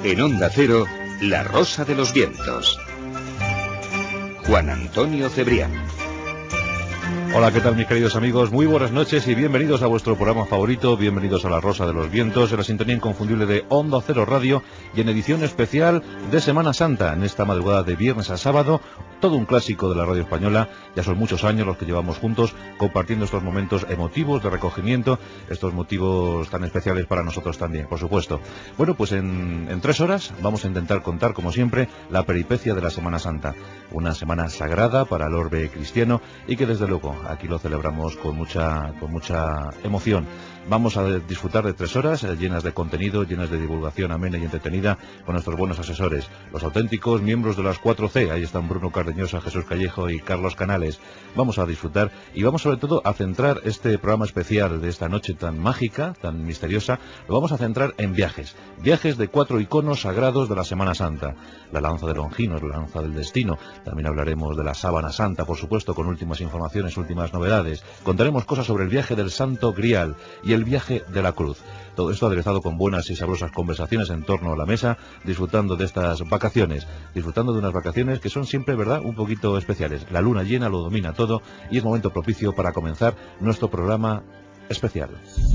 En Onda Cero, La Rosa de los Vientos. Juan Antonio Cebrián. Hola, ¿qué tal mis queridos amigos? Muy buenas noches y bienvenidos a vuestro programa favorito, bienvenidos a La Rosa de los Vientos, en la sintonía inconfundible de Onda Cero Radio y en edición especial de Semana Santa, en esta madrugada de viernes a sábado, todo un clásico de la radio española. Ya son muchos años los que llevamos juntos compartiendo estos momentos emotivos de recogimiento, estos motivos tan especiales para nosotros también, por supuesto. Bueno, pues en 3 horas vamos a intentar contar, como siempre, la peripecia de la Semana Santa, una semana sagrada para el orbe cristiano y que desde luego aquí lo celebramos con mucha emoción. Vamos a disfrutar de 3 horas llenas de contenido, llenas de divulgación amena y entretenida con nuestros buenos asesores, los auténticos miembros de las 4C. Ahí están Bruno Cardeñosa, Jesús Callejo y Carlos Canales. Vamos a disfrutar y vamos sobre todo a centrar este programa especial de esta noche tan mágica, tan misteriosa, lo vamos a centrar en viajes de 4 iconos sagrados de la Semana Santa. La lanza de Longinos, la lanza del destino. También hablaremos de la sábana santa, por supuesto, con últimas informaciones, últimas novedades. Contaremos cosas sobre el viaje del Santo Grial y el viaje de la cruz. Todo esto aderezado con buenas y sabrosas conversaciones en torno a la mesa, disfrutando de estas vacaciones, disfrutando de unas vacaciones que son siempre, ¿verdad?, un poquito especiales. La luna llena lo domina todo y es momento propicio para comenzar nuestro programa especial.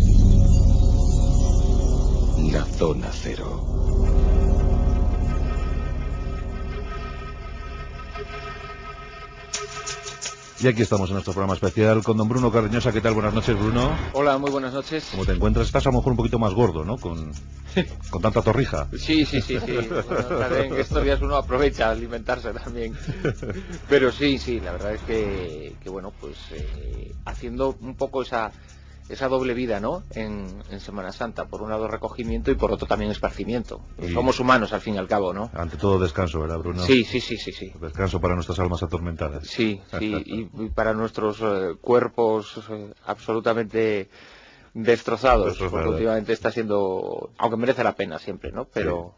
La Zona Cero. Y aquí estamos en nuestro programa especial con don Bruno Cardeñosa. ¿Qué tal? Buenas noches, Bruno. Hola, muy buenas noches. ¿Cómo te encuentras? Estás a lo mejor un poquito más gordo, ¿no? Con tanta torrija. Sí. Bueno, también estos días uno aprovecha a alimentarse también. Pero sí, la verdad es que bueno, pues haciendo un poco esa doble vida, ¿no? En Semana Santa, por un lado recogimiento y por otro también esparcimiento. Y somos humanos al fin y al cabo, ¿no? Ante todo descanso, ¿verdad, Bruno? Sí. Descanso para nuestras almas atormentadas. Sí, y para nuestros cuerpos absolutamente destrozados, porque últimamente está siendo, aunque merece la pena siempre, ¿no? Pero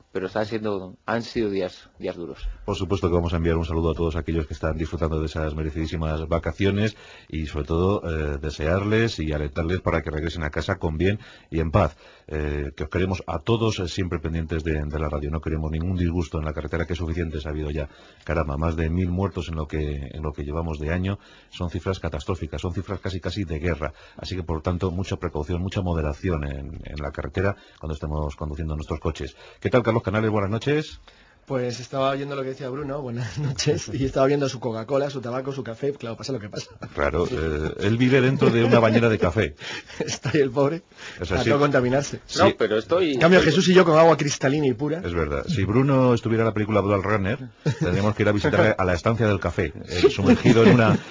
han sido días duros. Por supuesto que vamos a enviar un saludo a todos aquellos que están disfrutando de esas merecidísimas vacaciones y sobre todo desearles y alentarles para que regresen a casa con bien y en paz. Que os queremos a todos siempre pendientes de la radio, no queremos ningún disgusto en la carretera, que suficientes ha habido ya. Caramba, más de 1000 muertos en lo que llevamos de año, son cifras catastróficas, son cifras casi de guerra, así que por tanto mucha precaución, mucha moderación en la carretera cuando estemos conduciendo nuestros coches. ¿Qué tal, Carlos Canales? Buenas noches. Pues estaba viendo lo que decía Bruno, buenas noches, y estaba viendo su Coca-Cola, su tabaco, su café, claro, pasa lo que pasa. Claro, él vive dentro de una bañera de café. Está ahí el pobre, a no contaminarse. Sí. No, pero En cambio, Jesús y yo con agua cristalina y pura. Es verdad, si Bruno estuviera en la película Dual Runner, tendríamos que ir a visitarle a la estancia del café, sumergido en una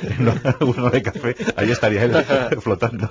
de café, ahí estaría él flotando.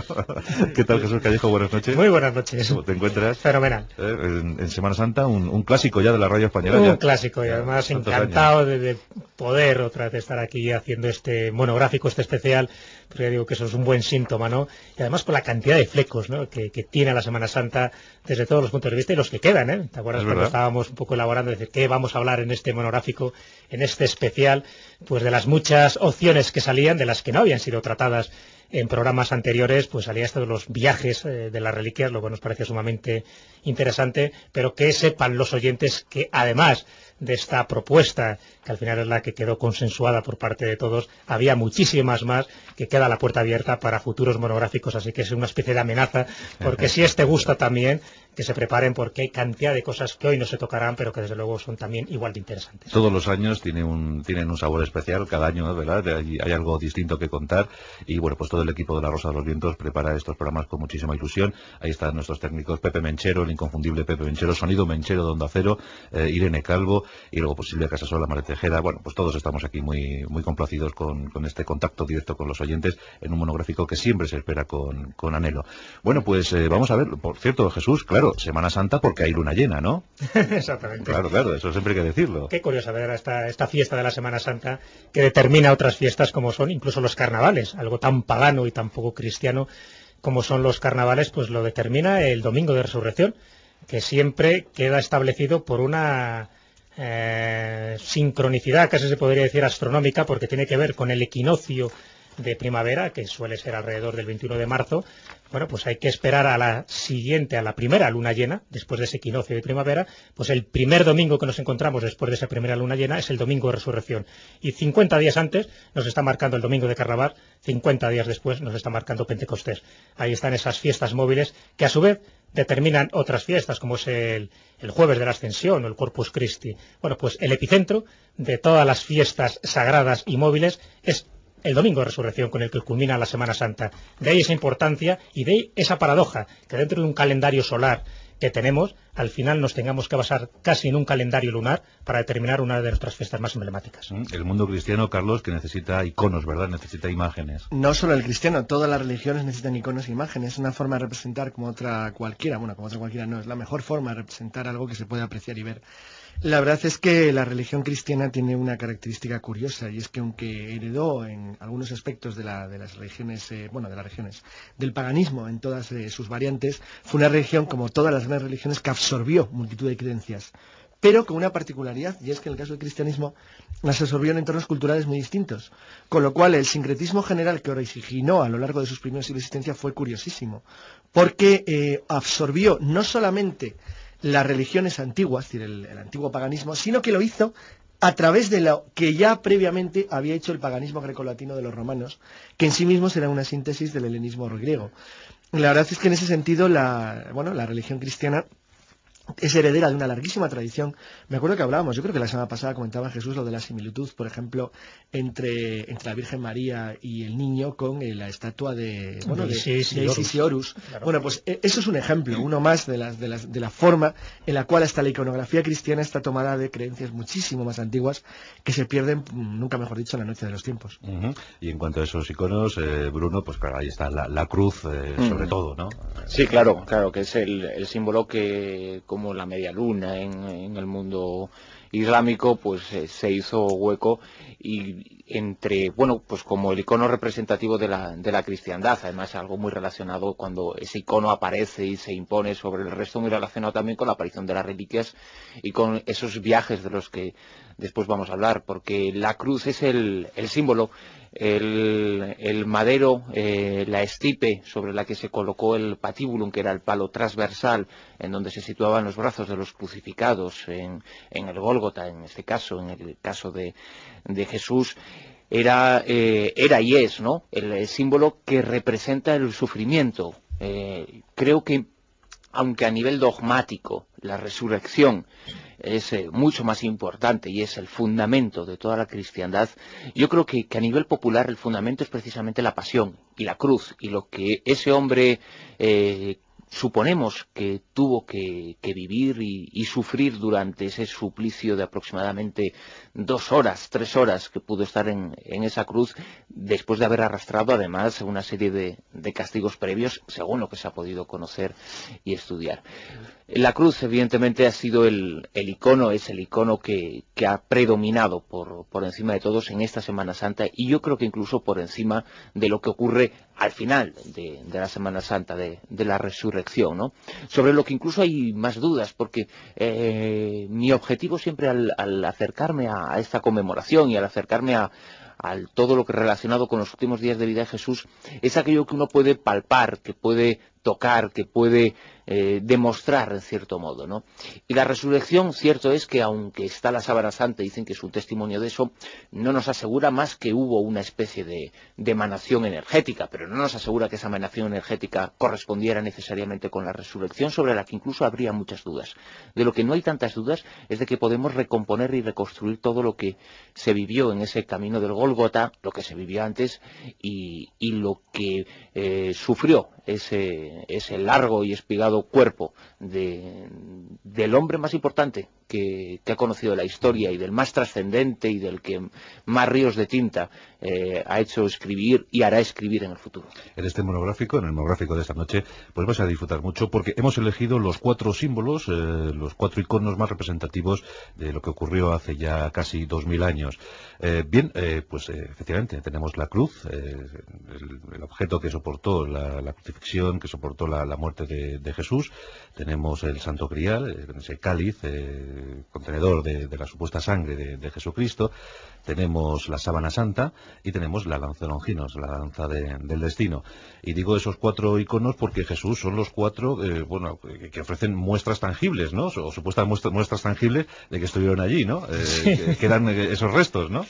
¿Qué tal, Jesús Callejo? Buenas noches. Muy buenas noches. ¿Cómo te encuentras? Fenomenal. En Semana Santa, un clásico ya de la radio española. Un clásico, y además encantado de poder otra vez estar aquí haciendo este monográfico, este especial, porque ya digo que eso es un buen síntoma, ¿no? Y además por la cantidad de flecos, ¿no?, que tiene la Semana Santa desde todos los puntos de vista y los que quedan, ¿eh? ¿Te acuerdas cuando estábamos un poco elaborando, de decir, qué vamos a hablar en este monográfico, en este especial? Pues de las muchas opciones que salían, de las que no habían sido tratadas en programas anteriores, pues salía esto de los viajes de las reliquias, lo que nos parece sumamente interesante, pero que sepan los oyentes que además de esta propuesta, que al final es la que quedó consensuada por parte de todos, había muchísimas más, que queda la puerta abierta para futuros monográficos, así que es una especie de amenaza, porque si este gusta también, que se preparen, porque hay cantidad de cosas que hoy no se tocarán, pero que desde luego son también igual de interesantes. Todos los años tienen un sabor especial, cada año, ¿verdad? Hay algo distinto que contar, y bueno, pues todo el equipo de La Rosa de los Vientos prepara estos programas con muchísima ilusión. Ahí están nuestros técnicos, Pepe Menchero, el inconfundible Pepe Menchero, Sonido Menchero de Onda Cero, Irene Calvo, y luego pues Silvia Casasola, María Tejera. Bueno, pues todos estamos aquí muy complacidos con este contacto directo con los oyentes en un monográfico que siempre se espera con anhelo. Bueno, pues vamos a ver, por cierto, Jesús, claro, Semana Santa porque hay luna llena, ¿no? Exactamente. Claro, eso siempre hay que decirlo. Qué curioso ver esta fiesta de la Semana Santa que determina otras fiestas como son incluso los carnavales, algo tan pagano y tan poco cristiano como son los carnavales, pues lo determina el Domingo de Resurrección, que siempre queda establecido por una sincronicidad, casi se podría decir astronómica, porque tiene que ver con el equinoccio de primavera, que suele ser alrededor del 21 de marzo, bueno, pues hay que esperar a la siguiente, a la primera luna llena, después de ese equinoccio de primavera. Pues el primer domingo que nos encontramos después de esa primera luna llena es el domingo de resurrección. Y 50 días antes nos está marcando el domingo de Carnaval, 50 días después nos está marcando Pentecostés. Ahí están esas fiestas móviles que a su vez determinan otras fiestas, como es el jueves de la Ascensión o el Corpus Christi. Bueno, pues el epicentro de todas las fiestas sagradas y móviles es el domingo de resurrección, con el que culmina la Semana Santa. De ahí esa importancia y de ahí esa paradoja, que dentro de un calendario solar que tenemos, al final nos tengamos que basar casi en un calendario lunar para determinar una de nuestras fiestas más emblemáticas. El mundo cristiano, Carlos, que necesita iconos, ¿verdad? Necesita imágenes. No solo el cristiano, todas las religiones necesitan iconos e imágenes. Es una forma de representar como otra cualquiera. Bueno, como otra cualquiera no, es la mejor forma de representar algo que se puede apreciar y ver. La verdad es que la religión cristiana tiene una característica curiosa, y es que aunque heredó en algunos aspectos de las religiones, del paganismo en todas sus variantes, fue una religión, como todas las grandes religiones, que absorbió multitud de creencias, pero con una particularidad, y es que en el caso del cristianismo las absorbió en entornos culturales muy distintos, con lo cual el sincretismo general que originó a lo largo de sus primeros siglos de existencia fue curiosísimo, porque absorbió no solamente las religiones antiguas, es decir, el antiguo paganismo, sino que lo hizo a través de lo que ya previamente había hecho el paganismo grecolatino de los romanos, que en sí mismos era una síntesis del helenismo griego. La verdad es que en ese sentido la religión cristiana es heredera de una larguísima tradición. Me acuerdo que hablábamos, yo creo que la semana pasada comentaba Jesús lo de la similitud, por ejemplo, entre la Virgen María y el niño con la estatua de Isis y Horus. Claro. Bueno, pues eso es un ejemplo, uno más de la forma en la cual hasta la iconografía cristiana está tomada de creencias muchísimo más antiguas que se pierden, nunca mejor dicho, en la noche de los tiempos. Y en cuanto a esos iconos, Bruno, pues claro, ahí está la cruz, sobre todo, ¿no? Sí, claro, que es el símbolo que, como la media luna en el mundo islámico, pues se hizo hueco y entre, bueno, pues como el icono representativo de la cristiandad, además algo muy relacionado cuando ese icono aparece y se impone sobre el resto, muy relacionado también con la aparición de las reliquias y con esos viajes de los que después vamos a hablar, porque la cruz es el símbolo, el madero, la estipe sobre la que se colocó el patíbulum, que era el palo transversal en donde se situaban los brazos de los crucificados en el Gólgota, en este caso, en el caso de Jesús, era y es, ¿no?, el símbolo que representa el sufrimiento. Creo que, aunque a nivel dogmático la resurrección es mucho más importante y es el fundamento de toda la cristiandad, yo creo que a nivel popular el fundamento es precisamente la pasión y la cruz, y lo que ese hombre suponemos que tuvo que vivir y sufrir durante ese suplicio de aproximadamente 2 horas, 3 horas que pudo estar en esa cruz, después de haber arrastrado además una serie de castigos previos, según lo que se ha podido conocer y estudiar. La cruz evidentemente ha sido el icono, es el icono que ha predominado por encima de todos en esta Semana Santa, y yo creo que incluso por encima de lo que ocurre al final de la Semana Santa, de la resurrección, ¿no? Sobre lo que incluso hay más dudas, porque mi objetivo siempre al acercarme a esta conmemoración y al acercarme a todo lo que relacionado con los últimos días de vida de Jesús es aquello que uno puede palpar, que puede tocar, que puede demostrar en cierto modo, ¿no? Y la resurrección, cierto es que aunque está la sábana santa, dicen que es un testimonio de eso, no nos asegura más que hubo una especie de emanación energética, pero no nos asegura que esa emanación energética correspondiera necesariamente con la resurrección, sobre la que incluso habría muchas dudas. De lo que no hay tantas dudas es de que podemos recomponer y reconstruir todo lo que se vivió en ese camino del Gólgota, lo que se vivió antes y lo que sufrió ese largo y espigado cuerpo del hombre más importante que ha conocido la historia, y del más trascendente y del que más ríos de tinta ha hecho escribir y hará escribir en el futuro. En este monográfico, en el monográfico de esta noche, pues vas a disfrutar mucho porque hemos elegido los 4 símbolos, los 4 iconos más representativos de lo que ocurrió hace ya casi 2000 años. Pues efectivamente tenemos la cruz, el objeto que soportó la crucifixión, que soportó la muerte de Jesús. Tenemos el Santo Grial, ese cáliz contenedor de la supuesta sangre de Jesucristo, tenemos la sábana santa y tenemos la lanza de Longinos, la lanza del destino. Y digo esos 4 iconos porque Jesús son los 4 que ofrecen muestras tangibles, ¿no? O supuestas muestras tangibles de que estuvieron allí, ¿no? Que dan esos restos, ¿no?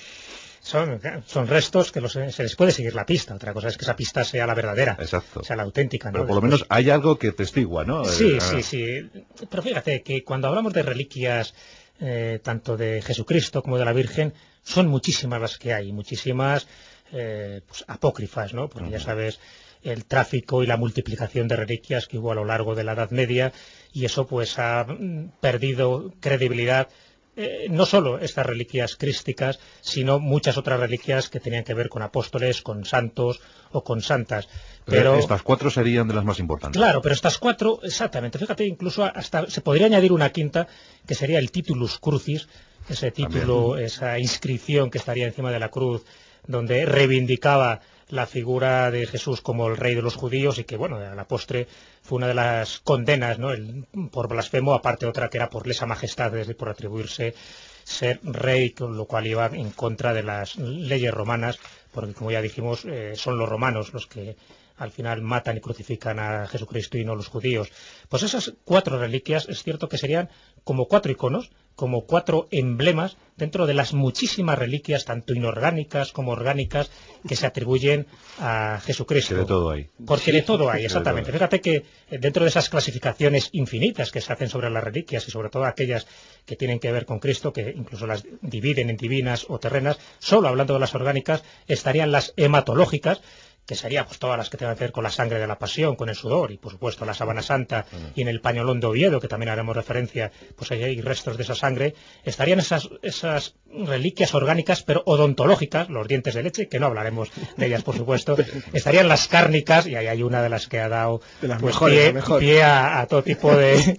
Son restos que se les puede seguir la pista. Otra cosa es que esa pista sea la verdadera. Exacto. Sea la auténtica, ¿no? Pero por lo menos hay algo que testigua, ¿no? Sí. Pero fíjate que cuando hablamos de reliquias tanto de Jesucristo como de la Virgen, son muchísimas las que hay, muchísimas pues, apócrifas, ¿no? Porque ya sabes el tráfico y la multiplicación de reliquias que hubo a lo largo de la Edad Media, y eso pues ha perdido credibilidad. No solo estas reliquias crísticas, sino muchas otras reliquias que tenían que ver con apóstoles, con santos o con santas. Pero estas 4 serían de las más importantes. Claro, pero estas 4, exactamente. Fíjate, incluso hasta se podría añadir una quinta, que sería el Titulus Crucis, ese título, también, esa inscripción que estaría encima de la cruz, donde reivindicaba la figura de Jesús como el rey de los judíos, y que, bueno, a la postre fue una de las condenas, ¿no? Por blasfemo, aparte otra que era por lesa majestad, es decir, por atribuirse ser rey, con lo cual iba en contra de las leyes romanas, porque, como ya dijimos, son los romanos los que al final matan y crucifican a Jesucristo y no los judíos. Pues esas 4 reliquias es cierto que serían como 4 iconos, como 4 emblemas dentro de las muchísimas reliquias, tanto inorgánicas como orgánicas, que se atribuyen a Jesucristo. Que de todo hay. Porque de todo hay, exactamente. Fíjate que dentro de esas clasificaciones infinitas que se hacen sobre las reliquias, y sobre todo aquellas que tienen que ver con Cristo, que incluso las dividen en divinas o terrenas, solo hablando de las orgánicas estarían las hematológicas, que serían pues todas las que tengan que ver con la sangre de la pasión, con el sudor, y por supuesto la sábana santa, y en el pañolón de Oviedo, que también haremos referencia, pues ahí hay restos de esa sangre. Estarían esas reliquias orgánicas, pero odontológicas, los dientes de leche, que no hablaremos de ellas, por supuesto. Estarían las cárnicas, y ahí hay una de las que ha dado pues, pie a todo tipo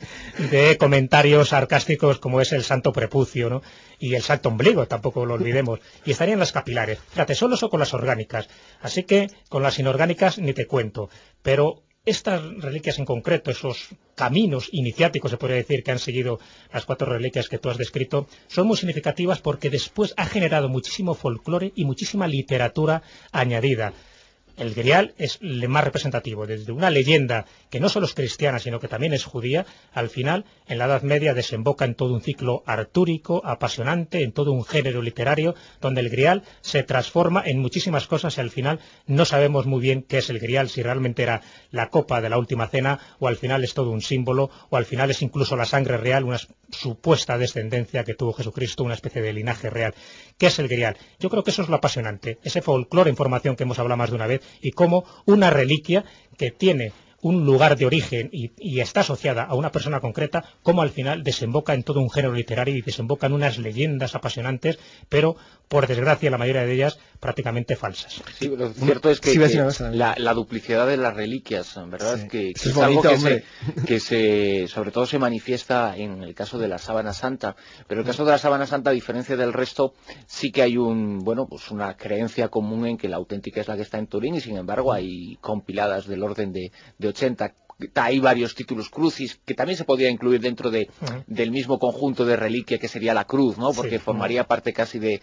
de comentarios sarcásticos, como es el santo prepucio, ¿no? Y el santo ombligo, tampoco lo olvidemos. Y estarían las capilares. Fíjate, solo eso con las orgánicas. Así que con las inorgánicas ni te cuento. Pero estas reliquias en concreto, esos caminos iniciáticos, se podría decir, que han seguido las 4 reliquias que tú has descrito, son muy significativas porque después ha generado muchísimo folclore y muchísima literatura añadida. El Grial es el más representativo, desde una leyenda que no solo es cristiana, sino que también es judía. Al final, en la Edad Media, desemboca en todo un ciclo artúrico, apasionante, en todo un género literario, donde el Grial se transforma en muchísimas cosas, y al final no sabemos muy bien qué es el Grial, si realmente era la copa de la última cena, o al final es todo un símbolo, o al final es incluso la sangre real, una supuesta descendencia que tuvo Jesucristo, una especie de linaje real. ¿Qué es el Grial? Yo creo que eso es lo apasionante, ese folclore, información que hemos hablado más de una vez, y cómo una reliquia que tiene un lugar de origen y está asociada a una persona concreta, como al final desemboca en todo un género literario y desemboca en unas leyendas apasionantes, pero por desgracia la mayoría de ellas prácticamente falsas. Sí, lo cierto es que la duplicidad de las reliquias, ¿verdad? Sí. Que es bonito, algo que se sobre todo se manifiesta en el caso de la sábana santa, pero en el caso de la sábana santa, a diferencia del resto, sí que hay una creencia común en que la auténtica es la que está en Turín, y sin embargo hay compiladas del orden de 80. Hay varios títulos crucis que también se podría incluir dentro del mismo conjunto de reliquia que sería la cruz, ¿no? Porque formaría parte casi de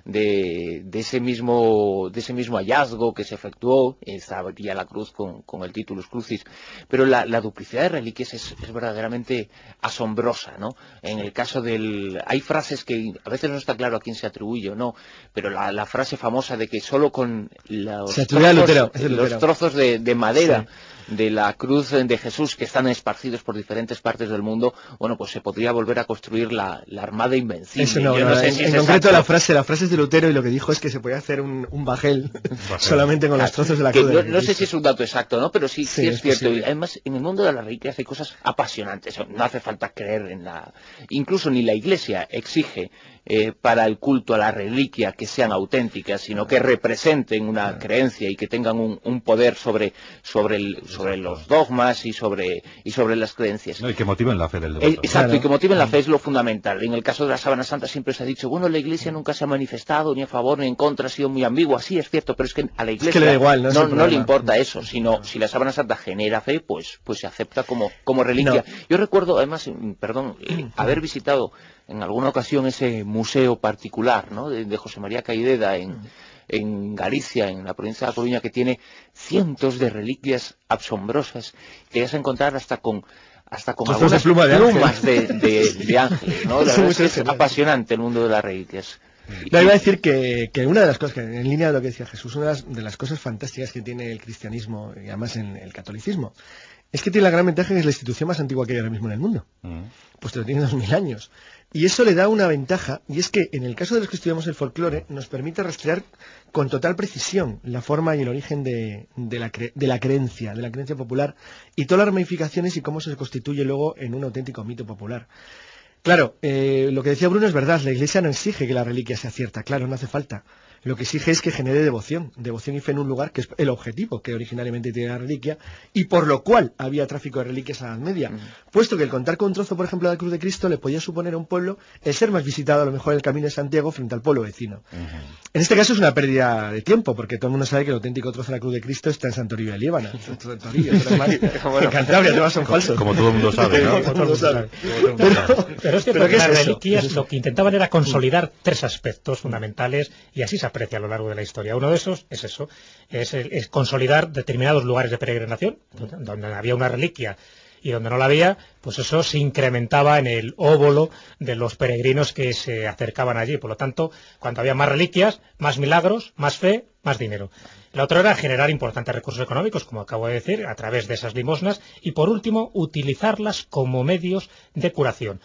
ese mismo hallazgo que se efectuó. Estaría la cruz con el títulos crucis, pero la duplicidad de reliquias es verdaderamente asombrosa, ¿no? En el caso hay frases que a veces no está claro a quién se atribuye o no, pero la frase famosa de que solo con los trozos de madera de la cruz de Jesús, que están esparcidos por diferentes partes del mundo, bueno, pues se podría volver a construir la Armada Invencible. Eso no sé si en concreto la frase es de Lutero, y lo que dijo es que se podía hacer un bajel solamente con los trozos de la cruz. No sé si es un dato exacto, ¿no? Pero sí es cierto. Y además, en el mundo de las reliquias hay cosas apasionantes. No hace falta creer incluso ni la Iglesia exige para el culto a la reliquia que sean auténticas, sino que representen una creencia y que tengan un poder sobre sobre los dogmas y sobre las creencias. No, y que motiven la fe del devoto. Exacto, claro. Y que motiven la fe es lo fundamental. En el caso de la Sábana Santa siempre se ha dicho, bueno, la Iglesia nunca se ha manifestado ni a favor ni en contra, ha sido muy ambigua. Sí, es cierto, pero es que a la Iglesia le da igual, no le importa eso, sino si la Sábana Santa genera fe, pues se acepta como reliquia. No. Yo recuerdo, además, haber visitado en alguna ocasión ese museo particular, ¿no?, de José María Caideda en Galicia, en la provincia de La Coruña, que tiene cientos de reliquias asombrosas, que vas a encontrar hasta con algunas plumas de ángeles, ¿no? La verdad es apasionante el mundo de las reliquias. No, iba a decir que una de las cosas, que en línea de lo que decía Jesús, una de las cosas fantásticas que tiene el cristianismo, y además en el catolicismo, es que tiene la gran ventaja que es la institución más antigua que hay ahora mismo en el mundo. Pues tiene 2000 años. Y eso le da una ventaja, y es que en el caso de los que estudiamos el folclore, nos permite rastrear con total precisión la forma y el origen de la creencia popular, y todas las ramificaciones y cómo se constituye luego en un auténtico mito popular. Claro, lo que decía Bruno es verdad, la Iglesia no exige que la reliquia sea cierta, claro, no hace falta. Lo que exige es que genere devoción y fe en un lugar, que es el objetivo que originariamente tiene la reliquia, y por lo cual había tráfico de reliquias a la Edad Media, puesto que el contar con un trozo, por ejemplo, de la Cruz de Cristo le podía suponer a un pueblo el ser más visitado a lo mejor el Camino de Santiago frente al pueblo vecino. En este caso es una pérdida de tiempo, porque todo el mundo sabe que el auténtico trozo de la Cruz de Cristo está en Santorillo de Líbana. En Cantabria, todas son falsos. Como todo el mundo sabe, ¿no? Como todo el mundo sabe. Pero es que las reliquias lo que intentaban era consolidar tres aspectos fundamentales, y así se aprecia a lo largo de la historia. Uno de esos es eso, es consolidar determinados lugares de peregrinación, donde había una reliquia y donde no la había, pues eso se incrementaba en el óvulo de los peregrinos que se acercaban allí. Por lo tanto, cuando había más reliquias, más milagros, más fe, más dinero. La otra era generar importantes recursos económicos, como acabo de decir, a través de esas limosnas, y por último, utilizarlas como medios de curación.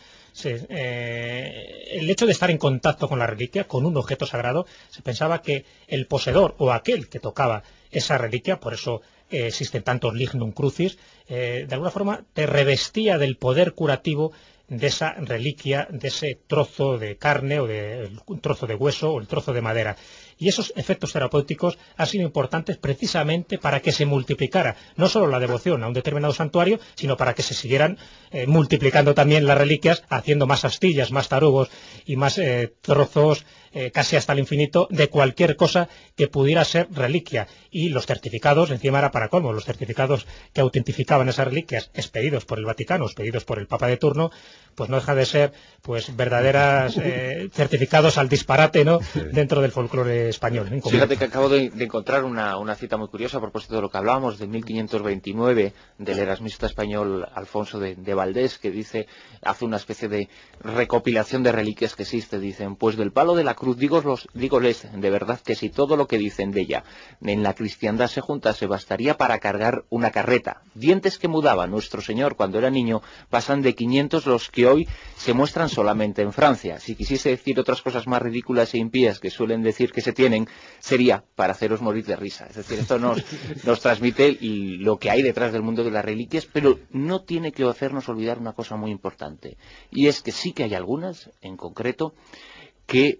El hecho de estar en contacto con la reliquia, con un objeto sagrado, se pensaba que el poseedor o aquel que tocaba esa reliquia, por eso existen tantos lignum crucis, de alguna forma te revestía del poder curativo de esa reliquia, de ese trozo de carne o de un trozo de hueso o el trozo de madera. Y esos efectos terapéuticos han sido importantes precisamente para que se multiplicara no solo la devoción a un determinado santuario, sino para que se siguieran multiplicando también las reliquias, haciendo más astillas, más tarugos y más trozos casi hasta el infinito de cualquier cosa que pudiera ser reliquia. Y los certificados, encima era para colmo, los certificados que autentificaban esas reliquias, expedidos por el Vaticano, expedidos por el Papa de turno, pues no deja de ser pues verdaderas certificados al disparate, ¿no? Sí. Dentro del folclore español. Fíjate que acabo de encontrar una cita muy curiosa a propósito de lo que hablábamos de 1529 del erasmista español Alfonso de Valdés, que hace una especie de recopilación de reliquias que existe. Dicen, pues del palo de la cruz dígoles de verdad que si todo lo que dicen de ella en la cristiandad se juntase bastaría para cargar una carreta. Dientes que mudaba nuestro Señor cuando era niño pasan de 500 los que hoy se muestran solamente en Francia. Si quisiese decir otras cosas más ridículas e impías que suelen decir que se tienen, sería para haceros morir de risa. Es decir, esto nos transmite lo que hay detrás del mundo de las reliquias, pero no tiene que hacernos olvidar una cosa muy importante, y es que sí que hay algunas, en concreto, que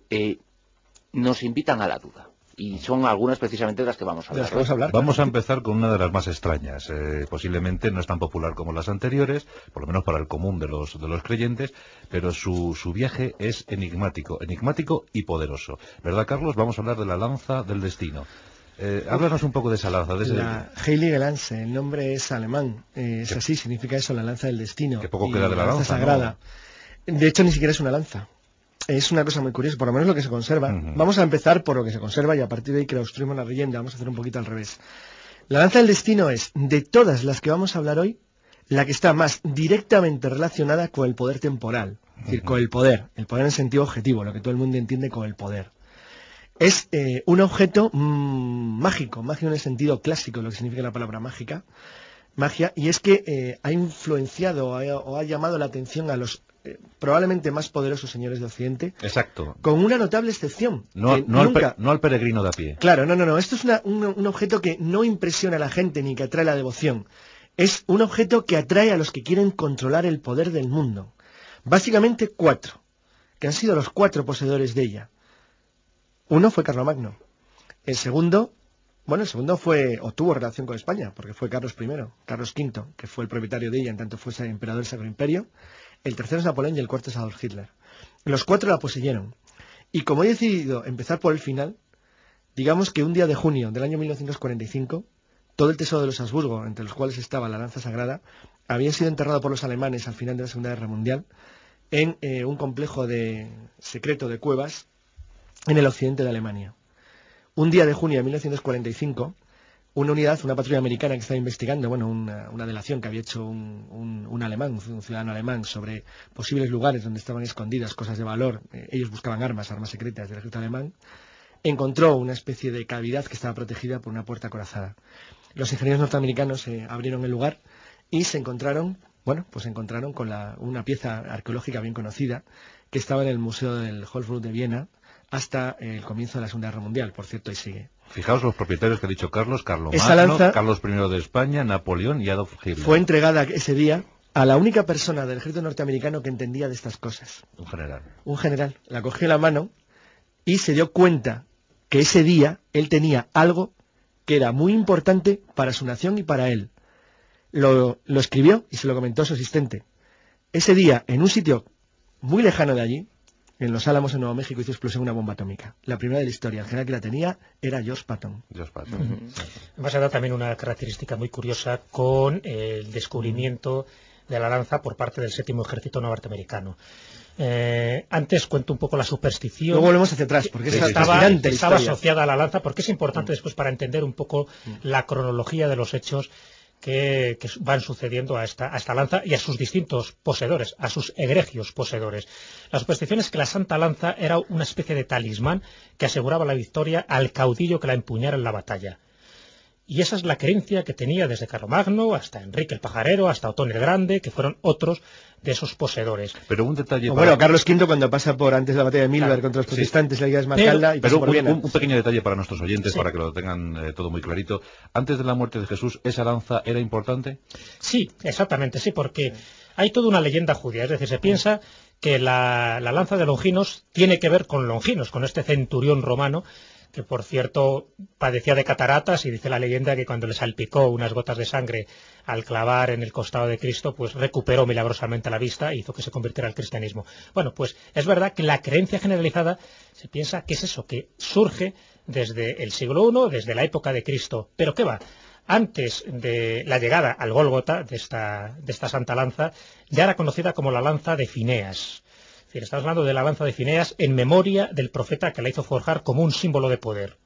nos invitan a la duda. Y son algunas precisamente de las que vamos a hablar. Vamos a empezar con una de las más extrañas. Posiblemente no es tan popular como las anteriores, por lo menos para el común de los creyentes, pero su viaje es enigmático y poderoso. ¿Verdad, Carlos? Vamos a hablar de la lanza del destino. Háblanos un poco de esa lanza. La Heilige Lanze, el nombre es alemán. Es así, significa eso, la lanza del destino. Que poco queda de la lanza sagrada. ¿No? De hecho, ni siquiera es una lanza. Es una cosa muy curiosa, por lo menos lo que se conserva. Vamos a empezar por lo que se conserva y a partir de ahí que construimos la leyenda. Vamos a hacer un poquito al revés. La lanza del destino es, de todas las que vamos a hablar hoy, la que está más directamente relacionada con el poder temporal. Es decir, con el poder en sentido objetivo, lo que todo el mundo entiende con el poder. Es un objeto mágico en el sentido clásico, lo que significa la palabra magia, y es que ha influenciado o ha llamado la atención a los probablemente más poderosos señores de Occidente. Exacto. Con una notable excepción. No al peregrino de a pie. Claro, no. Esto es un objeto que no impresiona a la gente ni que atrae la devoción. Es un objeto que atrae a los que quieren controlar el poder del mundo. Básicamente 4, que han sido los 4 poseedores de ella. Uno fue Carlomagno. El segundo, Bueno, el segundo tuvo relación con España, porque fue Carlos I, Carlos V, que fue el propietario de ella, en tanto fuese emperador del Sacro Imperio. El tercero es Napoleón y el cuarto es Adolf Hitler. Los 4 la poseyeron. Y como he decidido empezar por el final, digamos que un día de junio del año 1945, todo el tesoro de los Habsburgo, entre los cuales estaba la lanza sagrada, había sido enterrado por los alemanes al final de la Segunda Guerra Mundial en un complejo secreto de cuevas en el occidente de Alemania. Un día de junio de 1945, una patrulla americana que estaba investigando, una delación que había hecho un alemán, un ciudadano alemán, sobre posibles lugares donde estaban escondidas cosas de valor, ellos buscaban armas secretas del ejército alemán, encontró una especie de cavidad que estaba protegida por una puerta acorazada. Los ingenieros norteamericanos abrieron el lugar y se encontraron con una pieza arqueológica bien conocida que estaba en el Museo del Hofbräu de Viena hasta el comienzo de la Segunda Guerra Mundial. Por cierto, ahí sigue. Fijaos los propietarios que ha dicho Carlos Magno, Carlos I de España, Napoleón y Adolf Hitler. Fue entregada ese día a la única persona del ejército norteamericano que entendía de estas cosas. Un general. Un general. La cogió en la mano y se dio cuenta que ese día él tenía algo que era muy importante para su nación y para él. Lo escribió y se lo comentó a su asistente. Ese día, en un sitio muy lejano de allí, en Los Álamos, en Nuevo México, hizo explosión una bomba atómica. La primera de la historia. El general que la tenía era George Patton. Además, ha dado también una característica muy curiosa con el descubrimiento de la lanza por parte del 7º Ejército norteamericano. Antes cuento un poco la superstición. Luego volvemos hacia atrás, porque estaba asociada a la lanza, porque es importante después para entender un poco la cronología de los hechos que van sucediendo a esta lanza y a sus distintos poseedores, a sus egregios poseedores. La superstición es que la Santa Lanza era una especie de talismán que aseguraba la victoria al caudillo que la empuñara en la batalla. Y esa es la creencia que tenía desde Carlomagno hasta Enrique el Pajarero, hasta Otón el Grande, que fueron otros de esos poseedores. Pero un detalle... Carlos V cuando pasa por antes de la batalla de Milberg contra los protestantes, la guía de Esmeralda, y pasa por Viena. Un pequeño detalle para nuestros oyentes, para que lo tengan todo muy clarito. Antes de la muerte de Jesús, ¿esa lanza era importante? Sí, exactamente, sí, porque hay toda una leyenda judía. Es decir, se piensa que la lanza de Longinos tiene que ver con Longinos, con este centurión romano, que por cierto padecía de cataratas, y dice la leyenda que cuando le salpicó unas gotas de sangre al clavar en el costado de Cristo, pues recuperó milagrosamente la vista e hizo que se convirtiera al cristianismo. Bueno, pues es verdad que la creencia generalizada se piensa que es eso, que surge desde el siglo I, desde la época de Cristo. ¿Pero qué va? Antes de la llegada al Gólgota de esta Santa Lanza, ya era conocida como la lanza de Fineas. Estamos hablando de la lanza de Fineas en memoria del profeta que la hizo forjar como un símbolo de poder.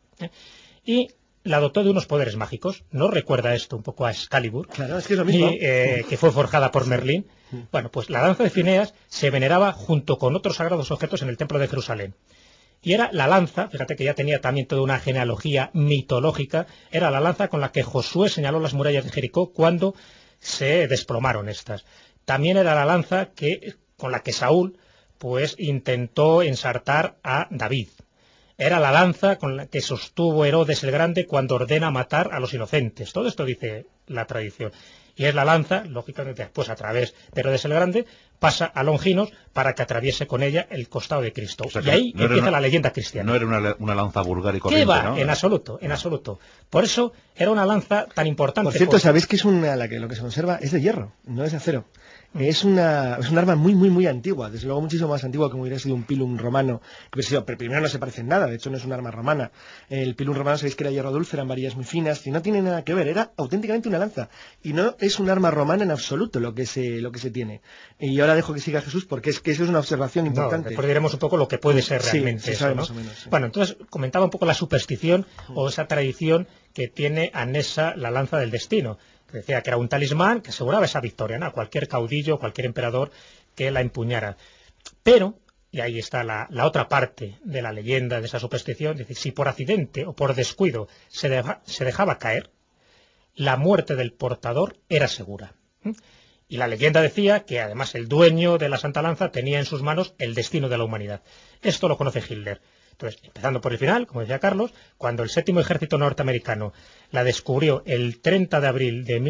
Y la dotó de unos poderes mágicos. ¿No recuerda esto un poco a Excalibur? Claro, es que es lo mismo. Que fue forjada por Merlín. Bueno, pues la lanza de Fineas se veneraba junto con otros sagrados objetos en el templo de Jerusalén. Y era la lanza, fíjate que ya tenía también toda una genealogía mitológica, era la lanza con la que Josué señaló las murallas de Jericó cuando se desplomaron estas. También era la lanza con la que Saúl pues intentó ensartar a David. Era la lanza con la que sostuvo Herodes el Grande cuando ordena matar a los inocentes. Todo esto dice la tradición. Y es la lanza, lógicamente, después a través de Herodes el Grande, pasa a Longinos para que atraviese con ella el costado de Cristo. O sea, y ahí empieza la leyenda cristiana. No era una lanza vulgar y corriente, ¿Qué va? ¿no? En absoluto, en absoluto. Por eso era una lanza tan importante. Por cierto, ¿sabéis que es lo que se conserva es de hierro, no es de acero? Es un arma muy, muy, muy antigua, desde luego muchísimo más antigua que hubiera sido un pilum romano, pero primero no se parece en nada, de hecho no es un arma romana. El pilum romano sabéis que era hierro dulce, eran varillas muy finas, y no tiene nada que ver, era auténticamente una lanza, y no es un arma romana en absoluto lo que se tiene. Y ahora dejo que siga Jesús, porque es que eso es una observación importante. Después diremos un poco lo que puede ser realmente sí, eso, ¿no? Más o menos, sí. Bueno, entonces comentaba un poco la superstición o esa tradición que tiene anexa la lanza del destino. Decía que era un talismán que aseguraba esa victoria, ¿no? A cualquier caudillo, cualquier emperador que la empuñara. Pero, y ahí está la otra parte de la leyenda, de esa superstición, es decir, si por accidente o por descuido se dejaba caer, la muerte del portador era segura. Y la leyenda decía que además el dueño de la Santa Lanza tenía en sus manos el destino de la humanidad. Esto lo conoce Hitler. Entonces, empezando por el final, como decía Carlos, cuando el 7º Ejército norteamericano la descubrió el 30 de abril de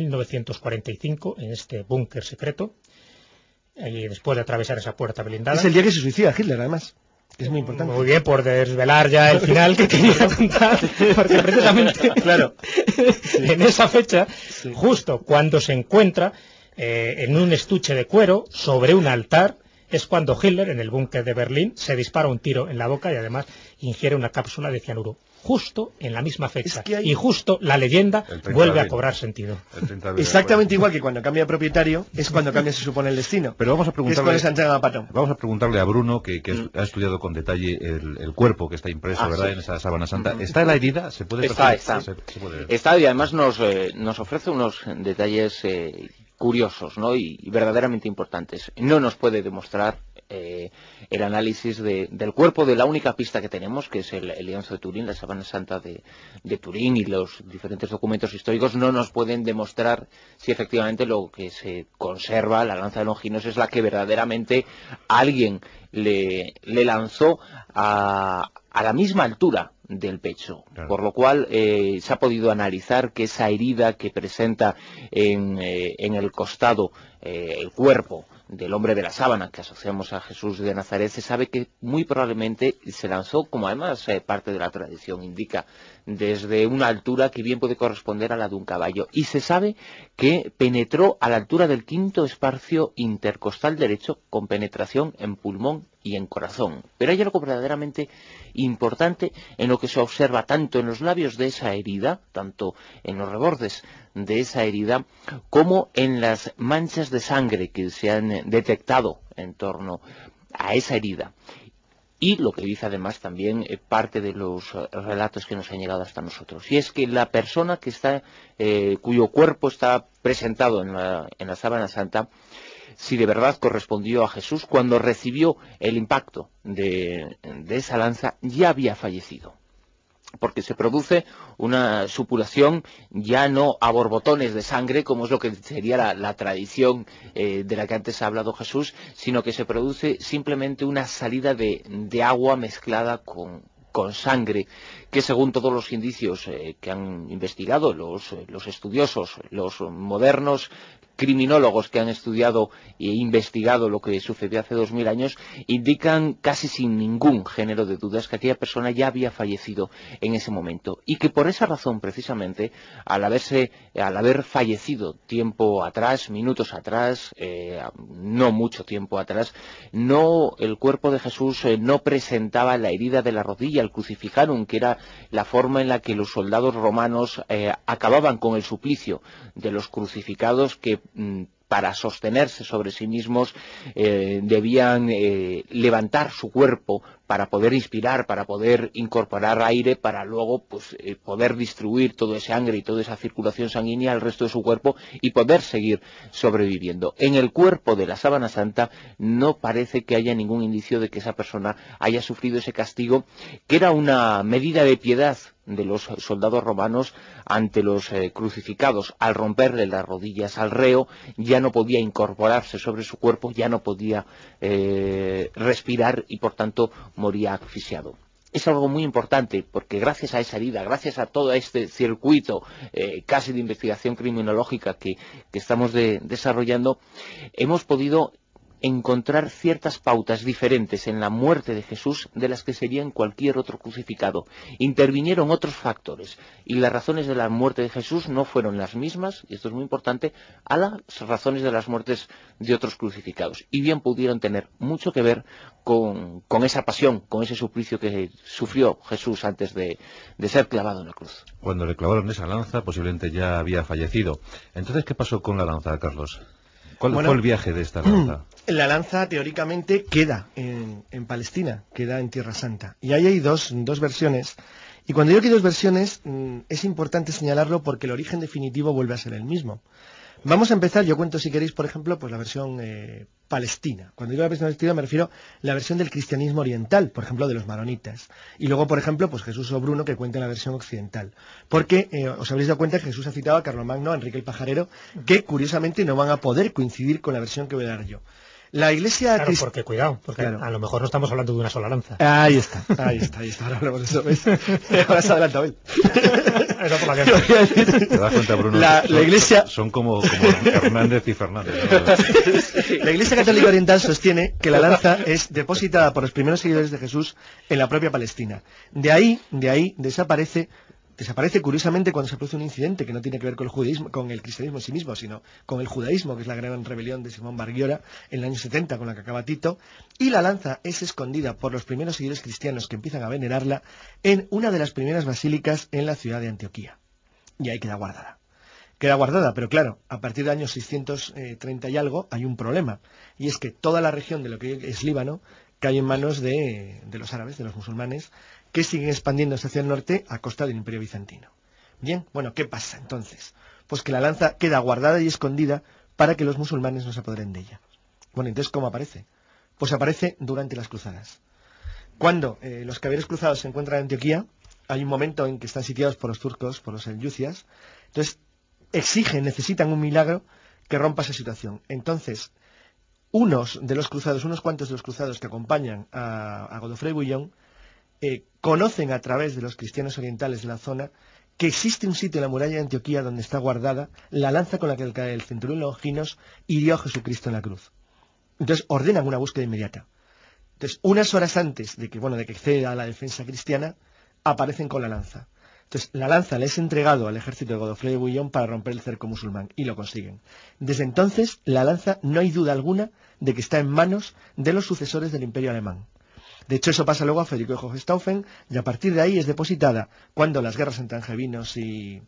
1945 en este búnker secreto, y después de atravesar esa puerta blindada... Es el día que se suicida Hitler, además. que es muy importante. Muy bien, por desvelar ya el final que quería contar, porque precisamente, claro, en esa fecha, justo cuando se encuentra en un estuche de cuero sobre un altar, es cuando Hitler, en el búnker de Berlín, se dispara un tiro en la boca y además ingiere una cápsula de cianuro. Justo en la misma fecha. Y justo la leyenda vuelve a cobrar sentido. Exactamente igual que cuando cambia de propietario, es cuando cambia, se supone, el destino. Pero vamos a preguntarle, vamos a preguntarle a Bruno, que ha estudiado con detalle el cuerpo que está impreso, ¿verdad?, sí, en esa sábana santa. ¿Está la herida? ¿Se puede Está, y además nos ofrece unos detalles curiosos, ¿no?, y verdaderamente importantes. No nos puede demostrar el análisis del cuerpo de la única pista que tenemos, que es el lienzo de Turín, la sábana santa de Turín, y los diferentes documentos históricos no nos pueden demostrar si efectivamente lo que se conserva, la lanza de Longinos, es la que verdaderamente alguien le lanzó a la misma altura del pecho, claro. Por lo cual se ha podido analizar que esa herida que presenta en el costado el cuerpo del hombre de la sábana, que asociamos a Jesús de Nazaret, se sabe que muy probablemente se lanzó, como además parte de la tradición indica, desde una altura que bien puede corresponder a la de un caballo, y se sabe que penetró a la altura del quinto espacio intercostal derecho, con penetración en pulmón y en corazón. Pero hay algo verdaderamente importante en lo que se observa tanto en los labios de esa herida, tanto en los rebordes de esa herida, como en las manchas de sangre que se han detectado en torno a esa herida. Y lo que dice además también parte de los relatos que nos han llegado hasta nosotros. Y es que la persona que está, cuyo cuerpo está presentado en la sábana santa, si de verdad correspondió a Jesús, cuando recibió el impacto de esa lanza, ya había fallecido. Porque se produce una supuración ya no a borbotones de sangre, como es lo que sería la tradición de la que antes ha hablado Jesús, sino que se produce simplemente una salida de agua mezclada con sangre, que según todos los indicios que han investigado los estudiosos, los modernos criminólogos que han estudiado e investigado lo que sucedió hace 2000 años, indican casi sin ningún género de dudas que aquella persona ya había fallecido en ese momento, y que por esa razón precisamente, al haber fallecido tiempo atrás, minutos atrás, no mucho tiempo atrás, el cuerpo de Jesús no presentaba la herida de la rodilla, el crucificarum, que era la forma en la que los soldados romanos acababan con el suplicio de los crucificados, que para sostenerse sobre sí mismos debían levantar su cuerpo para poder inspirar, para poder incorporar aire, para luego poder distribuir toda esa sangre y toda esa circulación sanguínea al resto de su cuerpo y poder seguir sobreviviendo. En el cuerpo de la sábana santa no parece que haya ningún indicio de que esa persona haya sufrido ese castigo, que era una medida de piedad de los soldados romanos ante los crucificados. Al romperle las rodillas al reo, ya no podía incorporarse sobre su cuerpo, ya no podía respirar y por tanto moría asfixiado. Es algo muy importante porque gracias a esa herida, gracias a todo este circuito casi de investigación criminológica que estamos desarrollando, hemos podido encontrar ciertas pautas diferentes en la muerte de Jesús de las que sería en cualquier otro crucificado. Intervinieron otros factores y las razones de la muerte de Jesús no fueron las mismas, y esto es muy importante, a las razones de las muertes de otros crucificados, y bien pudieron tener mucho que ver con esa pasión, con ese suplicio que sufrió Jesús antes de ser clavado en la cruz. Cuando le clavaron esa lanza posiblemente ya había fallecido. Entonces, ¿qué pasó con la lanza, Carlos? ¿Cuál fue el viaje de esta lanza? La lanza teóricamente queda en Palestina, queda en Tierra Santa. Y ahí hay dos versiones. Y cuando digo que hay dos versiones, es importante señalarlo porque el origen definitivo vuelve a ser el mismo. Vamos a empezar, yo cuento si queréis, por ejemplo, pues la versión palestina. Cuando digo la versión palestina me refiero a la versión del cristianismo oriental, por ejemplo, de los maronitas. Y luego, por ejemplo, pues Jesús o Bruno, que cuenta la versión occidental. Porque os habréis dado cuenta que Jesús ha citado a Carlomagno, a Enrique el Pajarero, que curiosamente no van a poder coincidir con la versión que voy a dar yo. La Iglesia... Claro, porque cuidado, porque claro, a lo mejor no estamos hablando de una sola lanza. Ahí está. Ahora hablamos de eso, ¿ves? Ahora se adelanta él. Eso por la que... ¿Te das cuenta, Bruno? La Iglesia... Son como Hernández y Fernández, ¿no? La Iglesia Católica Oriental sostiene que la lanza es depositada por los primeros seguidores de Jesús en la propia Palestina. De ahí desaparece curiosamente cuando se produce un incidente que no tiene que ver con el judaísmo, con el cristianismo en sí mismo, sino con el judaísmo, que es la gran rebelión de Simón Bar Giora en el año 70, con la que acaba Tito, y la lanza es escondida por los primeros seguidores cristianos que empiezan a venerarla en una de las primeras basílicas en la ciudad de Antioquía. Y ahí queda guardada. Pero claro, a partir del año 630 y algo hay un problema, y es que toda la región de lo que es Líbano cae en manos de los árabes, de los musulmanes, que siguen expandiéndose hacia el norte a costa del Imperio Bizantino. Bien, bueno, ¿qué pasa entonces? Pues que la lanza queda guardada y escondida para que los musulmanes no se apoderen de ella. Bueno, entonces, ¿cómo aparece? Pues aparece durante las cruzadas. Cuando los caballeros cruzados se encuentran en Antioquía, hay un momento en que están sitiados por los turcos, por los selyúcidas, entonces necesitan un milagro que rompa esa situación. Entonces, unos cuantos de los cruzados que acompañan a Godofrey Bouillon conocen a través de los cristianos orientales de la zona que existe un sitio en la muralla de Antioquía donde está guardada la lanza con la que el centurión Longinos hirió a Jesucristo en la cruz. Entonces ordenan una búsqueda inmediata. Entonces, unas horas antes de que ceda a la defensa cristiana, aparecen con la lanza. Entonces, la lanza le es entregado al ejército de Godofrey de Bouillon para romper el cerco musulmán, y lo consiguen. Desde entonces, la lanza no hay duda alguna de que está en manos de los sucesores del Imperio Alemán. De hecho, eso pasa luego a Federico de Hohenstaufen, y a partir de ahí es depositada, cuando las guerras entre angevinos y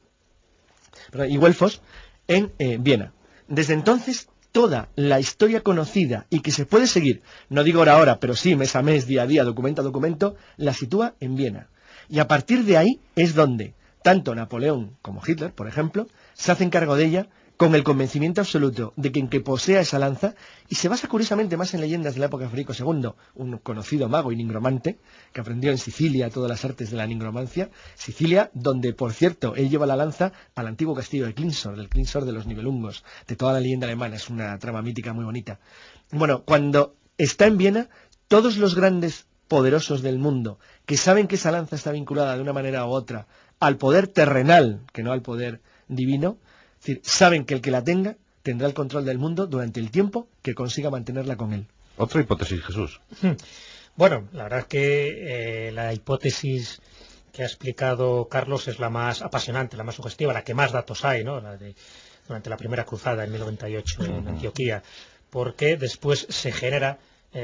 güelfos, en Viena. Desde entonces, toda la historia conocida y que se puede seguir, no digo hora a hora, pero sí mes a mes, día a día, documento a documento, la sitúa en Viena. Y a partir de ahí es donde tanto Napoleón como Hitler, por ejemplo, se hacen cargo de ella con el convencimiento absoluto de que en que posea esa lanza, y se basa curiosamente más en leyendas de la época de Federico II, un conocido mago y nigromante, que aprendió en Sicilia todas las artes de la nigromancia, Sicilia, donde, por cierto, él lleva la lanza al antiguo castillo de Klingsor, del Klingsor de los Nibelungos, de toda la leyenda alemana, es una trama mítica muy bonita. Bueno, cuando está en Viena, todos los grandes poderosos del mundo, que saben que esa lanza está vinculada de una manera u otra al poder terrenal, que no al poder divino, es decir, saben que el que la tenga tendrá el control del mundo durante el tiempo que consiga mantenerla con él. Otra hipótesis, Jesús. Bueno, la verdad es que la hipótesis que ha explicado Carlos es la más apasionante, la más sugestiva, la que más datos hay, ¿no? Durante la primera cruzada en 1098 en Antioquía, porque después se genera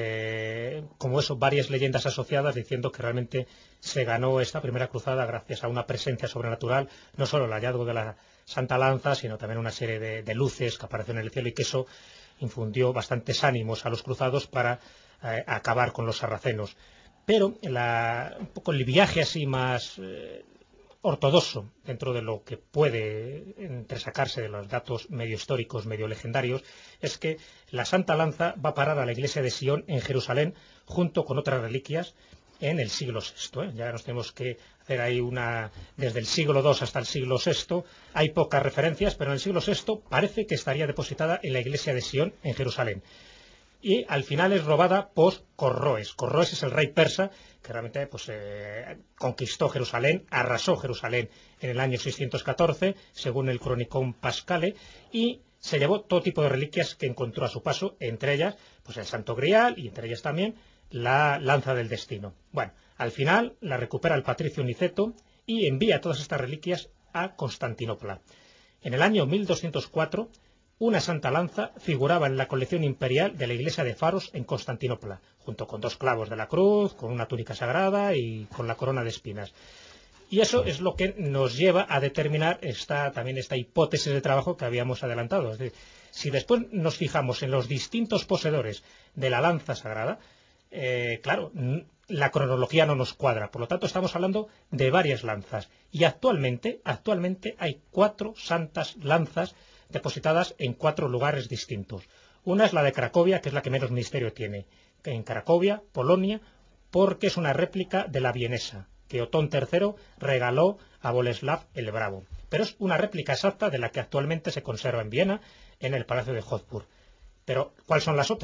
como eso, varias leyendas asociadas diciendo que realmente se ganó esta primera cruzada gracias a una presencia sobrenatural, no solo el hallazgo de la Santa Lanza, sino también una serie de luces que aparecieron en el cielo, y que eso infundió bastantes ánimos a los cruzados para acabar con los sarracenos. Pero un poco el viaje así más ortodoxo dentro de lo que puede entresacarse de los datos medio históricos, medio legendarios, es que la Santa Lanza va a parar a la iglesia de Sion en Jerusalén junto con otras reliquias en el siglo VI. Ya nos tenemos que hacer ahí desde el siglo II hasta el siglo VI, hay pocas referencias, pero en el siglo VI parece que estaría depositada en la iglesia de Sion en Jerusalén. Y al final es robada por Corroes. Corroes es el rey persa que realmente conquistó Jerusalén, arrasó Jerusalén en el año 614, según el Cronicón Pascale, y se llevó todo tipo de reliquias que encontró a su paso, entre ellas el Santo Grial, y entre ellas también la Lanza del Destino. Bueno, al final la recupera el patricio Niceto y envía todas estas reliquias a Constantinopla. En el año 1204, una Santa Lanza figuraba en la colección imperial de la iglesia de Faros en Constantinopla, junto con 2 clavos de la cruz, con una túnica sagrada y con la corona de espinas. Y eso es lo que nos lleva a determinar también esta hipótesis de trabajo que habíamos adelantado. Es decir, si después nos fijamos en los distintos poseedores de la lanza sagrada, claro, la cronología no nos cuadra. Por lo tanto, estamos hablando de varias lanzas. Y actualmente hay 4 santas lanzas depositadas en 4 lugares distintos. Una es la de Cracovia, que es la que menos misterio tiene, en Cracovia, Polonia, porque es una réplica de la vienesa, que Otón III regaló a Boleslav el Bravo. Pero es una réplica exacta de la que actualmente se conserva en Viena, en el Palacio de Hofburg. Pero, ¿cuáles son las otras?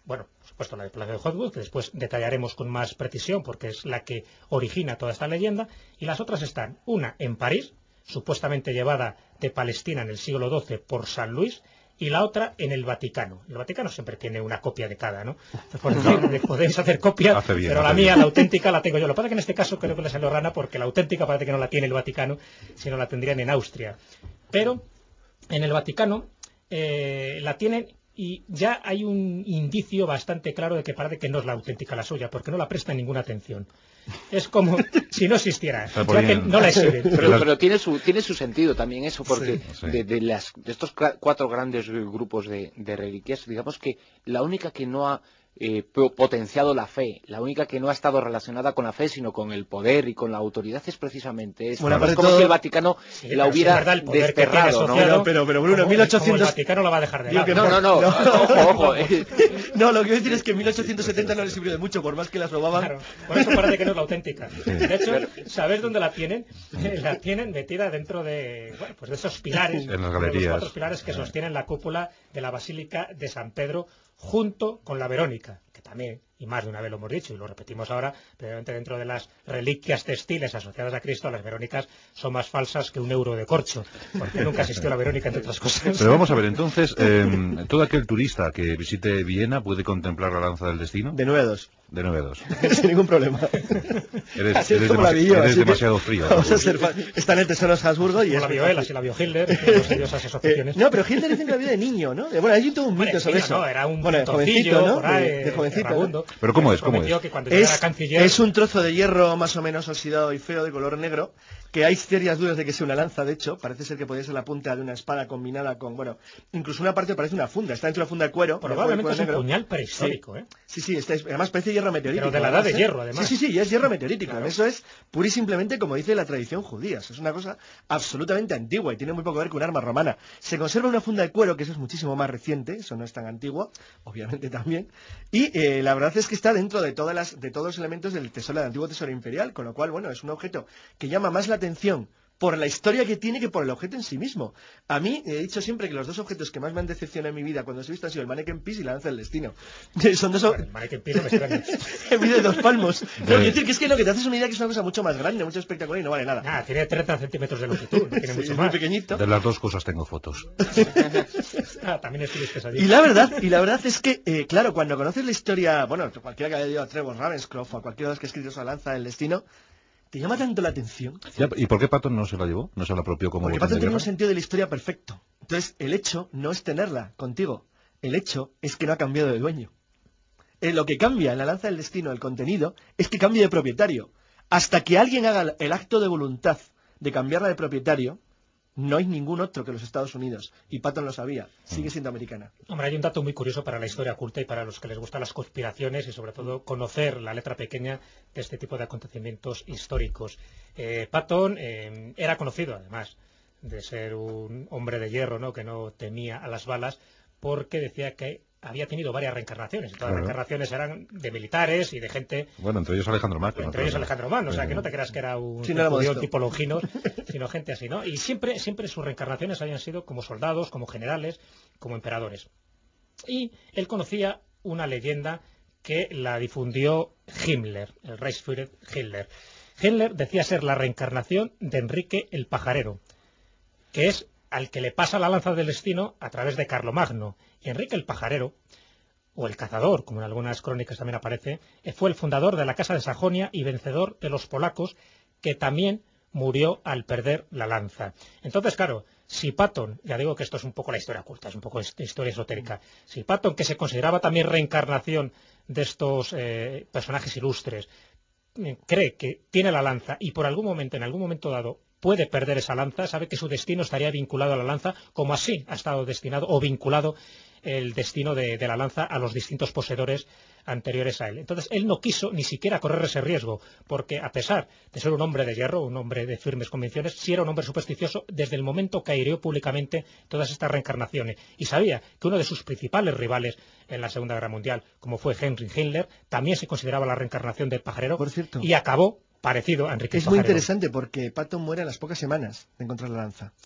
bueno, por supuesto la de Palacio de Holyrood, que después detallaremos con más precisión porque es la que origina toda esta leyenda, y las otras están, una en París, supuestamente llevada de Palestina en el siglo XII por San Luis, y la otra en el Vaticano. El Vaticano siempre tiene una copia de cada, ¿no? Podéis hacer copias, pero la mía, la auténtica, la tengo yo. Lo que pasa es que en este caso creo que le salió rana porque la auténtica parece que no la tiene el Vaticano, sino la tendrían en Austria. Pero en el Vaticano la tienen, y ya hay un indicio bastante claro de que parece que no es la auténtica la suya, porque no la prestan ninguna atención. Es como si no existiera, ya que no la exhiben. Pero tiene su sentido también eso, porque sí. de estos 4 grandes grupos de reliquias, digamos que la única que no ha potenciado la fe, la única que no ha estado relacionada con la fe, sino con el poder y con la autoridad, es precisamente esta. Bueno, es como si el Vaticano la hubiera desterrado, ¿no? Pero Bruno, 1800... el Vaticano la va a dejar de lado. No, ojo. No, lo que quiero decir es que en 1870 no les sirvió de mucho, por más que las robaban. Claro, por eso parece que no es la auténtica. De hecho, ¿sabes dónde la tienen? La tienen metida dentro de, bueno, pues de esos pilares, en las de galerías, los 4 pilares que sostienen la cúpula de la Basílica de San Pedro, junto con la Verónica, que también, y más de una vez lo hemos dicho y lo repetimos ahora, precisamente dentro de las reliquias textiles asociadas a Cristo, las Verónicas son más falsas que un euro de corcho, porque nunca existió la Verónica, entre otras cosas. Pero vamos a ver, entonces, todo aquel turista que visite Viena puede contemplar la lanza del destino. De 9 a 2. De 9 a 2. Sin ningún problema. Eres demasiado frío. Está en el Tesoro de Habsburgo y como es... la vio él, así la vio Hitler, todas esas asociaciones. No, pero Hitler dicen que la vio de niño, ¿no? Bueno, hay todo un mito sobre eso. No, era un jovencito, ¿no? Por ahí, de jovencito, vagabundo. ¿no? Pero ¿cómo es? Que cuando llegara canciller... Es un trozo de hierro más o menos oxidado y feo, de color negro, que hay serias dudas de que sea una lanza, de hecho. Parece ser que podría ser la punta de una espada combinada con, bueno, incluso una parte parece una funda. Está dentro de una funda de cuero. Probablemente es un negro. puñal prehistórico, ¿eh? Sí, además parece hierro meteorítico. Pero de la edad de hierro, además. Sí, es hierro meteorítico. Claro. Eso es pura y simplemente como dice la tradición judía. Es una cosa absolutamente antigua y tiene muy poco que ver con un arma romana. Se conserva una funda de cuero, que eso es muchísimo más reciente, eso no es tan antiguo, obviamente también. Y la verdad es que está dentro de todos los elementos del antiguo tesoro imperial, con lo cual, bueno, es un objeto que llama más la atención por la historia que tiene que por el objeto en sí mismo. A mí, he dicho siempre que los 2 objetos que más me han decepcionado en mi vida cuando los he visto han sido el Manneken Pis y la lanza del destino. Son 2... Bueno, el Manneken Pis no me extraña. Que mide 2 palmos. Quiero decir que es que lo que te haces una idea que es una cosa mucho más grande, mucho espectacular y no vale nada. Nada, tiene 30 centímetros de longitud, no tiene mucho es más. Muy pequeñito. De las 2 cosas tengo fotos. También estuviste allí. Y la verdad es que, claro, cuando conoces la historia, bueno, cualquiera que haya leído a Trevor Ravenscroft o a cualquiera de los que ha escrito esa lanza del destino, te llama tanto la atención. Ya, ¿y por qué Patton no se la llevó? ¿No se la apropió como Porque botín Patton de tiene un guerra? sentido de la historia perfecto. Entonces, el hecho no es tenerla contigo. El hecho es que no ha cambiado de dueño. Lo que cambia en la lanza del destino, el contenido, es que cambie de propietario. Hasta que alguien haga el acto de voluntad de cambiarla de propietario, no hay ningún otro que los Estados Unidos. Y Patton lo sabía. Sigue siendo americana. Hombre, hay un dato muy curioso para la historia oculta y para los que les gustan las conspiraciones y sobre todo conocer la letra pequeña de este tipo de acontecimientos históricos. Patton era conocido, además de ser un hombre de hierro, ¿no?, que no temía a las balas, porque decía que había tenido varias reencarnaciones. Y todas las reencarnaciones eran de militares y de gente... Bueno, entre ellos Alejandro Magno. Entre ellos Alejandro Magno, o sea, que no te creas que era un judío tipo Longinos, sino gente así, ¿no? Y siempre sus reencarnaciones habían sido como soldados, como generales, como emperadores. Y él conocía una leyenda que la difundió Himmler, el Reichsführer Hitler. Hitler decía ser la reencarnación de Enrique el Pajarero, que es al que le pasa la lanza del destino a través de Carlomagno. Y Enrique el Pajarero, o el Cazador, como en algunas crónicas también aparece, fue el fundador de la Casa de Sajonia y vencedor de los polacos, que también murió al perder la lanza. Entonces, claro, si Patton, ya digo que esto es un poco la historia oculta, es un poco historia esotérica, si Patton, que se consideraba también reencarnación de estos personajes ilustres, cree que tiene la lanza y por algún momento, en algún momento dado, puede perder esa lanza, sabe que su destino estaría vinculado a la lanza, como así ha estado destinado o vinculado el destino de la lanza a los distintos poseedores anteriores a él. Entonces, él no quiso ni siquiera correr ese riesgo, porque a pesar de ser un hombre de hierro, un hombre de firmes convicciones, sí era un hombre supersticioso desde el momento que aireó públicamente todas estas reencarnaciones. Y sabía que uno de sus principales rivales en la Segunda Guerra Mundial, como fue Heinrich Himmler, también se consideraba la reencarnación del pajarero. Por cierto, y acabó parecido a Enrique el Es muy Pajarero. interesante porque Patton muere a las pocas semanas de encontrar la lanza.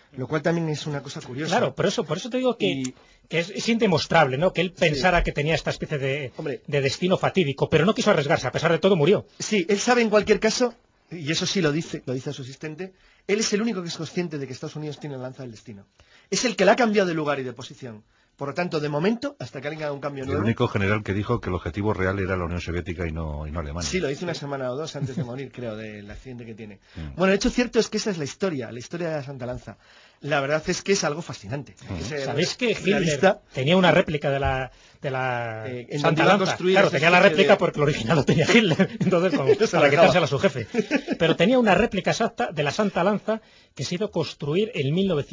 lo cual también es una cosa curiosa. Claro, por eso te digo que es indemostrable, ¿no? Que él pensara que tenía esta especie de destino fatídico, pero no quiso arriesgarse, a pesar de todo murió. Sí, él sabe en cualquier caso, y eso sí lo dice a su asistente, él es el único que es consciente de que Estados Unidos tiene la lanza del destino. Es el que la ha cambiado de lugar y de posición. Por lo tanto, de momento, hasta que alguien haga un cambio nuevo... El único general que dijo que el objetivo real era la Unión Soviética y no Alemania. Sí, lo hizo una semana o dos antes de morir, creo, del accidente que tiene. Bueno, el hecho cierto es que esa es la historia de la Santa Lanza. La verdad es que es algo fascinante. ¿Sabéis que Hitler tenía una réplica de la Santa Lanza? Claro, tenía la réplica porque el original lo tenía Hitler, entonces para quitársela a su jefe. Pero tenía una réplica exacta de la Santa Lanza que se hizo construir en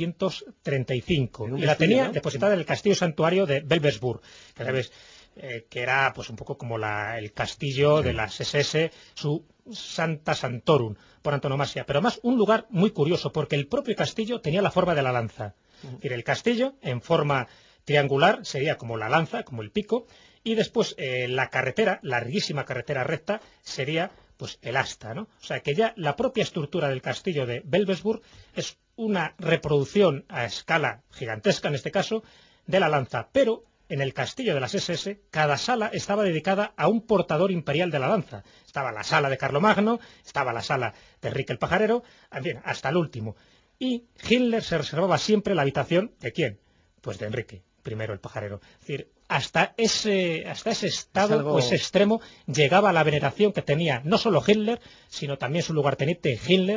1935 y la tenía depositada en el castillo santuario de Belvesburg, que sabes que era pues un poco como el castillo de las SS, su Santa Santorum por antonomasia, pero además un lugar muy curioso porque el propio castillo tenía la forma de la lanza. Es decir, el castillo en forma triangular sería como la lanza, como el pico, y después la carretera, larguísima carretera recta, sería pues el asta, ¿no? O sea que ya la propia estructura del castillo de Belvesburg es una reproducción a escala gigantesca en este caso de la lanza, pero en el castillo de las SS, cada sala estaba dedicada a un portador imperial de la lanza. Estaba la sala de Carlomagno, estaba la sala de Enrique el Pajarero, en fin, hasta el último. Y Hitler se reservaba siempre la habitación ¿de quién? Pues de Enrique I el Pajarero. Es decir, hasta ese estado o ese extremo llegaba la veneración que tenía no solo Hitler, sino también su lugarteniente Himmler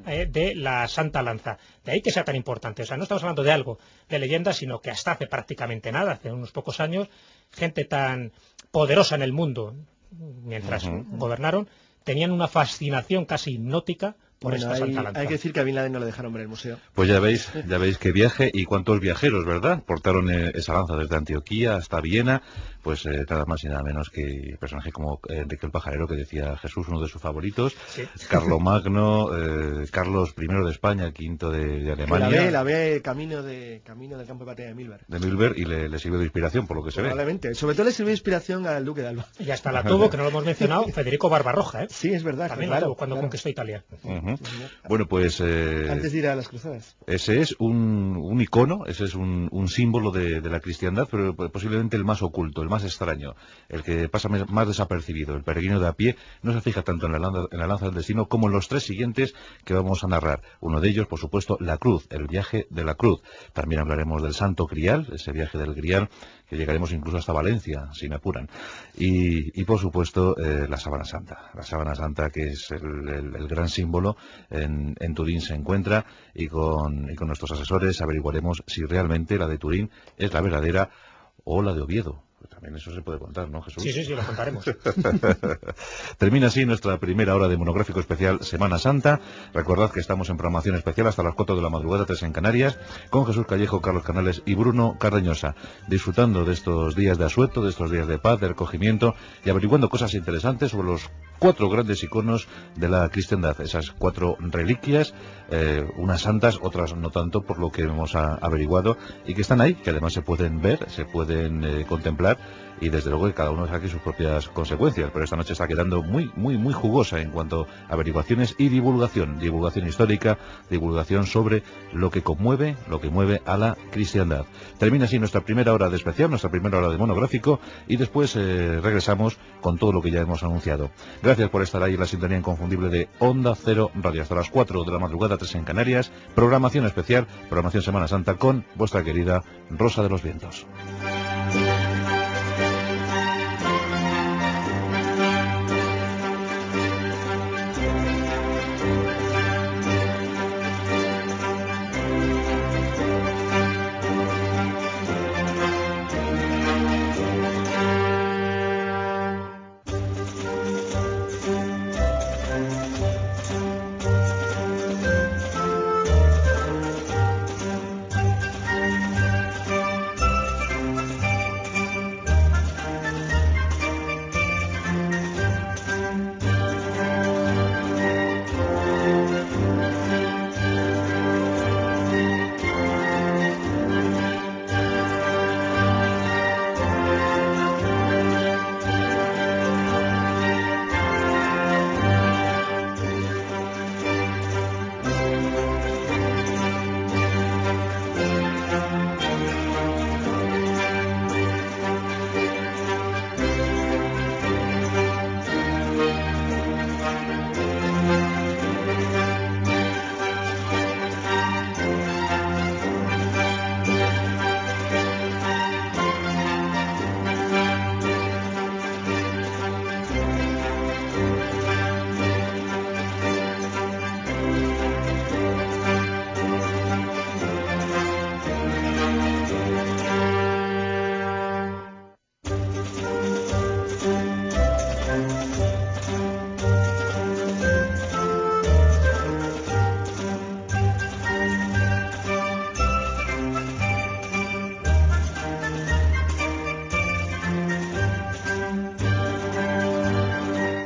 de la Santa Lanza. De ahí que sea tan importante. O sea, no estamos hablando de algo de leyenda, sino que hasta hace prácticamente nada, hace unos pocos años, gente tan poderosa en el mundo, mientras gobernaron, tenían una fascinación casi hipnótica por esta Santa Lanza. Hay que decir que a Bin Laden no le dejaron ver el museo. Pues ya veis qué viaje y cuántos viajeros, ¿verdad? Portaron esa lanza desde Antioquía hasta Viena, pues nada más y nada menos que personajes como Enrique el Pajarero, que decía Jesús, uno de sus favoritos, sí. Carlomagno, Carlos I de España, el quinto de Alemania. La ve camino del campo de batalla de Milberg. De Milberg, y le sirvió de inspiración, por lo que se ve. Probablemente. Sobre todo le sirvió de inspiración al duque de Alba. Y hasta la tuvo, que no lo hemos mencionado, Federico Barbarroja, ¿eh? Sí, es verdad. También la tuvo cuando conquistó Italia. Bueno, pues... antes de ir a las cruzadas. Ese es un icono, ese es un símbolo de la cristiandad, pero posiblemente el más oculto, el más extraño, el que pasa más desapercibido. El peregrino de a pie no se fija tanto en la lanza del destino como en los tres siguientes que vamos a narrar. Uno de ellos, por supuesto, la cruz, el viaje de la cruz. También hablaremos del Santo Grial, ese viaje del Grial, que llegaremos incluso hasta Valencia, si me apuran. Y por supuesto, la Sábana Santa. La Sábana Santa, que es el gran símbolo. En Turín se encuentra, y con nuestros asesores averiguaremos si realmente la de Turín es la verdadera o la de Oviedo. Pues también eso se puede contar, ¿no, Jesús? Sí, lo contaremos. Termina así nuestra primera hora de monográfico especial Semana Santa. Recordad que estamos en programación especial hasta las 4 de la madrugada, 3 en Canarias, con Jesús Callejo, Carlos Canales y Bruno Cardeñosa, disfrutando de estos días de asueto, de estos días de paz, de recogimiento, y averiguando cosas interesantes sobre los 4 grandes iconos de la cristiandad, esas 4 reliquias, unas santas, otras no tanto, por lo que hemos averiguado, y que están ahí, que además se pueden ver, se pueden contemplar, y desde luego que cada uno saque sus propias consecuencias. Pero esta noche está quedando muy jugosa en cuanto a averiguaciones y divulgación histórica, divulgación sobre lo que conmueve, lo que mueve a la cristiandad. Termina así nuestra primera hora de especial, nuestra primera hora de monográfico, y después regresamos con todo lo que ya hemos anunciado. Gracias por estar ahí en la sintonía inconfundible de Onda Cero Radio, hasta las 4 de la madrugada, 3 en Canarias, programación especial, programación Semana Santa con vuestra querida Rosa de los Vientos.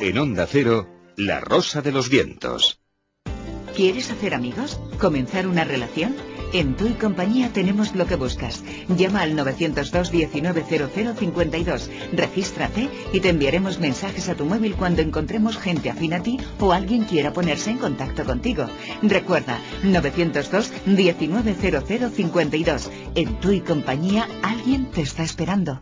En Onda Cero, La Rosa de los Vientos. ¿Quieres hacer amigos? ¿Comenzar una relación? En Tu y Compañía tenemos lo que buscas. Llama al 902 190052, regístrate y te enviaremos mensajes a tu móvil cuando encontremos gente afín a ti o alguien quiera ponerse en contacto contigo. Recuerda, 902 190052. En Tu y Compañía alguien te está esperando.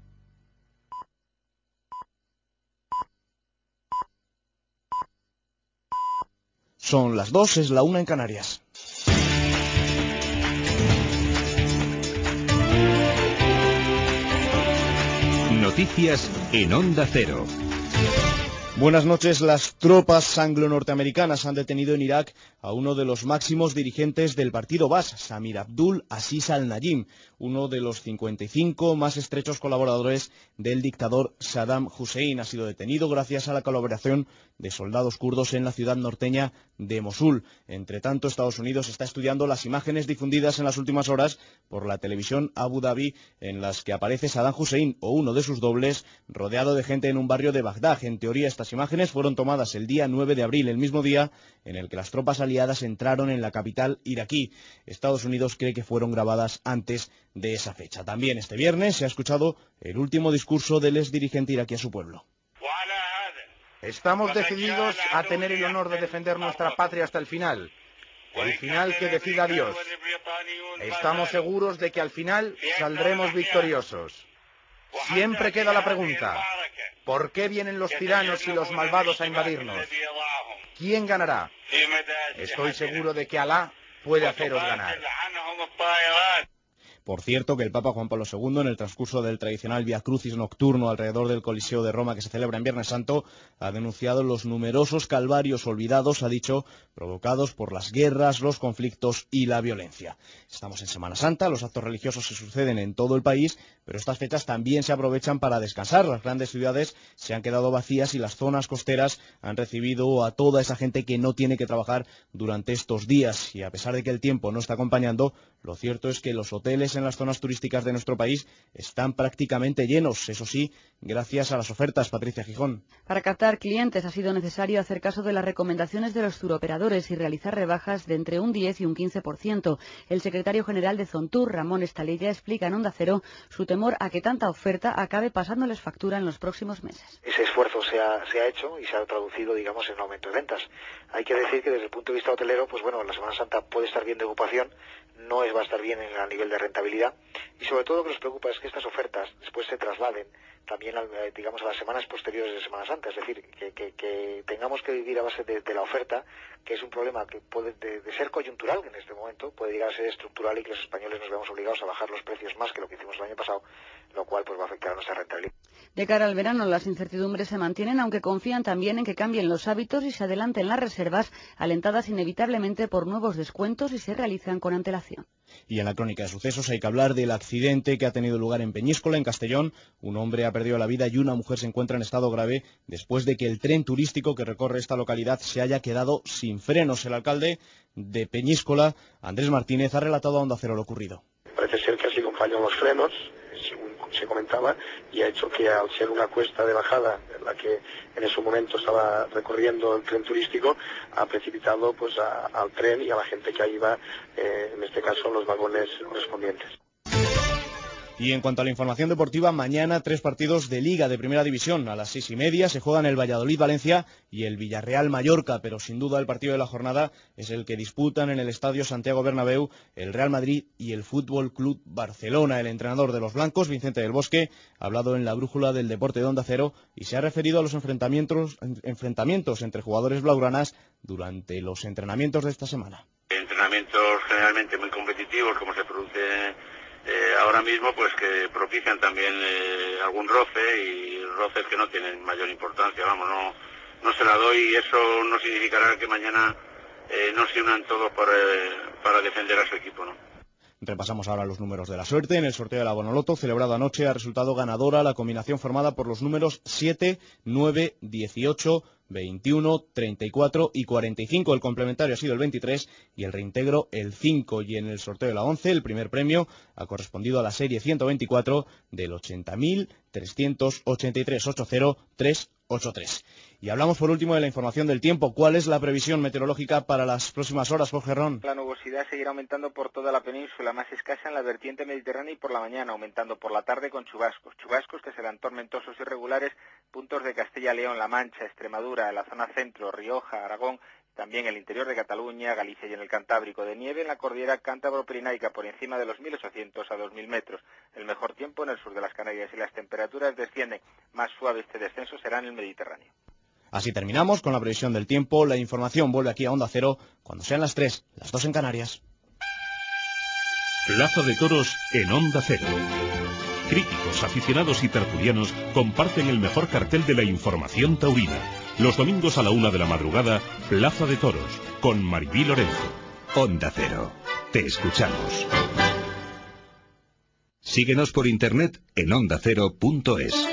Son las 2, es la 1 en Canarias. Noticias en Onda Cero. Buenas noches. Las tropas anglo-norteamericanas han detenido en Irak a uno de los máximos dirigentes del partido Baas, Samir Abdul Aziz al-Najim, uno de los 55 más estrechos colaboradores del dictador Saddam Hussein. Ha sido detenido gracias a la colaboración de soldados kurdos en la ciudad norteña de Mosul. Entre tanto, Estados Unidos está estudiando las imágenes difundidas en las últimas horas por la televisión Abu Dhabi, en las que aparece Saddam Hussein o uno de sus dobles rodeado de gente en un barrio de Bagdad. En teoría, estas imágenes fueron tomadas el día 9 de abril, el mismo día en el que las tropas aliadas entraron en la capital iraquí. Estados Unidos cree que fueron grabadas antes de esa fecha. También este viernes se ha escuchado el último discurso del exdirigente iraquí a su pueblo. Estamos decididos a tener el honor de defender nuestra patria hasta el final que decida Dios. Estamos seguros de que al final saldremos victoriosos. Siempre queda la pregunta: ¿por qué vienen los tiranos y los malvados a invadirnos? ¿Quién ganará? Estoy seguro de que Alá puede haceros ganar. Por cierto, que el Papa Juan Pablo II, en el transcurso del tradicional Via Crucis nocturno alrededor del Coliseo de Roma que se celebra en Viernes Santo, ha denunciado los numerosos calvarios olvidados, ha dicho, provocados por las guerras, los conflictos y la violencia. Estamos en Semana Santa, los actos religiosos se suceden en todo el país, pero estas fechas también se aprovechan para descansar. Las grandes ciudades se han quedado vacías y las zonas costeras han recibido a toda esa gente que no tiene que trabajar durante estos días. Y a pesar de que el tiempo no está acompañando, lo cierto es que los hoteles en las zonas turísticas de nuestro país están prácticamente llenos, eso sí, gracias a las ofertas. Patricia Gijón. Para captar clientes ha sido necesario hacer caso de las recomendaciones de los turoperadores y realizar rebajas de entre un 10 y un 15%. El secretario general de Zontur, Ramón Estalella, explica en Onda Cero su temor a que tanta oferta acabe pasándoles factura en los próximos meses. Ese esfuerzo se ha hecho y se ha traducido, digamos, en un aumento de ventas. Hay que decir que desde el punto de vista hotelero, pues bueno, la Semana Santa puede estar bien de ocupación, no va a estar bien a nivel de rentabilidad, y sobre todo lo que nos preocupa es que estas ofertas después se trasladen también, digamos, a las semanas posteriores de Semana Santa, es decir, que tengamos que vivir a base de la oferta, que es un problema que puede de ser coyuntural en este momento, puede llegar a ser estructural y que los españoles nos veamos obligados a bajar los precios más que lo que hicimos el año pasado, lo cual pues va a afectar a nuestra rentabilidad. De cara al verano, las incertidumbres se mantienen, aunque confían también en que cambien los hábitos y se adelanten las reservas, alentadas inevitablemente por nuevos descuentos y se realizan con antelación. Y en la crónica de sucesos hay que hablar del accidente que ha tenido lugar en Peñíscola, en Castellón. Un hombre ha perdido la vida y una mujer se encuentra en estado grave después de que el tren turístico que recorre esta localidad se haya quedado sin frenos. El alcalde de Peñíscola, Andrés Martínez, ha relatado a Onda Cero lo ocurrido. Parece ser que ha sido un fallo en los frenos, según se comentaba, y ha hecho que al ser una cuesta de bajada en la que en ese momento estaba recorriendo el tren turístico, ha precipitado pues al tren y a la gente que ahí iba, en este caso en los vagones correspondientes. Y en cuanto a la información deportiva, mañana 3 partidos de Liga de Primera División. A las 6:30 se juegan el Valladolid-Valencia y el Villarreal-Mallorca, pero sin duda el partido de la jornada es el que disputan en el Estadio Santiago Bernabéu el Real Madrid y el Fútbol Club Barcelona. El entrenador de los blancos, Vicente del Bosque, ha hablado en la brújula del deporte de Onda Cero y se ha referido a los enfrentamientos entre jugadores blaugranas durante los entrenamientos de esta semana. Entrenamientos generalmente muy competitivos, como se produce ahora mismo, pues que propician también algún roce, y roces que no tienen mayor importancia, vamos, no se la doy, y eso no significará que mañana no se unan todos para defender a su equipo, ¿no? Repasamos ahora los números de la suerte. En el sorteo de la Bonoloto, celebrado anoche, ha resultado ganadora la combinación formada por los números 7, 9, 18, 21, 34 y 45. El complementario ha sido el 23 y el reintegro el 5. Y en el sorteo de la 11, el primer premio ha correspondido a la serie 124 del 80.383 80383. Y hablamos por último de la información del tiempo. ¿Cuál es la previsión meteorológica para las próximas horas, Jorge Ron? La nubosidad seguirá aumentando por toda la península, más escasa en la vertiente mediterránea y por la mañana, aumentando por la tarde con chubascos. Chubascos que serán tormentosos y regulares, puntos de Castilla, León, La Mancha, Extremadura, la zona centro, Rioja, Aragón, también el interior de Cataluña, Galicia y en el Cantábrico. De nieve en la cordillera cántabro-pirenaica por encima de los 1.800 a 2.000 metros. El mejor tiempo en el sur de las Canarias y las temperaturas descienden. Más suave este descenso será en el Mediterráneo. Así terminamos con la previsión del tiempo. La información vuelve aquí a Onda Cero cuando sean las 3, las 2 en Canarias. Plaza de Toros en Onda Cero. Críticos, aficionados y tertulianos comparten el mejor cartel de la información taurina. Los domingos a la 1 de la madrugada, Plaza de Toros, con Maribí Lorenzo. Onda Cero. Te escuchamos. Síguenos por internet en ondacero.es.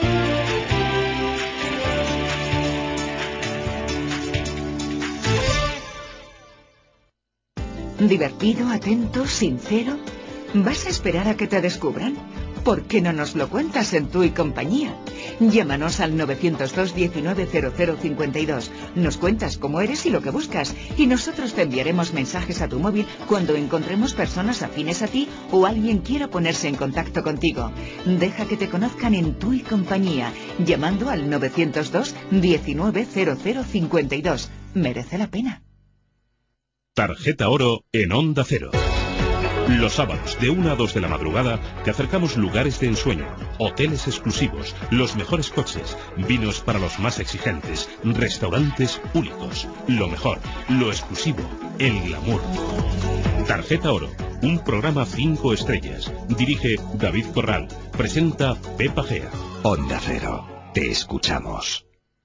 ¿Divertido, atento, sincero? ¿Vas a esperar a que te descubran? ¿Por qué no nos lo cuentas en Tú y Compañía? Llámanos al 902 19 0052. Nos cuentas cómo eres y lo que buscas. Y nosotros te enviaremos mensajes a tu móvil cuando encontremos personas afines a ti o alguien quiera ponerse en contacto contigo. Deja que te conozcan en Tú y Compañía, llamando al 902 19 0052. Merece la pena. Tarjeta Oro en Onda Cero. Los sábados de 1 a 2 de la madrugada te acercamos lugares de ensueño, hoteles exclusivos, los mejores coches, vinos para los más exigentes, restaurantes únicos, lo mejor, lo exclusivo, el glamour. Tarjeta Oro, un programa 5 estrellas. Dirige David Corral. Presenta Pepa Gea. Onda Cero. Te escuchamos.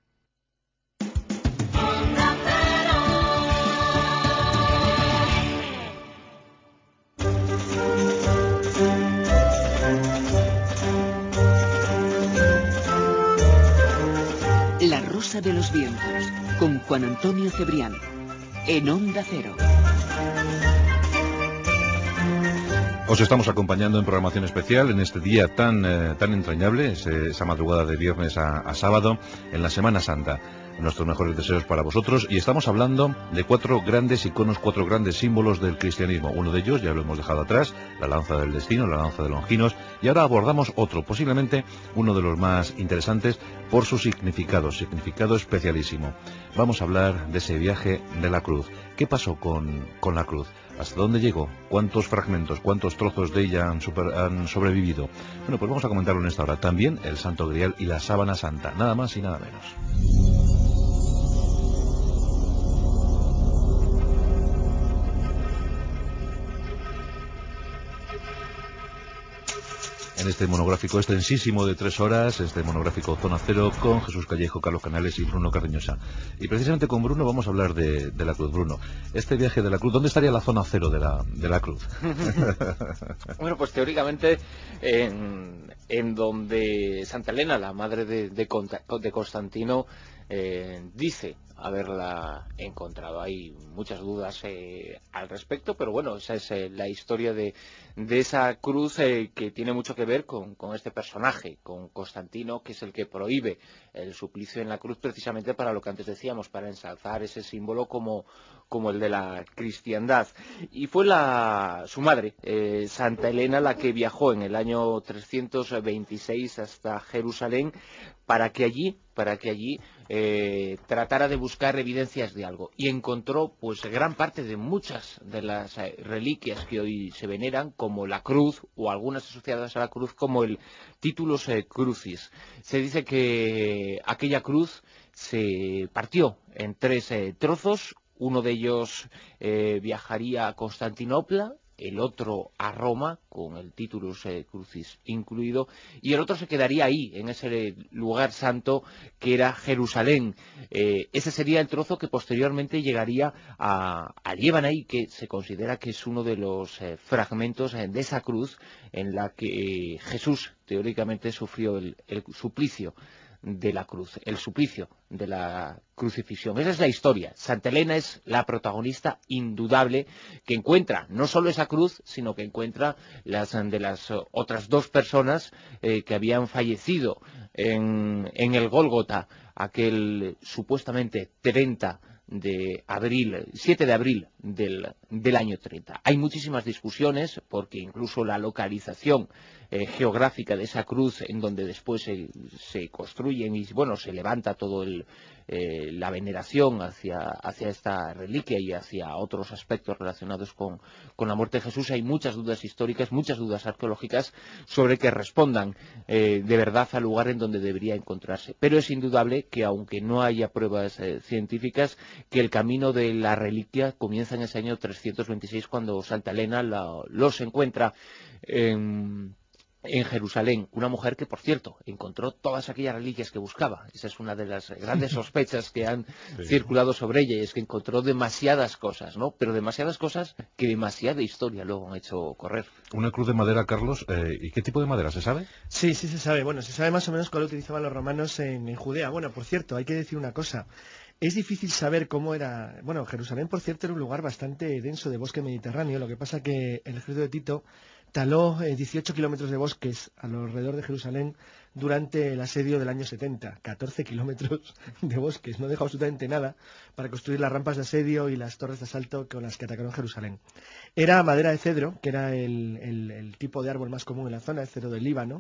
La Rosa de los Vientos, con Juan Antonio Cebrián, en Onda Cero. Os estamos acompañando en programación especial en este día tan entrañable, esa madrugada de viernes a sábado, en la Semana Santa. Nuestros mejores deseos para vosotros, y estamos hablando de 4 grandes iconos, 4 grandes símbolos del cristianismo. Uno de ellos ya lo hemos dejado atrás, la lanza del destino, la lanza de Longinos, y ahora abordamos otro, posiblemente uno de los más interesantes por su significado especialísimo. Vamos a hablar de ese viaje de la cruz. ¿Qué pasó con la cruz? ¿Hasta dónde llegó? ¿Cuántos fragmentos, cuántos trozos de ella han sobrevivido? Bueno, pues vamos a comentarlo en esta hora. También el Santo Grial y la Sábana Santa, nada más y nada menos. En este monográfico extensísimo de 3 horas, este monográfico Zona Cero, con Jesús Callejo, Carlos Canales y Bruno Carriñosa. Y precisamente con Bruno vamos a hablar de la cruz. Bruno, este viaje de la cruz, ¿dónde estaría la zona cero de la cruz? Bueno, pues teóricamente en donde Santa Elena, la madre de Constantino, dice haberla encontrado. Hay muchas dudas al respecto, pero bueno, esa es la historia de esa cruz que tiene mucho que ver con este personaje, con Constantino, que es el que prohíbe el suplicio en la cruz, precisamente para lo que antes decíamos, para ensalzar ese símbolo como el de la cristiandad. Y fue su madre, Santa Elena, la que viajó en el año 326 hasta Jerusalén para que allí tratara de buscar evidencias de algo, y encontró pues gran parte de muchas de las reliquias que hoy se veneran, como la cruz, o algunas asociadas a la cruz, como el Titulus Crucis. Se dice que aquella cruz se partió en 3 trozos. Uno de ellos viajaría a Constantinopla, el otro a Roma, con el Titulus Crucis incluido, y el otro se quedaría ahí, en ese lugar santo que era Jerusalén. Ese sería el trozo que posteriormente llegaría al Líbano, que se considera que es uno de los fragmentos de esa cruz en la que Jesús teóricamente sufrió el suplicio de la cruz, el suplicio de la crucifixión. Esa es la historia. Santa Elena es la protagonista indudable que encuentra no solo esa cruz, sino que encuentra las otras dos personas que habían fallecido en el Gólgota, aquel supuestamente 7 de abril del año 30. Hay muchísimas discusiones porque incluso la localización geográfica de esa cruz, en donde después se construyen y bueno, se levanta todo la veneración hacia esta reliquia y hacia otros aspectos relacionados con la muerte de Jesús, hay muchas dudas históricas, muchas dudas arqueológicas sobre que respondan de verdad al lugar en donde debería encontrarse. Pero es indudable que aunque no haya pruebas científicas, que el camino de la reliquia comienza en ese año 326 cuando Santa Elena los encuentra en Jerusalén, una mujer que, por cierto, encontró todas aquellas reliquias que buscaba. Esa es una de las grandes sospechas que han circulado sobre ella, y es que encontró demasiadas cosas, ¿no? Pero demasiadas cosas que demasiada historia luego han hecho correr. Una cruz de madera, Carlos, ¿y qué tipo de madera? ¿Se sabe? Sí, se sabe. Bueno, se sabe más o menos cuál utilizaban los romanos en Judea. Bueno, por cierto, hay que decir una cosa. Es difícil saber cómo era... Bueno, Jerusalén, por cierto, era un lugar bastante denso de bosque mediterráneo. Lo que pasa que el ejército de Tito taló 18 kilómetros de bosques alrededor de Jerusalén durante el asedio del año 70. 14 kilómetros de bosques. No dejó absolutamente nada para construir las rampas de asedio y las torres de asalto con las que atacaron Jerusalén. Era madera de cedro, que era el tipo de árbol más común en la zona, el cedro del Líbano.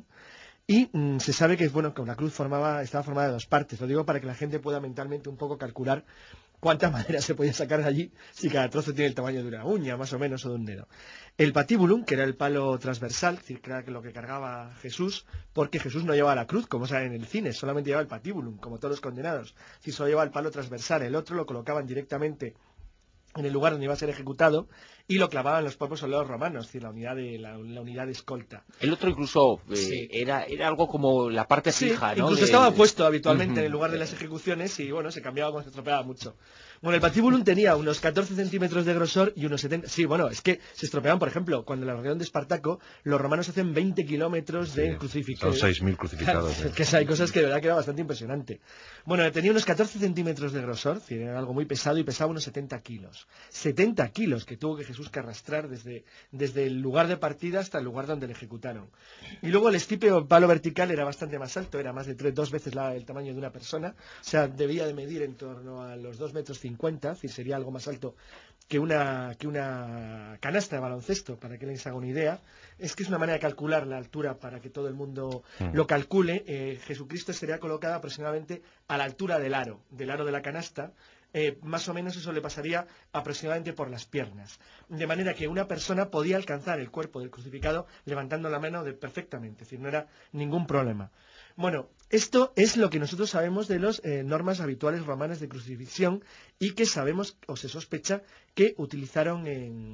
Y se sabe que bueno, que la cruz estaba formada de dos partes. Lo digo para que la gente pueda mentalmente un poco calcular cuánta madera se podía sacar de allí si cada trozo tiene el tamaño de una uña, más o menos, o de un dedo. El patibulum, que era el palo transversal, es decir, que era lo que cargaba Jesús, porque Jesús no llevaba la cruz, como saben en el cine, solamente llevaba el patibulum, como todos los condenados. Si solo llevaba el palo transversal, el otro lo colocaban directamente en el lugar donde iba a ser ejecutado y lo clavaban los propios soldados romanos, es decir, la unidad de escolta. El otro incluso Sí. era algo como la parte fija, ¿no? Incluso estaba puesto habitualmente en el lugar de las ejecuciones y bueno, se cambiaba cuando se estropeaba mucho. Bueno, el patibulum tenía unos 14 centímetros de grosor y unos 70... Sí, bueno, es que se estropeaban, por ejemplo, cuando en la región de Espartaco, los romanos hacen 20 kilómetros de crucificados. Son 6.000 crucificados. Claro, que hay cosas que de verdad que era bastante impresionante. Bueno, tenía unos 14 centímetros de grosor, es decir, era algo muy pesado y pesaba unos 70 kilos. 70 kilos que tuvo que Jesús que arrastrar desde el lugar de partida hasta el lugar donde le ejecutaron. Y luego el estipe o palo vertical era bastante más alto, era más de 2 veces el tamaño de una persona, o sea, debía de medir en torno a los 2,50 metros, es decir, sería algo más alto que una canasta de baloncesto, para que les haga una idea. Es que es una manera de calcular la altura para que todo el mundo lo calcule. Jesucristo sería colocado aproximadamente a la altura del aro de la canasta. Más o menos eso le pasaría aproximadamente por las piernas. De manera que una persona podía alcanzar el cuerpo del crucificado levantando la mano perfectamente, es decir, no era ningún problema. Bueno, esto es lo que nosotros sabemos de las normas habituales romanas de crucifixión y que sabemos o se sospecha que utilizaron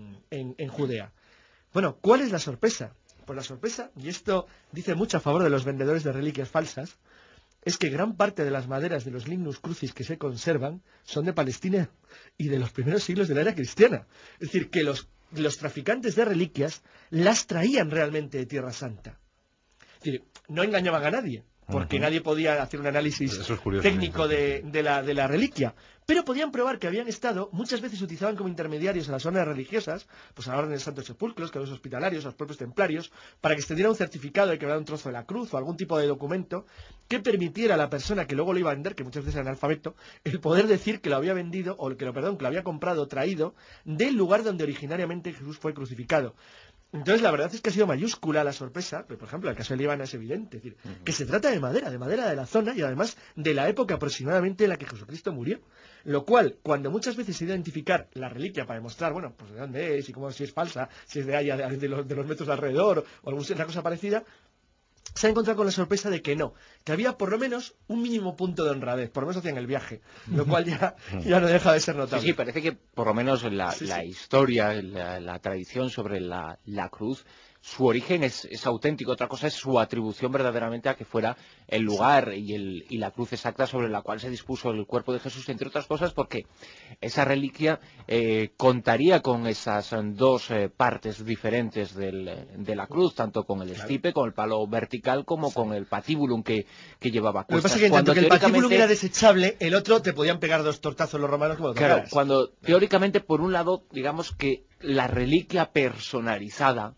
en Judea. Bueno, ¿cuál es la sorpresa? Pues la sorpresa, y esto dice mucho a favor de los vendedores de reliquias falsas, es que gran parte de las maderas de los lignus crucis que se conservan son de Palestina y de los primeros siglos de la era cristiana. Es decir, que los traficantes de reliquias las traían realmente de Tierra Santa. Es decir, no engañaban a nadie, porque nadie podía hacer un análisis técnico de la reliquia, pero podían probar que habían estado, muchas veces utilizaban como intermediarios a las órdenes religiosas, pues a la orden de Santos Sepulcros, que a los hospitalarios, a los propios templarios, para que extendiera un certificado de que había un trozo de la cruz o algún tipo de documento que permitiera a la persona que luego lo iba a vender, que muchas veces era analfabeto, el poder decir que lo había vendido, o que lo había comprado o traído del lugar donde originariamente Jesús fue crucificado. Entonces la verdad es que ha sido mayúscula la sorpresa, pero por ejemplo el caso de Líbano es evidente, es decir, que se trata de madera de la zona y además de la época aproximadamente en la que Jesucristo murió, lo cual cuando muchas veces se identificar la reliquia para demostrar, bueno, pues de dónde es y cómo, si es falsa, si es de allá de los metros de alrededor o alguna cosa parecida, se ha encontrado con la sorpresa de que no, que había por lo menos un mínimo punto de honradez, por lo menos hacían el viaje, lo cual ya no deja de ser notable. Sí, parece que por lo menos la historia, la tradición sobre la cruz, su origen es auténtico. Otra cosa es su atribución verdaderamente a que fuera el lugar y la cruz exacta sobre la cual se dispuso el cuerpo de Jesús, entre otras cosas porque esa reliquia contaría con esas dos partes diferentes de la cruz, tanto con el estipe, con el palo vertical, vertical como con el patibulum que llevaba a cuestas. Lo que pasa es que en tanto que el patibulum era desechable, el otro te podían pegar 2 tortazos los romanos como lo tocaras. Claro, cuando teóricamente, por un lado, digamos que la reliquia personalizada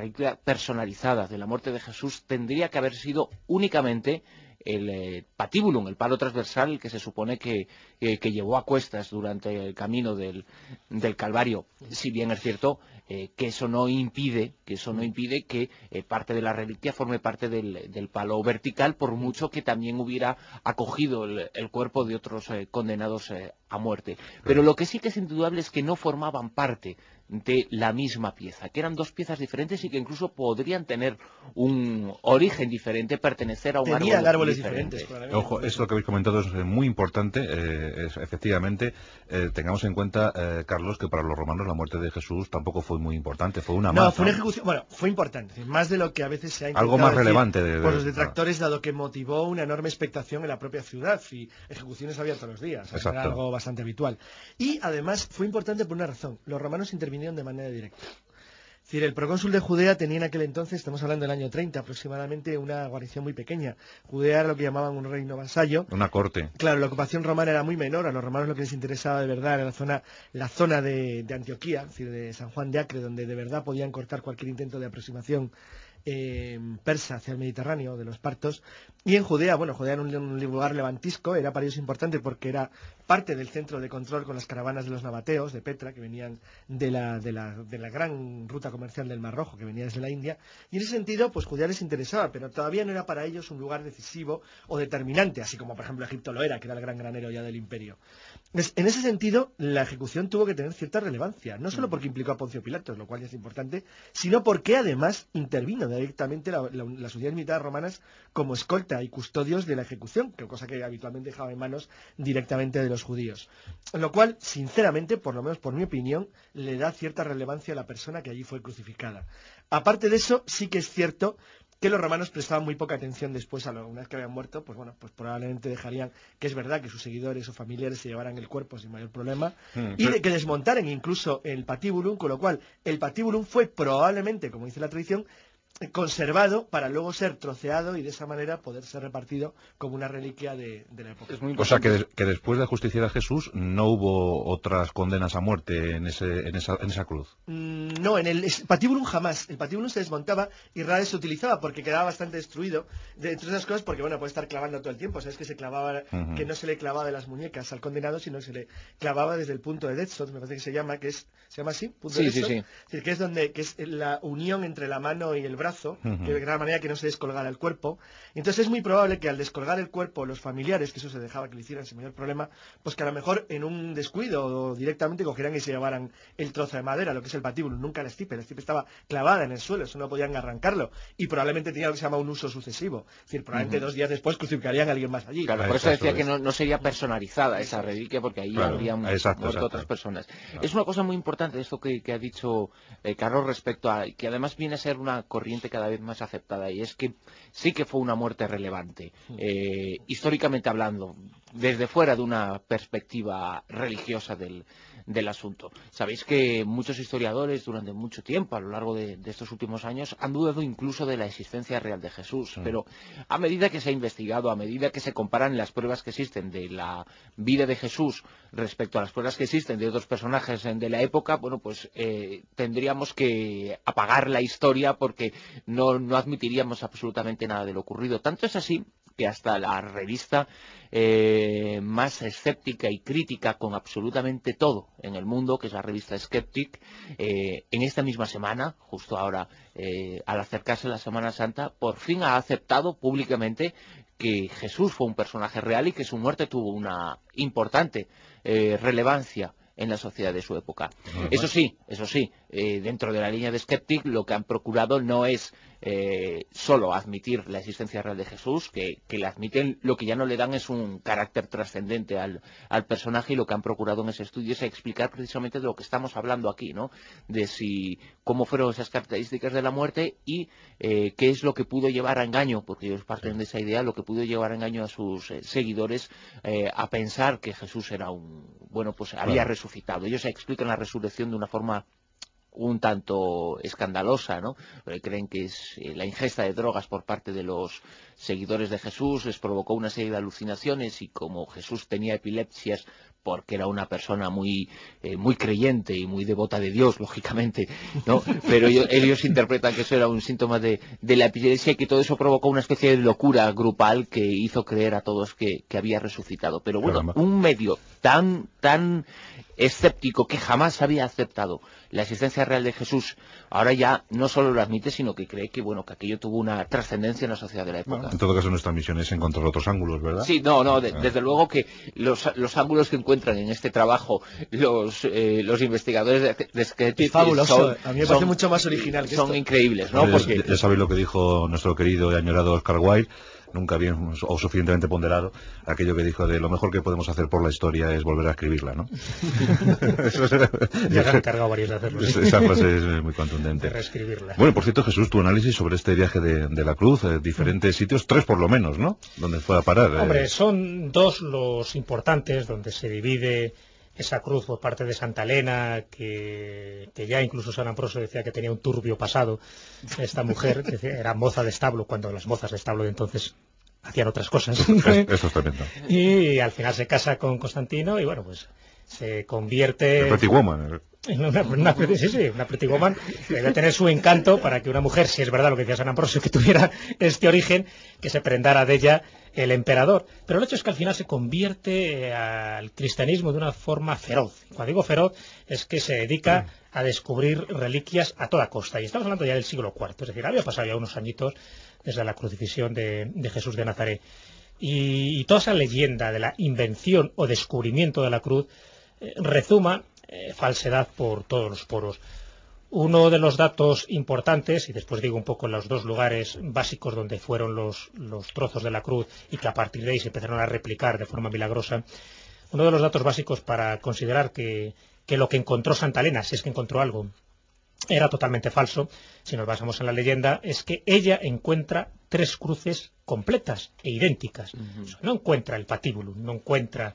de la muerte de Jesús tendría que haber sido únicamente el patibulum, el palo transversal que se supone que llevó a cuestas durante el camino del Calvario. Si bien es cierto que eso no impide que parte de la reliquia forme parte del palo vertical, por mucho que también hubiera acogido el cuerpo de otros condenados a muerte. Pero lo que sí que es indudable es que no formaban parte de la misma pieza, que eran 2 piezas diferentes y que incluso podrían tener un origen diferente, pertenecer a un árbol diferente. Ojo, esto que habéis comentado es muy importante, efectivamente, tengamos en cuenta, Carlos, que para los romanos la muerte de Jesús tampoco fue muy importante, fue una más. No, fue una ejecución, bueno, fue importante, más de lo que a veces se ha intentado algo más decir relevante por los detractores, dado que motivó una enorme expectación en la propia ciudad, y ejecuciones había todos los días, era algo bastante habitual. Y además fue importante por una razón: los romanos intervinieron de manera directa. Es decir, el procónsul de Judea tenía en aquel entonces, estamos hablando del año 30 aproximadamente, una guarnición muy pequeña. Judea era lo que llamaban un reino vasallo. Una corte. Claro, la ocupación romana era muy menor. A los romanos lo que les interesaba de verdad era la zona de Antioquía, es decir, de San Juan de Acre, donde de verdad podían cortar cualquier intento de aproximación persa hacia el Mediterráneo, de los partos. Y en Judea, bueno, Judea era un lugar levantisco, era para ellos importante porque era parte del centro de control con las caravanas de los nabateos, de Petra, que venían de la gran ruta comercial del Mar Rojo, que venía desde la India. Y en ese sentido, pues Judea les interesaba, pero todavía no era para ellos un lugar decisivo o determinante, así como por ejemplo Egipto lo era, que era el gran granero ya del imperio. En ese sentido, la ejecución tuvo que tener cierta relevancia, no solo porque implicó a Poncio Pilatos, lo cual ya es importante, sino porque además intervino directamente las unidades militares romanas como escolta y custodios de la ejecución, cosa que habitualmente dejaba en manos directamente de los judíos. Lo cual, sinceramente, por lo menos por mi opinión, le da cierta relevancia a la persona que allí fue crucificada. Aparte de eso, sí que es cierto que los romanos prestaban muy poca atención después una vez que habían muerto, pues bueno, pues probablemente dejarían, que es verdad, que sus seguidores o familiares se llevaran el cuerpo sin mayor problema, y de que desmontaran incluso el patibulum, con lo cual el patibulum fue probablemente, como dice la tradición, conservado para luego ser troceado y de esa manera poder ser repartido como una reliquia de la época. O sea, que después de ajusticiar a Jesús no hubo otras condenas a muerte en esa cruz. No, en el patibulum jamás. El patibulum se desmontaba y rara vez se utilizaba porque quedaba bastante destruido. Entre otras cosas porque, bueno, puede estar clavando todo el tiempo. Sabes que se clavaba, que no se le clavaba de las muñecas al condenado, sino que se le clavaba desde el punto de Deathshot, me parece que se llama así, punto de Deathshot. Sí. Es decir, que es la unión entre la mano y el brazo, que de gran manera que no se descolgara el cuerpo. Entonces es muy probable que al descolgar el cuerpo los familiares, que eso se dejaba que lo hicieran sin mayor problema, pues que a lo mejor en un descuido o directamente cogieran y se llevaran el trozo de madera, lo que es el patíbulo, nunca la estipe estaba clavada en el suelo, eso no podían arrancarlo, y probablemente tenía lo que se llama un uso sucesivo, es decir, probablemente 2 días después crucificarían a alguien más allí. Claro, por eso decía que no sería personalizada esa reliquia, porque ahí habrían muerto otras personas. Es una cosa muy importante esto que ha dicho Carlos respecto a que además viene a ser una corriente cada vez más aceptada, y es que sí que fue una muerte relevante, históricamente hablando, desde fuera de una perspectiva religiosa del asunto. Sabéis que muchos historiadores durante mucho tiempo, a lo largo de estos últimos años, han dudado incluso de la existencia real de Jesús, pero a medida que se ha investigado, a medida que se comparan las pruebas que existen de la vida de Jesús respecto a las pruebas que existen de otros personajes de la época, bueno, pues tendríamos que apagar la historia porque no admitiríamos absolutamente nada de lo ocurrido. Tanto es así que hasta la revista más escéptica y crítica con absolutamente todo en el mundo, que es la revista Skeptic, en esta misma semana, justo ahora, al acercarse la Semana Santa, por fin ha aceptado públicamente que Jesús fue un personaje real y que su muerte tuvo una importante relevancia en la sociedad de su época. Eso sí, dentro de la línea de Skeptic lo que han procurado no es solo admitir la existencia real de Jesús, que la admiten, lo que ya no le dan es un carácter trascendente al personaje, y lo que han procurado en ese estudio es explicar precisamente de lo que estamos hablando aquí, ¿no? De cómo fueron esas características de la muerte y qué es lo que pudo llevar a engaño, porque ellos parten de esa idea, lo que pudo llevar a engaño a sus seguidores a pensar que Jesús era había resucitado. Ellos explican la resurrección de una forma un tanto escandalosa, ¿no? Creen que es la ingesta de drogas por parte de los seguidores de Jesús les provocó una serie de alucinaciones, y como Jesús tenía epilepsias porque era una persona muy creyente y muy devota de Dios, lógicamente, ¿no? Pero ellos interpretan que eso era un síntoma de la epilepsia, y que todo eso provocó una especie de locura grupal que hizo creer a todos que había resucitado. Pero bueno, Caramba. un medio tan escéptico, que jamás había aceptado la existencia real de Jesús, ahora ya no solo lo admite, sino que cree que bueno, que aquello tuvo una trascendencia en la sociedad de la época. Bueno, en todo caso, nuestra misión es encontrar otros ángulos, ¿verdad? Sí, desde luego que los ángulos que encuentran en este trabajo los investigadores de Skeptic fabuloso. A mí me parece mucho más original que son esto. increíbles, ¿no? Porque Ya sabéis lo que dijo nuestro querido y añorado Oscar Wilde, nunca bien o suficientemente ponderado, aquello que dijo de lo mejor que podemos hacer por la historia es volver a escribirla, ¿no? Ya se han encargado varios de hacerlo. ¿Sí? Esa frase es muy contundente. De reescribirla. Bueno, por cierto, Jesús, tu análisis sobre este viaje de la cruz, diferentes sitios, 3 por lo menos, ¿no? Donde fue a parar. Hombre, son 2 los importantes, donde se divide esa cruz por parte de Santa Elena, que ya incluso San Ambrosio decía que tenía un turbio pasado. Esta mujer era moza de establo, cuando las mozas de establo de entonces hacían otras cosas. Eso es tremendo. Y al final se casa con Constantino y bueno, pues se convierte... El Pretty Woman. Una pretty woman debe tener su encanto para que una mujer, si es verdad lo que decía San Ambrosio, que tuviera este origen, que se prendara de ella el emperador. Pero el hecho es que al final se convierte al cristianismo de una forma feroz. Cuando digo feroz es que se dedica a descubrir reliquias a toda costa. Y estamos hablando ya del siglo IV, es decir, había pasado ya unos añitos desde la crucifixión de Jesús de Nazaret. Y toda esa leyenda de la invención o descubrimiento de la cruz rezuma falsedad por todos los poros. Uno de los datos importantes, y después digo un poco los 2 lugares básicos donde fueron los trozos de la cruz y que a partir de ahí se empezaron a replicar de forma milagrosa, uno de los datos básicos para considerar que lo que encontró Santa Elena, si es que encontró algo, era totalmente falso, si nos basamos en la leyenda, es que ella encuentra 3 cruces completas e idénticas. O sea, no encuentra el patíbulum, no encuentra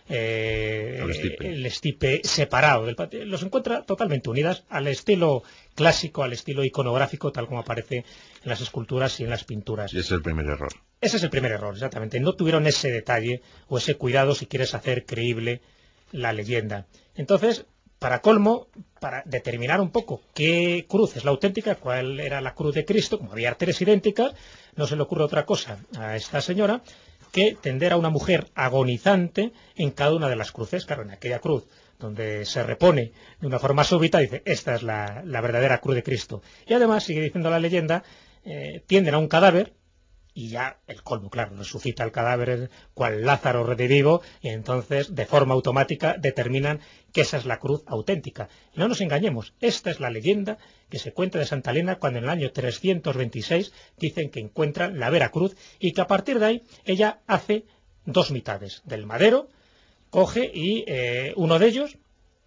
el estipe separado del patíbulum, los encuentra totalmente unidas al estilo clásico, al estilo iconográfico, tal como aparece en las esculturas y en las pinturas. Y ese es el primer error. Ese es el primer error, exactamente. No tuvieron ese detalle o ese cuidado si quieres hacer creíble la leyenda. Entonces, para colmo, para determinar un poco qué cruz es la auténtica, cuál era la cruz de Cristo, como había 3 idénticas, no se le ocurre otra cosa a esta señora que tender a una mujer agonizante en cada una de las cruces. Claro, en aquella cruz donde se repone de una forma súbita, dice, esta es la verdadera cruz de Cristo. Y además, sigue diciendo la leyenda, tienden a un cadáver, y ya el colmo, claro, resucita el cadáver cual Lázaro redivivo, y entonces de forma automática determinan que esa es la cruz auténtica. Y no nos engañemos, esta es la leyenda que se cuenta de Santa Elena cuando en el año 326 dicen que encuentran la vera cruz, y que a partir de ahí ella hace 2 mitades del madero, coge y uno de ellos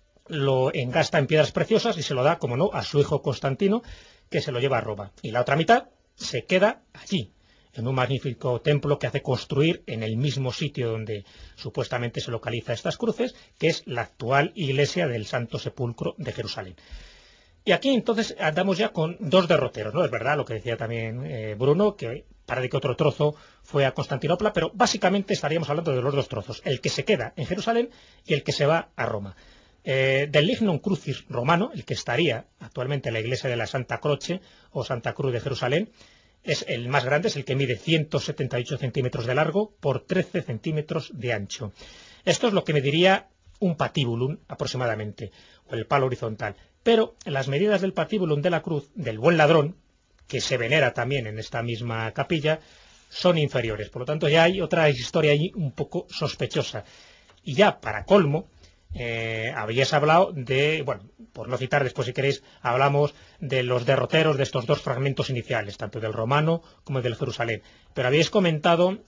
lo engasta en piedras preciosas y se lo da, como no, a su hijo Constantino, que se lo lleva a Roma, y la otra mitad se queda allí, en un magnífico templo que hace construir en el mismo sitio donde supuestamente se localiza estas cruces, que es la actual iglesia del Santo Sepulcro de Jerusalén. Y aquí entonces andamos ya con 2 derroteros, ¿no? Es verdad lo que decía también Bruno, que parece que otro trozo fue a Constantinopla, pero básicamente estaríamos hablando de los 2 trozos, el que se queda en Jerusalén y el que se va a Roma. Del Lignum Crucis romano, el que estaría actualmente en la iglesia de la Santa Croce o Santa Cruz de Jerusalén, es el más grande, es el que mide 178 centímetros de largo por 13 centímetros de ancho. Esto es lo que mediría un patíbulum aproximadamente, o el palo horizontal. Pero las medidas del patíbulum de la cruz del Buen Ladrón, que se venera también en esta misma capilla, son inferiores. Por lo tanto, ya hay otra historia allí un poco sospechosa. Y ya, para colmo, habíais hablado de, bueno, por no citar, después si queréis, hablamos de los derroteros de estos 2 fragmentos iniciales, tanto del romano como del Jerusalén. Pero habéis comentado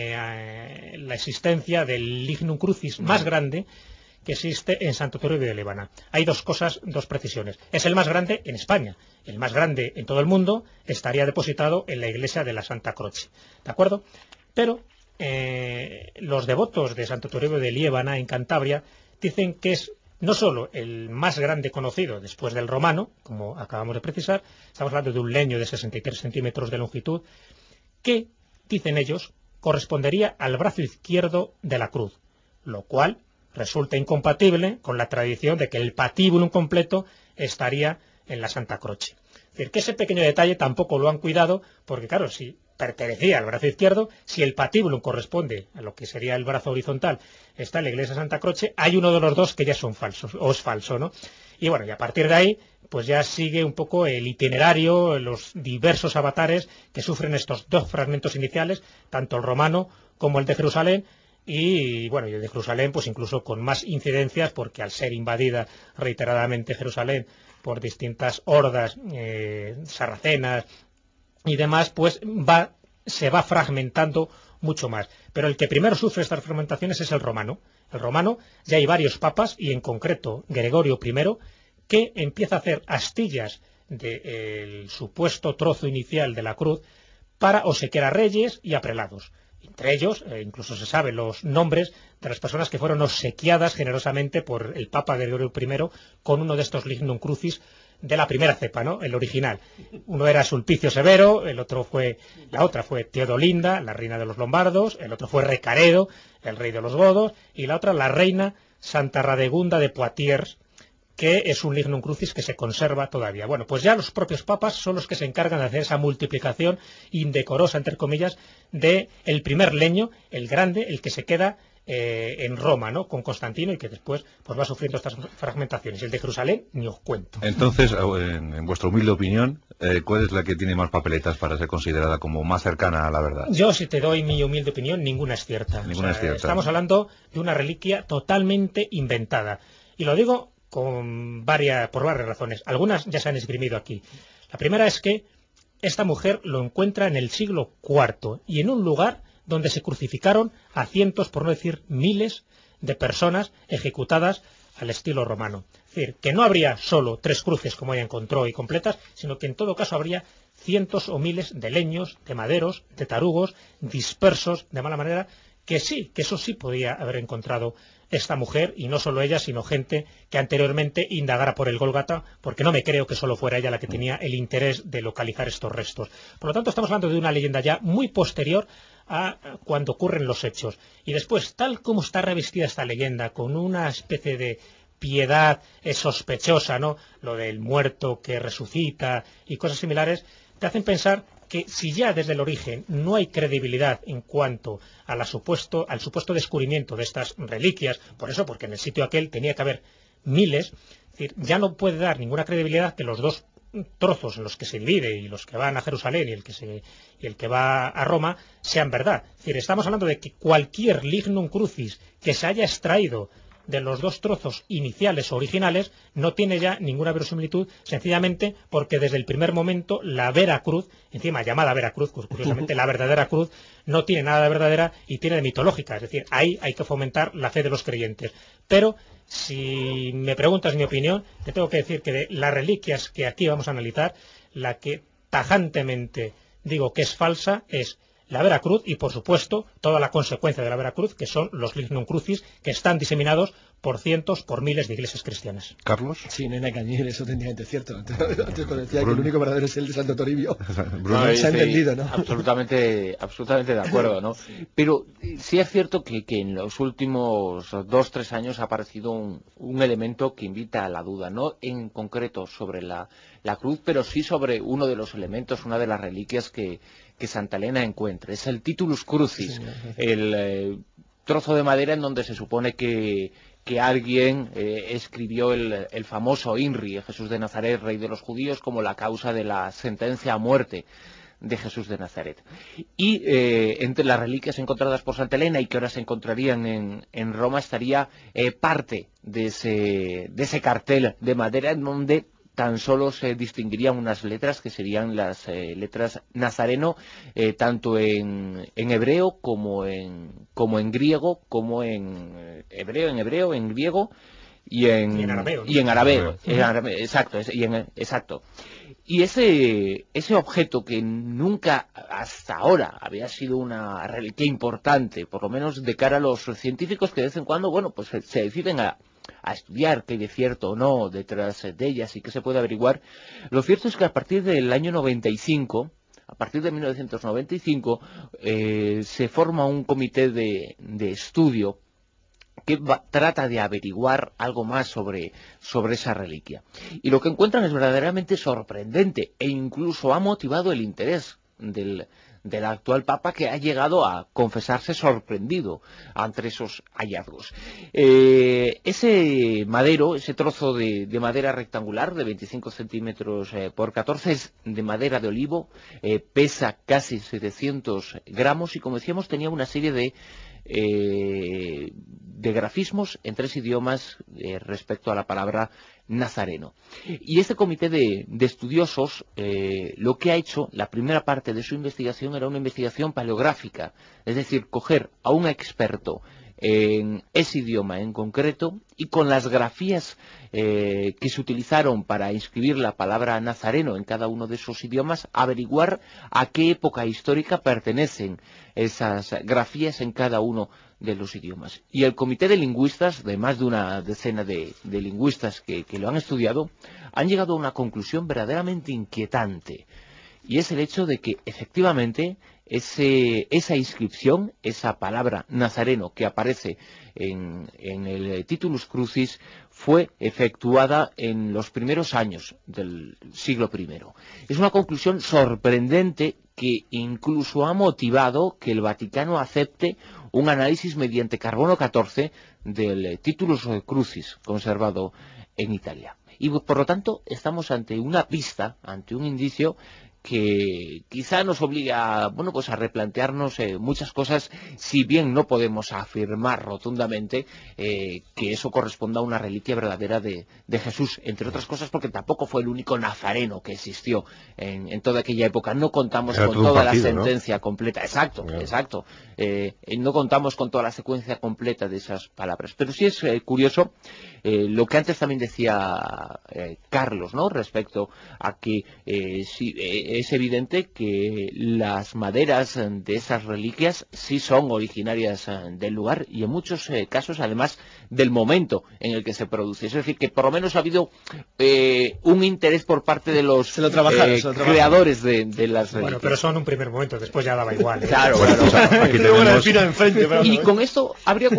la existencia del Lignum Crucis más grande que existe en Santo Toribio de Líbana. Hay 2 cosas, 2 precisiones. Es el más grande en España. El más grande en todo el mundo estaría depositado en la iglesia de la Santa Croce. ¿De acuerdo? Pero los devotos de Santo Toribio de Líbana, en Cantabria, dicen que es no solo el más grande conocido después del romano, como acabamos de precisar, estamos hablando de un leño de 63 centímetros de longitud, que, dicen ellos, correspondería al brazo izquierdo de la cruz, lo cual resulta incompatible con la tradición de que el patíbulum completo estaría en la Santa Croce. Es decir, que ese pequeño detalle tampoco lo han cuidado, porque claro, si pertenecía al brazo izquierdo, si el patíbulum corresponde a lo que sería el brazo horizontal, está en la iglesia de Santa Croce, hay uno de los dos que ya son falsos, o es falso, ¿no? Y bueno, y a partir de ahí, pues ya sigue un poco el itinerario, los diversos avatares que sufren estos dos fragmentos iniciales, tanto el romano como el de Jerusalén, y bueno, y el de Jerusalén pues incluso con más incidencias, porque al ser invadida reiteradamente Jerusalén por distintas hordas sarracenas y demás, pues se va fragmentando mucho más. Pero el que primero sufre estas fragmentaciones es el romano. El romano, ya hay varios papas, y en concreto Gregorio I, que empieza a hacer astillas del supuesto trozo inicial de la cruz para obsequiar a reyes y a prelados. Entre ellos, incluso se saben los nombres de las personas que fueron obsequiadas generosamente por el Papa Gregorio I con uno de estos lignum crucis de la primera cepa, ¿no? El original. Uno era Sulpicio Severo, la otra fue Teodolinda, la reina de los lombardos, el otro fue Recaredo, el rey de los godos, y la otra la reina Santa Radegunda de Poitiers, que es un lignum crucis que se conserva todavía. Bueno, pues ya los propios papas son los que se encargan de hacer esa multiplicación indecorosa, entre comillas, de el primer leño, el grande, el que se queda en Roma, ¿no?, con Constantino, y que después pues va sufriendo estas fragmentaciones. El de Jerusalén ni os cuento. Entonces, en vuestra humilde opinión, ¿cuál es la que tiene más papeletas para ser considerada como más cercana a la verdad? Yo, si te doy mi humilde opinión, ninguna es cierta. Ninguna es cierta. Estamos hablando de una reliquia totalmente inventada. Y lo digo por varias razones. Algunas ya se han esgrimido aquí. La primera es que esta mujer lo encuentra en el siglo IV y en un lugar donde se crucificaron a cientos, por no decir miles, de personas ejecutadas al estilo romano. Es decir, que no habría solo 3 cruces, como ella encontró, y completas, sino que en todo caso habría cientos o miles de leños, de maderos, de tarugos, dispersos de mala manera, que eso sí podía haber encontrado esta mujer, y no solo ella, sino gente que anteriormente indagara por el Gólgata, porque no me creo que solo fuera ella la que tenía el interés de localizar estos restos. Por lo tanto, estamos hablando de una leyenda ya muy posterior a cuando ocurren los hechos. Y después, tal como está revestida esta leyenda, con una especie de piedad sospechosa, ¿no?, lo del muerto que resucita y cosas similares, te hacen pensar que si ya desde el origen no hay credibilidad en cuanto a al supuesto descubrimiento de estas reliquias, porque en el sitio aquel tenía que haber miles, es decir, ya no puede dar ninguna credibilidad que los dos trozos en los que se divide, y los que van a Jerusalén y el que va a Roma, sean verdad. Es decir, estamos hablando de que cualquier lignum crucis que se haya extraído de los dos trozos iniciales o originales no tiene ya ninguna verosimilitud, sencillamente porque desde el primer momento la Vera Cruz, encima llamada Vera Cruz, curiosamente la verdadera cruz, no tiene nada de verdadera y tiene de mitológica. Es decir, ahí hay que fomentar la fe de los creyentes. Pero si me preguntas mi opinión, te tengo que decir que de las reliquias que aquí vamos a analizar, la que tajantemente digo que es falsa es la Vera Cruz, y por supuesto toda la consecuencia de la Vera Cruz, que son los lignum crucis, que están diseminados por cientos, por miles de iglesias cristianas. ¿Carlos? Sí, no hay nada que añadir, eso técnicamente es cierto. Antes cuando decía que el único verdadero es el de Santo Toribio, se ha entendido, ¿no? Absolutamente de acuerdo, ¿no? Pero sí es cierto que en los últimos 2-3 años ha aparecido un elemento que invita a la duda, no en concreto sobre la cruz, pero sí sobre uno de los elementos, una de las reliquias que Santa Elena encuentra. Es el Titulus Crucis, sí, el trozo de madera en donde se supone que alguien escribió el famoso INRI, Jesús de Nazaret, rey de los judíos, como la causa de la sentencia a muerte de Jesús de Nazaret. Y entre las reliquias encontradas por Santa Elena y que ahora se encontrarían en Roma estaría parte de ese cartel de madera en donde tan solo se distinguirían unas letras que serían las letras nazareno, tanto en hebreo como en griego, como en hebreo, en griego y en arameo, ¿no? Y en arameo, exacto. Y ese objeto que nunca hasta ahora había sido una reliquia importante, por lo menos de cara a los científicos que de vez en cuando, bueno, pues se deciden a a estudiar qué hay de cierto o no detrás de ellas y qué se puede averiguar, lo cierto es que a partir del año 95, a partir de 1995, se forma un comité de estudio que trata de averiguar algo más sobre esa reliquia. Y lo que encuentran es verdaderamente sorprendente e incluso ha motivado el interés del actual Papa, que ha llegado a confesarse sorprendido ante esos hallazgos. Ese madero, ese trozo de madera rectangular de 25 centímetros por 14 es de madera de olivo, pesa casi 700 gramos y, como decíamos, tenía una serie de grafismos en 3 idiomas respecto a la palabra nazareno. Y este comité de estudiosos lo que ha hecho, la primera parte de su investigación era una investigación paleográfica, es decir, coger a un experto en ese idioma en concreto y con las grafías que se utilizaron para inscribir la palabra nazareno en cada uno de esos idiomas, averiguar a qué época histórica pertenecen esas grafías en cada uno de los idiomas. Y el comité de lingüistas, de más de una decena de lingüistas que lo han estudiado, han llegado a una conclusión verdaderamente inquietante, y es el hecho de que efectivamente esa inscripción, esa palabra nazareno que aparece en el Titulus Crucis, fue efectuada en los primeros años del siglo I. Es una conclusión sorprendente que incluso ha motivado que el Vaticano acepte un análisis mediante carbono 14 del Titulus Crucis conservado en Italia. Y por lo tanto estamos ante una pista, ante un indicio que quizá nos obliga a replantearnos muchas cosas, si bien no podemos afirmar rotundamente que eso corresponda a una reliquia verdadera de Jesús, entre otras cosas porque tampoco fue el único nazareno que existió en toda aquella época. No contamos con toda la sentencia completa. Exacto. No contamos con toda la secuencia completa de esas palabras, pero sí es curioso lo que antes también decía Carlos, ¿no?, respecto a que es evidente que las maderas de esas reliquias sí son originarias del lugar y en muchos casos además del momento en el que se produce. Es decir, que por lo menos ha habido un interés por parte de los creadores de las reliquias. Bueno, pero son un primer momento, después ya daba igual. Claro. Aquí tenemos... Y con esto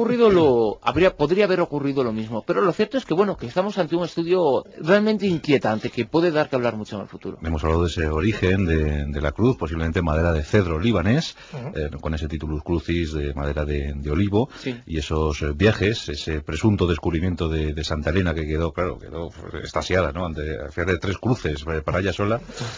podría haber ocurrido lo mismo, pero lo cierto es que que estamos ante un estudio realmente inquietante que puede dar que hablar mucho en el futuro. Hemos hablado de ese origen de la cruz, posiblemente madera de cedro libanés, con ese Titulus Crucis de madera de olivo, y esos viajes, ese presunto descubrimiento de Santa Elena que quedó extasiada, ¿no?, ante hacer 3 cruces para ella sola.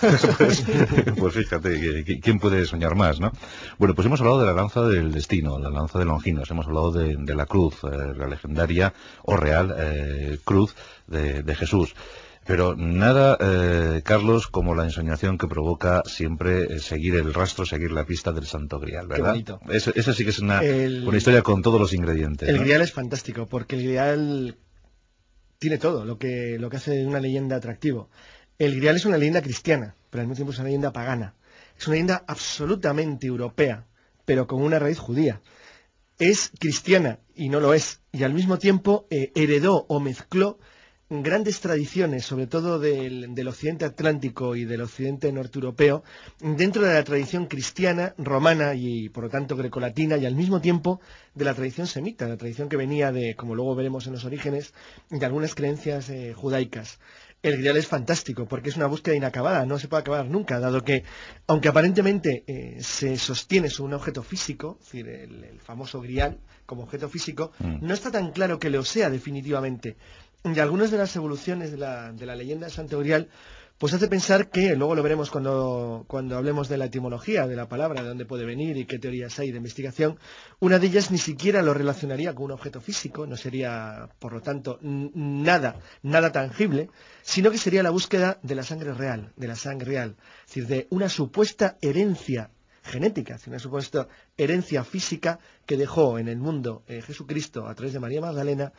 pues fíjate, ¿quién puede soñar más, no? Bueno, pues hemos hablado de la lanza del destino, la lanza de Longinos, hemos hablado de la cruz, la legendaria o real cruz de Jesús. Pero nada, Carlos, como la ensoñación que provoca siempre seguir el rastro, seguir la pista del Santo Grial, ¿verdad? Qué bonito. Eso sí que es una historia con todos los ingredientes. El Grial es fantástico, porque el Grial tiene todo lo que hace una leyenda atractivo. El Grial es una leyenda cristiana, pero al mismo tiempo es una leyenda pagana. Es una leyenda absolutamente europea, pero con una raíz judía. Es cristiana y no lo es, y al mismo tiempo heredó o mezcló grandes tradiciones, sobre todo del occidente atlántico y del occidente norteuropeo, dentro de la tradición cristiana, romana y por lo tanto grecolatina, y al mismo tiempo de la tradición semita, la tradición que venía de, como luego veremos en los orígenes, de algunas creencias judaicas. El Grial es fantástico porque es una búsqueda inacabada, no se puede acabar nunca, dado que, aunque aparentemente se sostiene sobre un objeto físico, es decir, el famoso Grial como objeto físico, no está tan claro que lo sea definitivamente. Y algunas de las evoluciones de la leyenda de Santo Grial pues hace pensar que, luego lo veremos cuando hablemos de la etimología de la palabra, de dónde puede venir y qué teorías hay de investigación, una de ellas ni siquiera lo relacionaría con un objeto físico, no sería, por lo tanto, nada tangible, sino que sería la búsqueda de la sangre real, es decir, de una supuesta herencia genética, una supuesta herencia física que dejó en el mundo Jesucristo a través de María Magdalena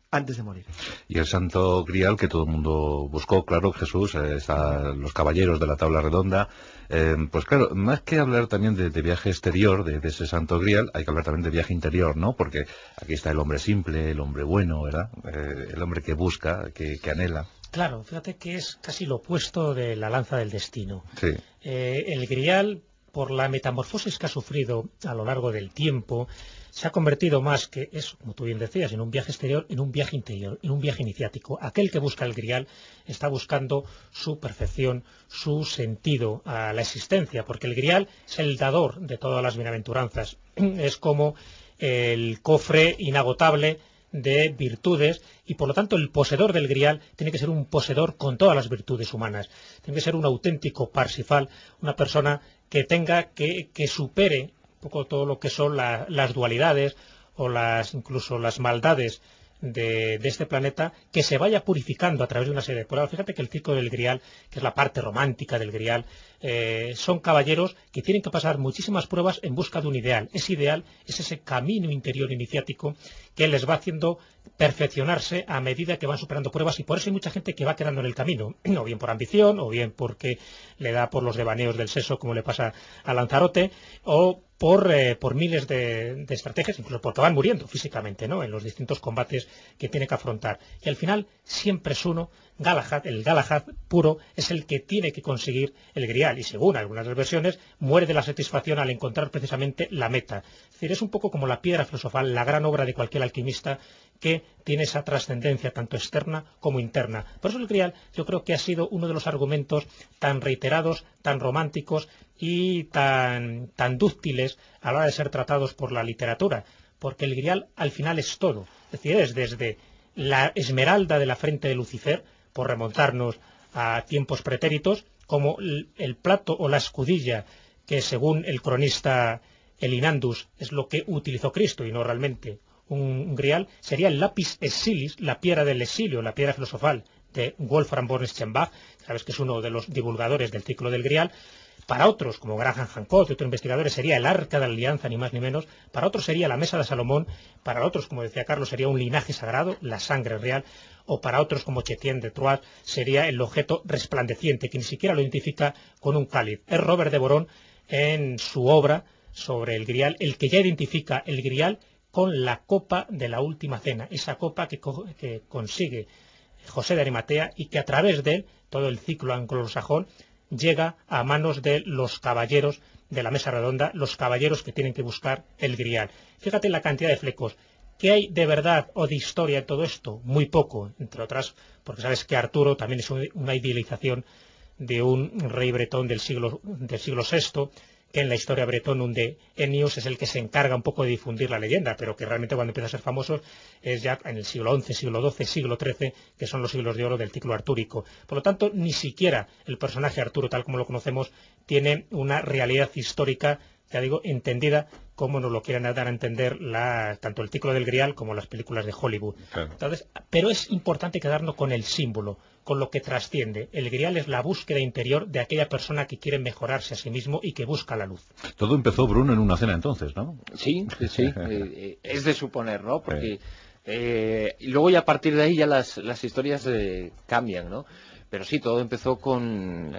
antes de morir. Y el Santo Grial que todo el mundo buscó, claro, Jesús, los caballeros de la tabla redonda, pues claro, más que hablar también de viaje exterior, de ese Santo Grial, hay que hablar también de viaje interior, ¿no? Porque aquí está el hombre simple, el hombre bueno, ¿verdad? El hombre que busca, que anhela. Claro, fíjate que es casi lo opuesto de la lanza del destino. Sí. El Grial, por la metamorfosis que ha sufrido a lo largo del tiempo, se ha convertido más que eso, como tú bien decías, en un viaje exterior, en un viaje interior, en un viaje iniciático. Aquel que busca el Grial está buscando su perfección, su sentido a la existencia, porque el Grial es el dador de todas las bienaventuranzas. Es como el cofre inagotable de virtudes y por lo tanto el poseedor del Grial tiene que ser un poseedor con todas las virtudes humanas, tiene que ser un auténtico Parsifal, una persona que tenga que supere un poco todo lo que son las dualidades o incluso las maldades de este planeta, que se vaya purificando a través de una serie de pruebas. Fíjate que el ciclo del Grial, que es la parte romántica del Grial, son caballeros que tienen que pasar muchísimas pruebas en busca de un ideal. Ese ideal es ese camino interior iniciático que les va haciendo perfeccionarse a medida que van superando pruebas, y por eso hay mucha gente que va quedando en el camino, o bien por ambición, o bien porque le da por los devaneos del sexo, como le pasa a Lanzarote, o por miles de estrategias, incluso porque van muriendo físicamente, ¿no?, en los distintos combates que tiene que afrontar. Y al final siempre es uno, Galahad, el Galahad puro, es el que tiene que conseguir el Grial, y según algunas versiones, muere de la satisfacción al encontrar precisamente la meta. Es decir, es un poco como la piedra filosofal, la gran obra de cualquier alquimista que tiene esa trascendencia tanto externa como interna. Por eso el Grial yo creo que ha sido uno de los argumentos tan reiterados, tan románticos y tan dúctiles a la hora de ser tratados por la literatura, porque el Grial al final es todo. Es decir, es desde la esmeralda de la frente de Lucifer, por remontarnos a tiempos pretéritos, como el plato o la escudilla que según el cronista Elinandus es lo que utilizó Cristo y no realmente un Grial, sería el lápis exilis, la piedra del exilio, la piedra filosofal de Wolfram von Eschenbach, sabes que es uno de los divulgadores del ciclo del Grial. Para otros, como Graham Hancock y otros investigadores, sería el arca de la alianza, ni más ni menos. Para otros sería la mesa de Salomón. Para otros, como decía Carlos, sería un linaje sagrado, la sangre real. O para otros, como Chetien de Troyes, sería el objeto resplandeciente, que ni siquiera lo identifica con un cáliz. Es Robert de Boron, en su obra sobre el Grial, el que ya identifica el Grial con la copa de la última cena, esa copa que consigue José de Arimatea y que a través de él, todo el ciclo anglosajón, llega a manos de los caballeros de la mesa redonda, los caballeros que tienen que buscar el Grial. Fíjate la cantidad de flecos. ¿Qué hay de verdad o de historia en todo esto? Muy poco, entre otras, porque sabes que Arturo también es una idealización de un rey bretón del siglo VI, que en la historia bretonum de Ennius es el que se encarga un poco de difundir la leyenda, pero que realmente cuando empieza a ser famoso es ya en el siglo XI, siglo XII, siglo XIII, que son los siglos de oro del ciclo artúrico. Por lo tanto, ni siquiera el personaje Arturo, tal como lo conocemos, tiene una realidad histórica, ya digo, entendida como nos lo quieren dar a entender tanto el ciclo del Grial como las películas de Hollywood. Claro. Entonces, pero es importante quedarnos con el símbolo, con lo que trasciende. El Grial es la búsqueda interior de aquella persona que quiere mejorarse a sí mismo y que busca la luz. Todo empezó, Bruno, en una cena entonces, ¿no? Sí, es de suponer, ¿no? Porque y luego ya a partir de ahí ya las historias cambian, ¿no? Pero sí, todo empezó con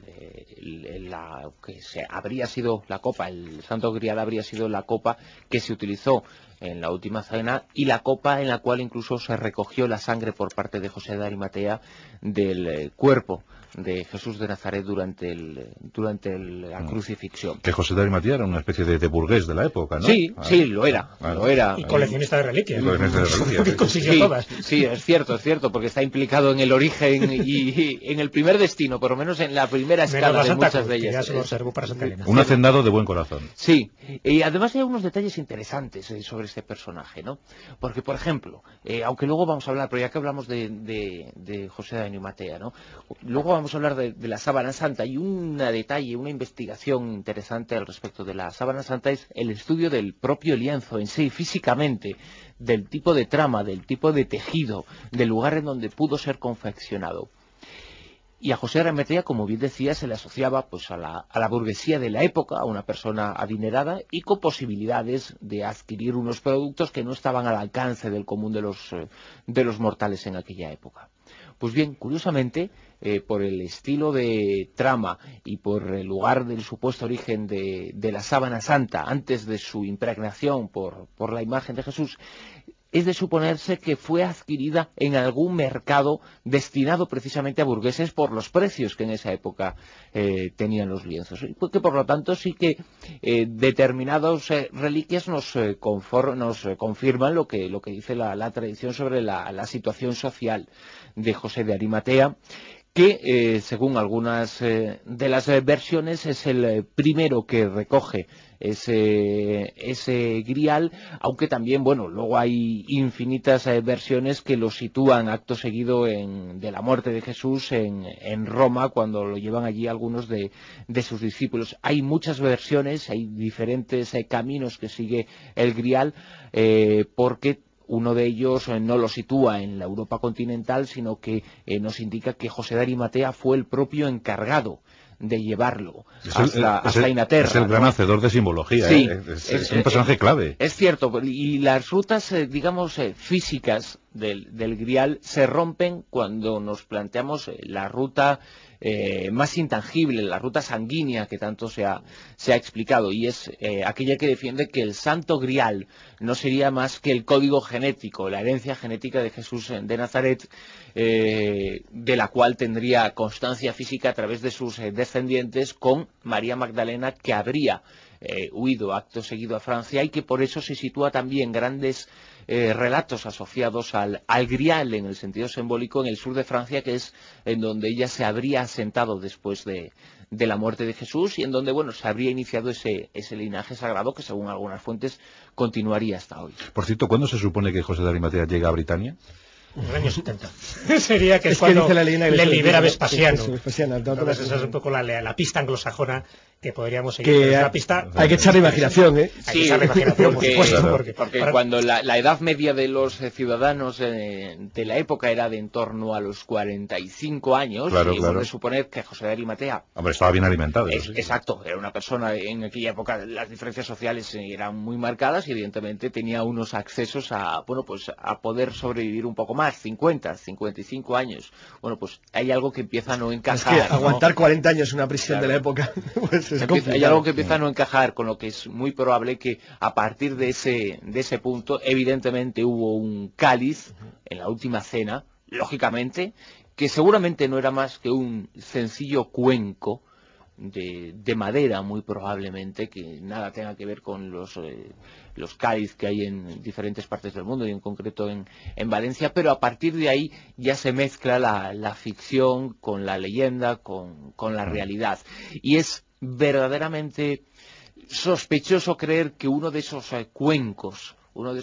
habría sido la copa, el Santo Grial habría sido la copa que se utilizó en la última cena y la copa en la cual incluso se recogió la sangre por parte de José de Arimatea del cuerpo de Jesús de Nazaret durante la crucifixión. Que José de Arimatea era una especie de burgués de la época, ¿no? Sí, sí, lo era. Y coleccionista de reliquias. Sí, es cierto, porque está implicado en el origen y en el primer destino, por lo menos en la primera escala de muchas de ellas. Ya se lo observo para Santa Elena. Un hacendado de buen corazón. Sí, y además hay unos detalles interesantes sobre este personaje, ¿no? Porque, por ejemplo, aunque luego vamos a hablar, pero ya que hablamos de José de Arimatea, ¿no? Luego vamos a hablar de la Sábana Santa, y un detalle, una investigación interesante al respecto de la Sábana Santa es el estudio del propio lienzo en sí, físicamente, del tipo de trama, del tipo de tejido, del lugar en donde pudo ser confeccionado. Y a José de Arimatea, como bien decía, se le asociaba pues a la burguesía de la época, a una persona adinerada y con posibilidades de adquirir unos productos que no estaban al alcance del común de los mortales en aquella época. Pues bien, curiosamente, por el estilo de trama y por el lugar del supuesto origen de la sábana santa antes de su impregnación por la imagen de Jesús, es de suponerse que fue adquirida en algún mercado destinado precisamente a burgueses por los precios que en esa época tenían los lienzos. Y que por lo tanto sí que determinadas reliquias nos confirman lo que dice la tradición sobre la situación social de José de Arimatea, que según algunas de las versiones es el primero que recoge ese grial, aunque también, bueno, luego hay infinitas versiones que lo sitúan acto seguido de la muerte de Jesús en Roma, cuando lo llevan allí algunos de sus discípulos. Hay muchas versiones, hay diferentes caminos que sigue el grial, porque uno de ellos no lo sitúa en la Europa continental, sino que nos indica que José de Arimatea fue el propio encargado de llevarlo hasta Inglaterra. Es el gran hacedor de simbología, sí, es un personaje clave. Es cierto, y las rutas, digamos, físicas del grial se rompen cuando nos planteamos la ruta más intangible, la ruta sanguínea que tanto se ha explicado, y es aquella que defiende que el santo grial no sería más que el código genético, la herencia genética de Jesús de Nazaret, de la cual tendría constancia física a través de sus descendientes con María Magdalena, que habría huido acto seguido a Francia, y que por eso se sitúa también grandes relatos asociados al grial en el sentido simbólico en el sur de Francia, que es en donde ella se habría asentado después de la muerte de Jesús, y en donde, bueno, se habría iniciado ese linaje sagrado que, según algunas fuentes, continuaría hasta hoy. Por cierto, ¿cuándo se supone que José de Arimatea llega a Britania? En el año 70. Sería que es cuando le libera Vespasiano. Entonces esa es un poco la pista anglosajona que podríamos seguir. Que la pista hay que echarle imaginación, ¿eh? Hay que echarle imaginación, por supuesto. Porque cuando la edad media de los ciudadanos de la época era de en torno a los 45 años, y uno de suponer que José de Arimatea... Hombre, estaba bien alimentado. Exacto, era una persona, en aquella época las diferencias sociales eran muy marcadas y evidentemente tenía unos accesos a poder sobrevivir un poco más. 50, 55 años. Bueno, pues hay algo que empieza a no encajar. Es que aguantar 40 años en una prisión de la época, pues es complicado. Hay algo que empieza a no encajar, con lo que es muy probable que a partir de ese punto, evidentemente hubo un cáliz en la última cena, lógicamente, que seguramente no era más que un sencillo cuenco de madera, muy probablemente, que nada tenga que ver con los cáliz que hay en diferentes partes del mundo y en concreto en Valencia, pero a partir de ahí ya se mezcla la ficción con la leyenda, con la realidad, y es verdaderamente sospechoso creer que uno de esos cuencos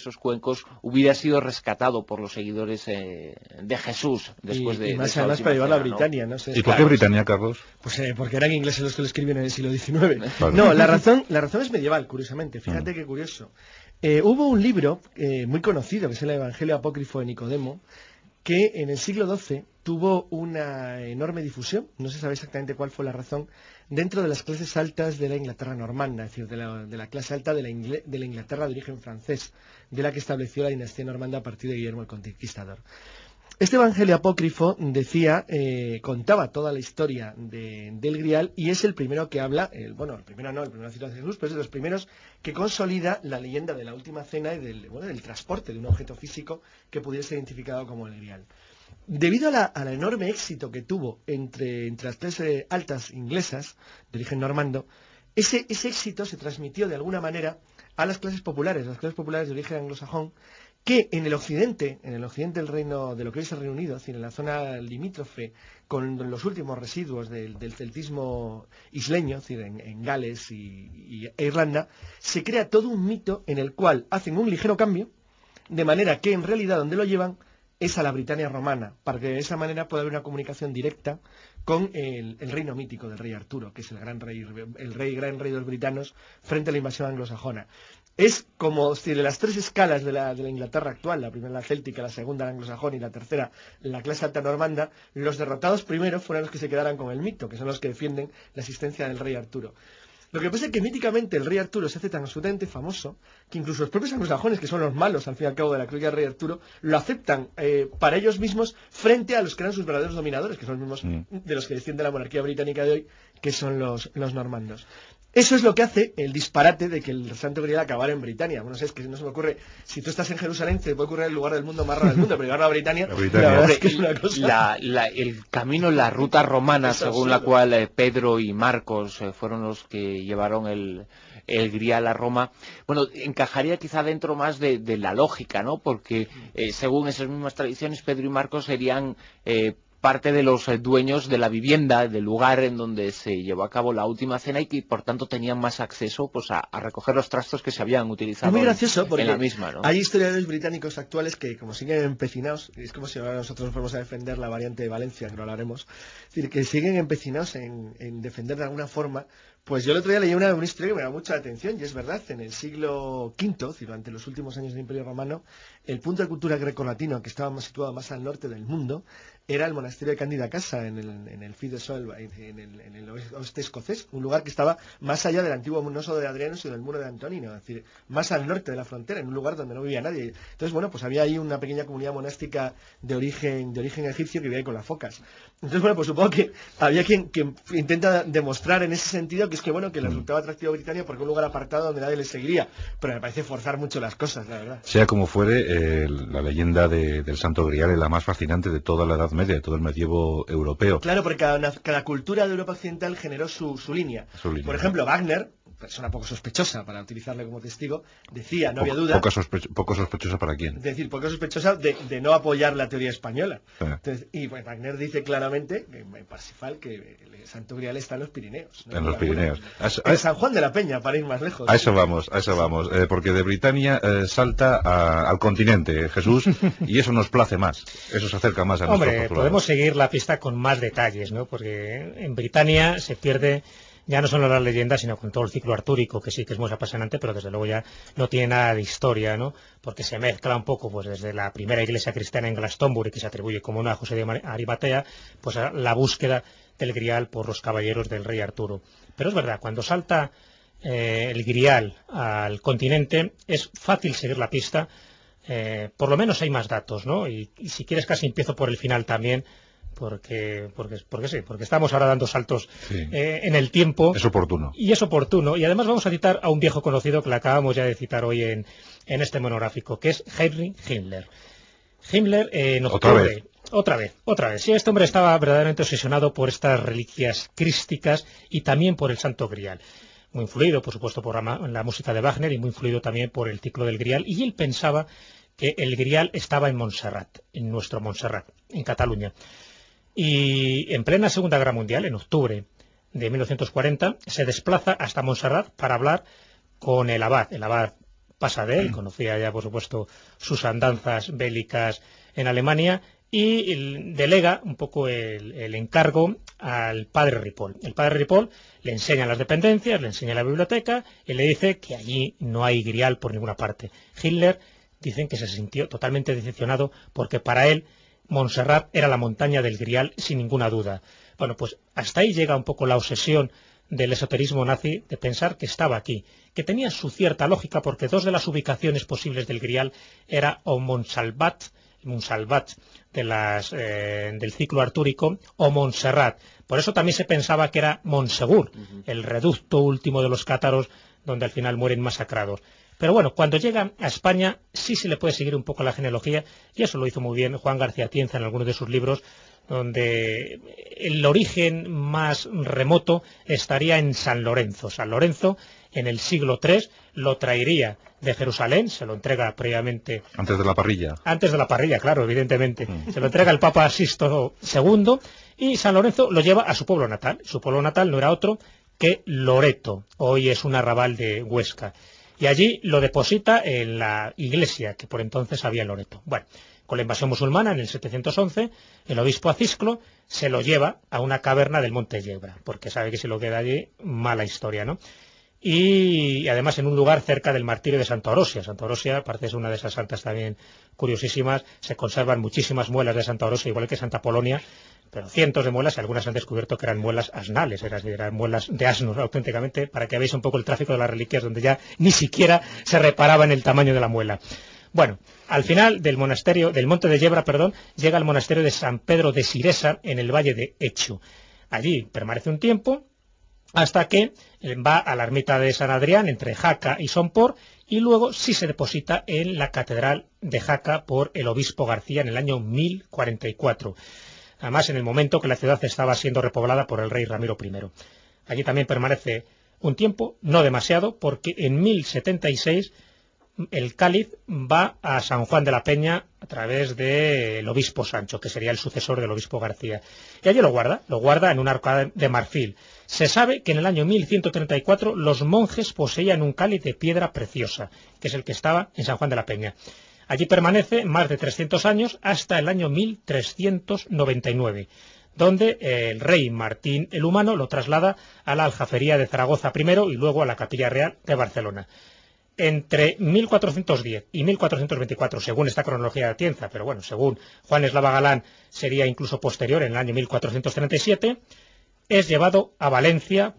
hubiera sido rescatado por los seguidores de Jesús después de más además para llevarlo a Britania, ¿no? ¿Y por qué Britania, Carlos? Pues porque eran ingleses los que lo escribieron en el siglo XIX. Claro. No, la razón es medieval, curiosamente. Fíjate qué curioso. Hubo un libro muy conocido, que es el Evangelio Apócrifo de Nicodemo, que en el siglo XII tuvo una enorme difusión. No se sabe exactamente cuál fue la razón, dentro de las clases altas de la Inglaterra normanda, es decir, de la clase alta de la Inglaterra de origen francés, de la que estableció la dinastía normanda a partir de Guillermo el Conquistador. Este Evangelio Apócrifo contaba toda la historia del Grial, y es el primero que habla, el primero cita a Jesús, pero es de los primeros que consolida la leyenda de la última cena y del transporte de un objeto físico que pudiera ser identificado como el Grial. Debido a la enorme éxito que tuvo entre las clases altas inglesas de origen normando, ese éxito se transmitió de alguna manera a las clases populares de origen anglosajón, que en el occidente del reino, de lo que hoy es el Reino Unido, es decir, en la zona limítrofe con los últimos residuos del celtismo isleño, es decir, en Gales e Irlanda, se crea todo un mito en el cual hacen un ligero cambio, de manera que en realidad donde lo llevan es a la Britania romana, para que de esa manera pueda haber una comunicación directa con el reino mítico del rey Arturo, que es el gran rey de los britanos frente a la invasión anglosajona. Es como si de las tres escalas de la Inglaterra actual, la primera la céltica, la segunda la anglosajona y la tercera la clase alta normanda, los derrotados primero fueron los que se quedaran con el mito, que son los que defienden la existencia del rey Arturo. Lo que pasa es que míticamente el rey Arturo se hace tan absolutamente famoso que incluso los propios anglosajones, que son los malos al fin y al cabo de la crónica del rey Arturo, lo aceptan para ellos mismos frente a los que eran sus verdaderos dominadores, que son los mismos de los que desciende la monarquía británica de hoy, que son los normandos. Eso es lo que hace el disparate de que el Santo Grial acabara en Britania. Bueno, es que no se me ocurre, si tú estás en Jerusalén, te puede ocurrir el lugar del mundo más raro del mundo, pero llegar a Britania, la verdad es que es una cosa... El camino, la ruta romana, según la cual Pedro y Marcos fueron los que llevaron el Grial a Roma, bueno, encajaría quizá dentro más de la lógica, ¿no? Porque según esas mismas tradiciones, Pedro y Marcos serían... parte de los dueños de la vivienda, del lugar en donde se llevó a cabo la última cena y que por tanto tenían más acceso pues a recoger los trastos que se habían utilizado es muy gracioso porque en la misma, ¿no? Hay historiadores británicos actuales que como siguen empecinados, y es como si ahora nosotros nos fuéramos a defender la variante de Valencia, que no hablaremos, es decir, que siguen empecinados en defender de alguna forma. Pues yo el otro día leí una historia que me da mucha atención, y es verdad, en el siglo V, es decir, durante los últimos años del Imperio Romano, el punto de cultura grecolatino que estaba situado más al norte del mundo era el monasterio de Cándida Casa, en el Fid de Sol, en el oeste escocés, un lugar que estaba más allá del antiguo noso de Adriano y del muro de Antonino, es decir, más al norte de la frontera, en un lugar donde no vivía nadie. Entonces, bueno, pues había ahí una pequeña comunidad monástica de origen egipcio que vivía ahí con las focas. Entonces, bueno, pues supongo que había quien intenta demostrar en ese sentido que es que, bueno, que le resultaba atractivo a Britania porque es un lugar apartado donde nadie le seguiría, pero me parece forzar mucho las cosas, la verdad. Sea como fuere, la leyenda del Santo Grial es la más fascinante de toda la Edad Media, de todo el medievo europeo. Claro, porque cada cultura de Europa Occidental generó su línea. Por ejemplo, Wagner, persona poco sospechosa, para utilizarle como testigo, decía, no había duda... ¿Poco sospechosa para quién? Es decir, poco sospechosa de no apoyar la teoría española. Entonces, y pues, Wagner dice claramente, en Parsifal, que el Santo Grial está en los Pirineos. ¿No? En los Pirineos. En San Juan de la Peña, para ir más lejos. A eso vamos. Porque de Britania salta al continente Jesús, y eso nos place más, eso se acerca más a nuestro postulado. Hombre, podemos seguir la pista con más detalles, ¿no? Porque en Britania se pierde... ya no solo las leyendas, sino con todo el ciclo artúrico, que sí que es muy apasionante, pero desde luego ya no tiene nada de historia, ¿no? Porque se mezcla un poco, pues desde la primera iglesia cristiana en Glastonbury, que se atribuye como una a José de Arimatea, pues a la búsqueda del Grial por los caballeros del rey Arturo. Pero es verdad, cuando salta el Grial al continente, es fácil seguir la pista, por lo menos hay más datos, ¿no? Y si quieres casi empiezo por el final también, porque estamos ahora dando saltos en el tiempo. Es oportuno. Y es oportuno. Y además vamos a citar a un viejo conocido que le acabamos ya de citar hoy en este monográfico, que es Heinrich Himmler. Himmler en octubre... Otra vez. Sí, este hombre estaba verdaderamente obsesionado por estas reliquias crísticas y también por el Santo Grial. Muy influido, por supuesto, por la música de Wagner y muy influido también por el ciclo del Grial. Y él pensaba que el Grial estaba en Montserrat, en nuestro Montserrat, en Cataluña. Y en plena Segunda Guerra Mundial, en octubre de 1940, se desplaza hasta Montserrat para hablar con el abad. El abad pasa de él, conocía ya, por supuesto, sus andanzas bélicas en Alemania, y delega un poco el encargo al padre Ripoll. El padre Ripoll le enseña las dependencias, le enseña la biblioteca y le dice que allí no hay Grial por ninguna parte. Hitler dicen que se sintió totalmente decepcionado porque para él Montserrat era la montaña del Grial sin ninguna duda. Bueno, pues hasta ahí llega un poco la obsesión del esoterismo nazi de pensar que estaba aquí, que tenía su cierta lógica porque dos de las ubicaciones posibles del Grial era o Montsalvat del ciclo artúrico, o Montserrat. Por eso también se pensaba que era Montsegur, el reducto último de los cátaros, donde al final mueren masacrados. Pero bueno, cuando llega a España sí se le puede seguir un poco la genealogía, y eso lo hizo muy bien Juan García Tienza en algunos de sus libros, donde el origen más remoto estaría en San Lorenzo. San Lorenzo, en el siglo III, lo traería de Jerusalén, se lo entrega previamente... Antes de la parrilla. Antes de la parrilla, claro, evidentemente. Se lo entrega el Papa Sixto II, y San Lorenzo lo lleva a su pueblo natal. Su pueblo natal no era otro que Loreto, hoy es un arrabal de Huesca. Y allí lo deposita en la iglesia que por entonces había en Loreto. Bueno, Con la invasión musulmana, en el 711, el obispo Acisclo se lo lleva a una caverna del monte Yebra, porque sabe que si lo queda allí, mala historia, ¿no? Y además en un lugar cerca del martirio de Santa Orosia. Santa Orosia, aparte es una de esas santas también curiosísimas, se conservan muchísimas muelas de Santa Orosia, igual que Santa Polonia, pero cientos de muelas, y algunas han descubierto que eran muelas asnales, eran muelas de asnos auténticamente, para que veáis un poco el tráfico de las reliquias, donde ya ni siquiera se reparaba en el tamaño de la muela. Bueno, al final del monte de Yebra, llega al monasterio de San Pedro de Siresa, en el valle de Echu. Allí permanece un tiempo, hasta que va a la ermita de San Adrián, entre Jaca y Somport, y luego sí se deposita en la catedral de Jaca por el obispo García en el año 1044. Además, en el momento que la ciudad estaba siendo repoblada por el rey Ramiro I. Allí también permanece un tiempo, no demasiado, porque en 1076 el cáliz va a San Juan de la Peña a través del obispo Sancho, que sería el sucesor del obispo García. Y allí lo guarda en un arca de marfil. Se sabe que en el año 1134 los monjes poseían un cáliz de piedra preciosa, que es el que estaba en San Juan de la Peña. Allí permanece más de 300 años hasta el año 1399, donde el rey Martín el Humano lo traslada a la aljafería de Zaragoza primero y luego a la Capilla Real de Barcelona. Entre 1410 y 1424, según esta cronología de Atienza, pero bueno, según Juan Eslava Galán sería incluso posterior, en el año 1437, es llevado a Valencia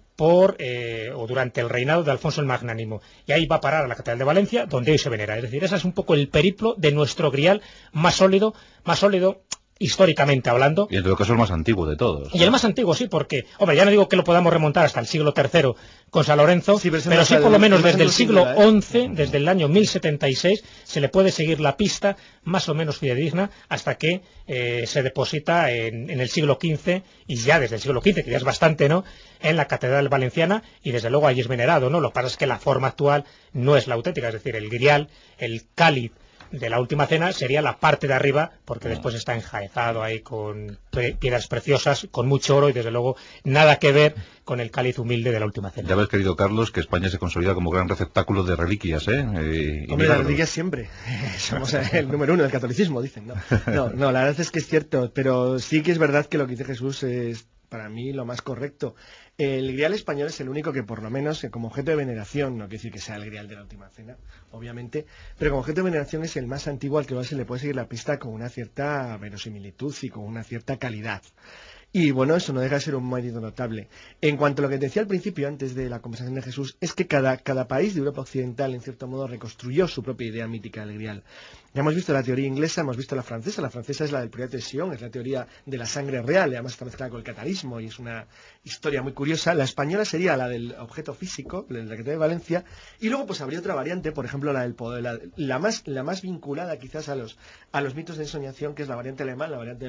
o durante el reinado de Alfonso el Magnánimo, y ahí va a parar a la Catedral de Valencia, donde hoy se venera. Es decir, ese es un poco el periplo de nuestro grial más sólido históricamente hablando. Y en todo caso el más antiguo de todos. Y el más antiguo, sí, porque, hombre, ya no digo que lo podamos remontar hasta el siglo III con San Lorenzo, sí, pero sí por lo menos desde el siglo XI, desde el año 1076, se le puede seguir la pista más o menos fidedigna hasta que se deposita en el siglo XV, y ya desde el siglo XV, que ya es bastante, ¿no?, en la Catedral Valenciana, y desde luego allí es venerado, ¿no? Lo que pasa es que la forma actual no es la auténtica, es decir, el grial, el cáliz de la Última Cena sería la parte de arriba, porque después está enjaezado ahí con piedras preciosas, con mucho oro, y desde luego nada que ver con el cáliz humilde de la Última Cena. Ya ves, querido Carlos, que España se consolida como gran receptáculo de reliquias, ¿eh? Hombre, las reliquias siempre. Somos el número uno del catolicismo, dicen, ¿no? No, la verdad es que es cierto, pero sí que es verdad que lo que dice Jesús es, para mí, lo más correcto. El grial español es el único que, por lo menos, como objeto de veneración, no quiere decir que sea el grial de la Última Cena, obviamente, pero como objeto de veneración es el más antiguo al que se le puede seguir la pista con una cierta verosimilitud y con una cierta calidad. Y bueno, eso no deja de ser un mérito notable. En cuanto a lo que te decía al principio, antes de la conversación de Jesús, es que cada país de Europa Occidental, en cierto modo, reconstruyó su propia idea mítica del grial. Ya hemos visto la teoría inglesa, hemos visto la francesa es la del Priat de Sion, es la teoría de la sangre real, y además está mezclada con el catarismo, y es una historia muy curiosa. La española sería la del objeto físico, la de la que de Valencia, y luego pues habría otra variante, por ejemplo la del poder, la más vinculada quizás a los mitos de ensoñación, que es la variante alemana, la variante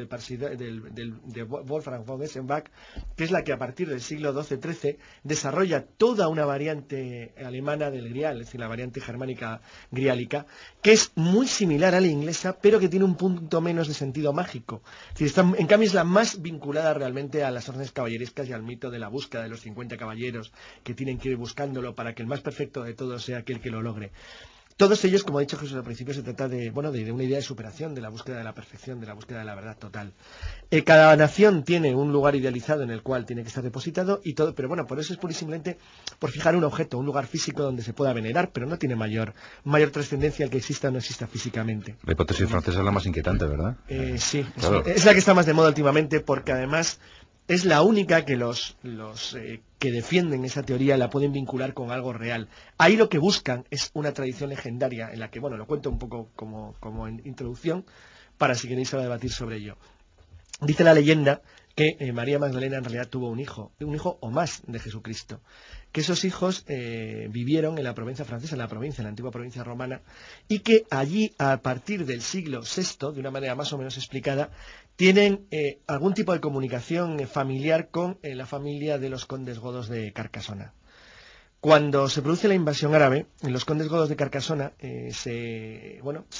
de Wolfgang von Eschenbach, que es la que a partir del siglo XII-XIII desarrolla toda una variante alemana del grial, es decir, la variante germánica griálica, que es muy similar a la inglesa, pero que tiene un punto menos de sentido mágico. Es decir, en cambio es la más vinculada realmente a las órdenes caballerescas y al mito de la búsqueda de los 50 caballeros que tienen que ir buscándolo para que el más perfecto de todos sea aquel que lo logre. Todos ellos, como ha dicho Jesús al principio, se trata de una idea de superación, de la búsqueda de la perfección, de la búsqueda de la verdad total. Cada nación tiene un lugar idealizado en el cual tiene que estar depositado y todo, pero bueno, por eso es pura y simplemente por fijar un objeto, un lugar físico donde se pueda venerar, pero no tiene mayor trascendencia el que exista o no exista físicamente. La hipótesis francesa es la más inquietante, ¿verdad? Sí, claro. Es la que está más de moda últimamente, porque además es la única que los que defienden esa teoría la pueden vincular con algo real. Ahí lo que buscan es una tradición legendaria en la que, bueno, lo cuento un poco como en introducción para si queréis ahora debatir sobre ello. Dice la leyenda que María Magdalena en realidad tuvo un hijo o más de Jesucristo, que esos hijos vivieron en la provincia francesa, en la antigua provincia romana, y que allí a partir del siglo VI, de una manera más o menos explicada, tienen algún tipo de comunicación familiar con la familia de los condes godos de Carcasona. Cuando se produce la invasión árabe, los condes godos de Carcasona se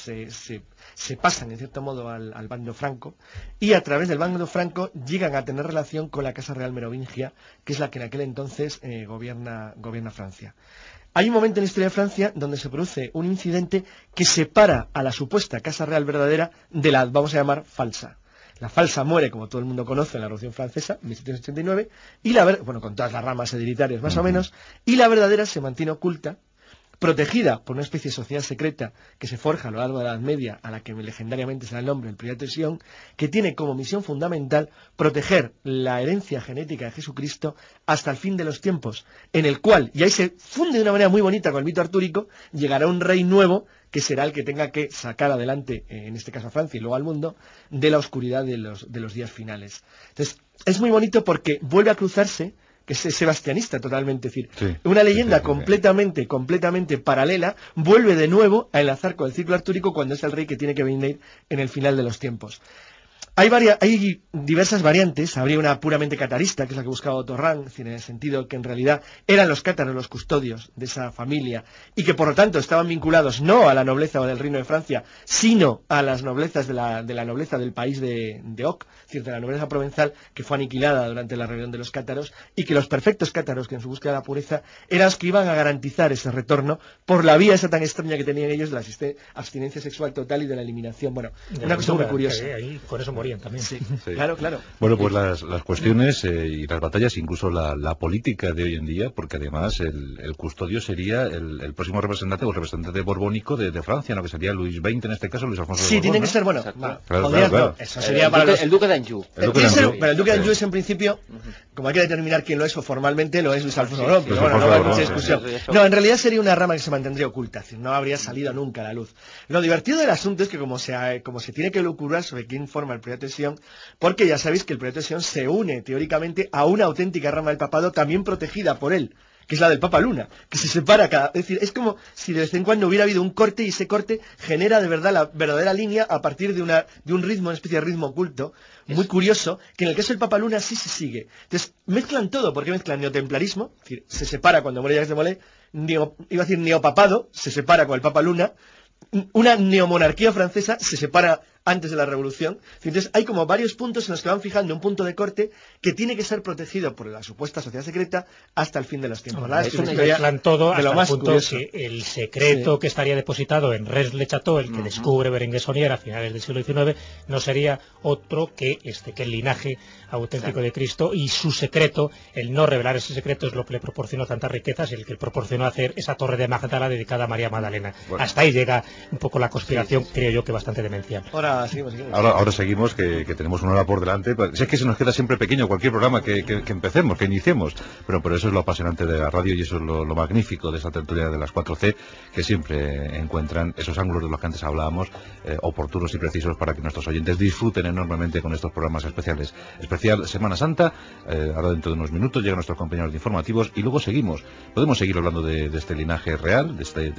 pasan, en cierto modo, al bando franco, y a través del bando franco llegan a tener relación con la Casa Real Merovingia, que es la que en aquel entonces gobierna Francia. Hay un momento en la historia de Francia donde se produce un incidente que separa a la supuesta Casa Real verdadera de la, vamos a llamar, falsa. La falsa muere, como todo el mundo conoce, en la Revolución Francesa, 1789, y con todas las ramas hereditarias más o menos, y la verdadera se mantiene oculta, protegida por una especie de sociedad secreta que se forja a lo largo de la Edad Media, a la que legendariamente se da el nombre del Priorato de Sion, que tiene como misión fundamental proteger la herencia genética de Jesucristo hasta el fin de los tiempos, en el cual, y ahí se funde de una manera muy bonita con el mito artúrico, llegará un rey nuevo que será el que tenga que sacar adelante, en este caso a Francia y luego al mundo, de la oscuridad de los días finales. Entonces, es muy bonito porque vuelve a cruzarse, que es sebastianista totalmente, es decir, una leyenda completamente paralela, vuelve de nuevo a enlazar con el ciclo artúrico cuando es el rey que tiene que venir en el final de los tiempos. Hay diversas variantes. Habría una puramente catarista, que es la que buscaba Otto Rahn, en el sentido que en realidad eran los cátaros los custodios de esa familia y que por lo tanto estaban vinculados no a la nobleza o del reino de Francia, sino a las noblezas de la nobleza del país de Oc, es decir, de la nobleza provenzal que fue aniquilada durante la rebelión de los cátaros, y que los perfectos cátaros, que en su búsqueda de la pureza eran los que iban a garantizar ese retorno por la vía esa tan extraña que tenían ellos de la abstinencia sexual total y de la eliminación. Bueno, una cosa muy curiosa. Ahí, con eso morían también. Sí. Claro. Bueno, pues las cuestiones y las batallas, incluso la política de hoy en día, porque además el custodio sería el próximo representante o el representante borbónico de Francia, ¿no? Que sería Luis XX en este caso, Luis Alfonso de Borbón, tiene que ser, claro. Eso sería para el Duque de Anjou. Pero el Duque de Anjou es en principio, como hay que determinar quién lo es, o formalmente lo es Luis Alfonso de Borbón, pero bueno, no va a haber mucha discusión. No, en realidad sería una rama que se mantendría oculta, es decir, no habría salido nunca a la luz. Lo divertido del asunto es que como se tiene que lucurar sobre quién forma el Priorato de Sion, porque ya sabéis que el Priorato de Sion se une teóricamente a una auténtica rama del papado también protegida por él, que es la del Papa Luna, que se separa es decir, es como si de vez en cuando hubiera habido un corte y ese corte genera de verdad la verdadera línea a partir de un ritmo, una especie de ritmo oculto, muy curioso, que en el caso del Papa Luna sí se sigue. Entonces, mezclan todo, porque mezclan neotemplarismo, es decir, se separa cuando muere Jacques de Molay, neopapado, se separa con el Papa Luna, una neomonarquía francesa se separa antes de la revolución. Entonces hay como varios puntos en los que van fijando un punto de corte que tiene que ser protegido por la supuesta sociedad secreta hasta el fin de los tiempos. Eso mezclan todo hasta el punto que el secreto que estaría depositado en Rennes-le-Château, el que descubre Berenguer Saunier a finales del siglo XIX, no sería otro que el linaje auténtico de Cristo, y su secreto, el no revelar ese secreto, es lo que le proporcionó tantas riquezas y el que le proporcionó hacer esa torre de Magdala dedicada a María Magdalena. Bueno, hasta ahí llega un poco la conspiración, creo yo, que bastante demencial. Ahora seguimos, que tenemos una hora por delante. Si es que se nos queda siempre pequeño cualquier programa que empecemos, que iniciemos, pero eso es lo apasionante de la radio y eso es lo magnífico de esta tertulia de las 4C, que siempre encuentran esos ángulos de los que antes hablábamos, oportunos y precisos para que nuestros oyentes disfruten enormemente con estos programas especiales. Especial Semana Santa, ahora dentro de unos minutos llegan nuestros compañeros de informativos y luego podemos seguir hablando de este linaje real,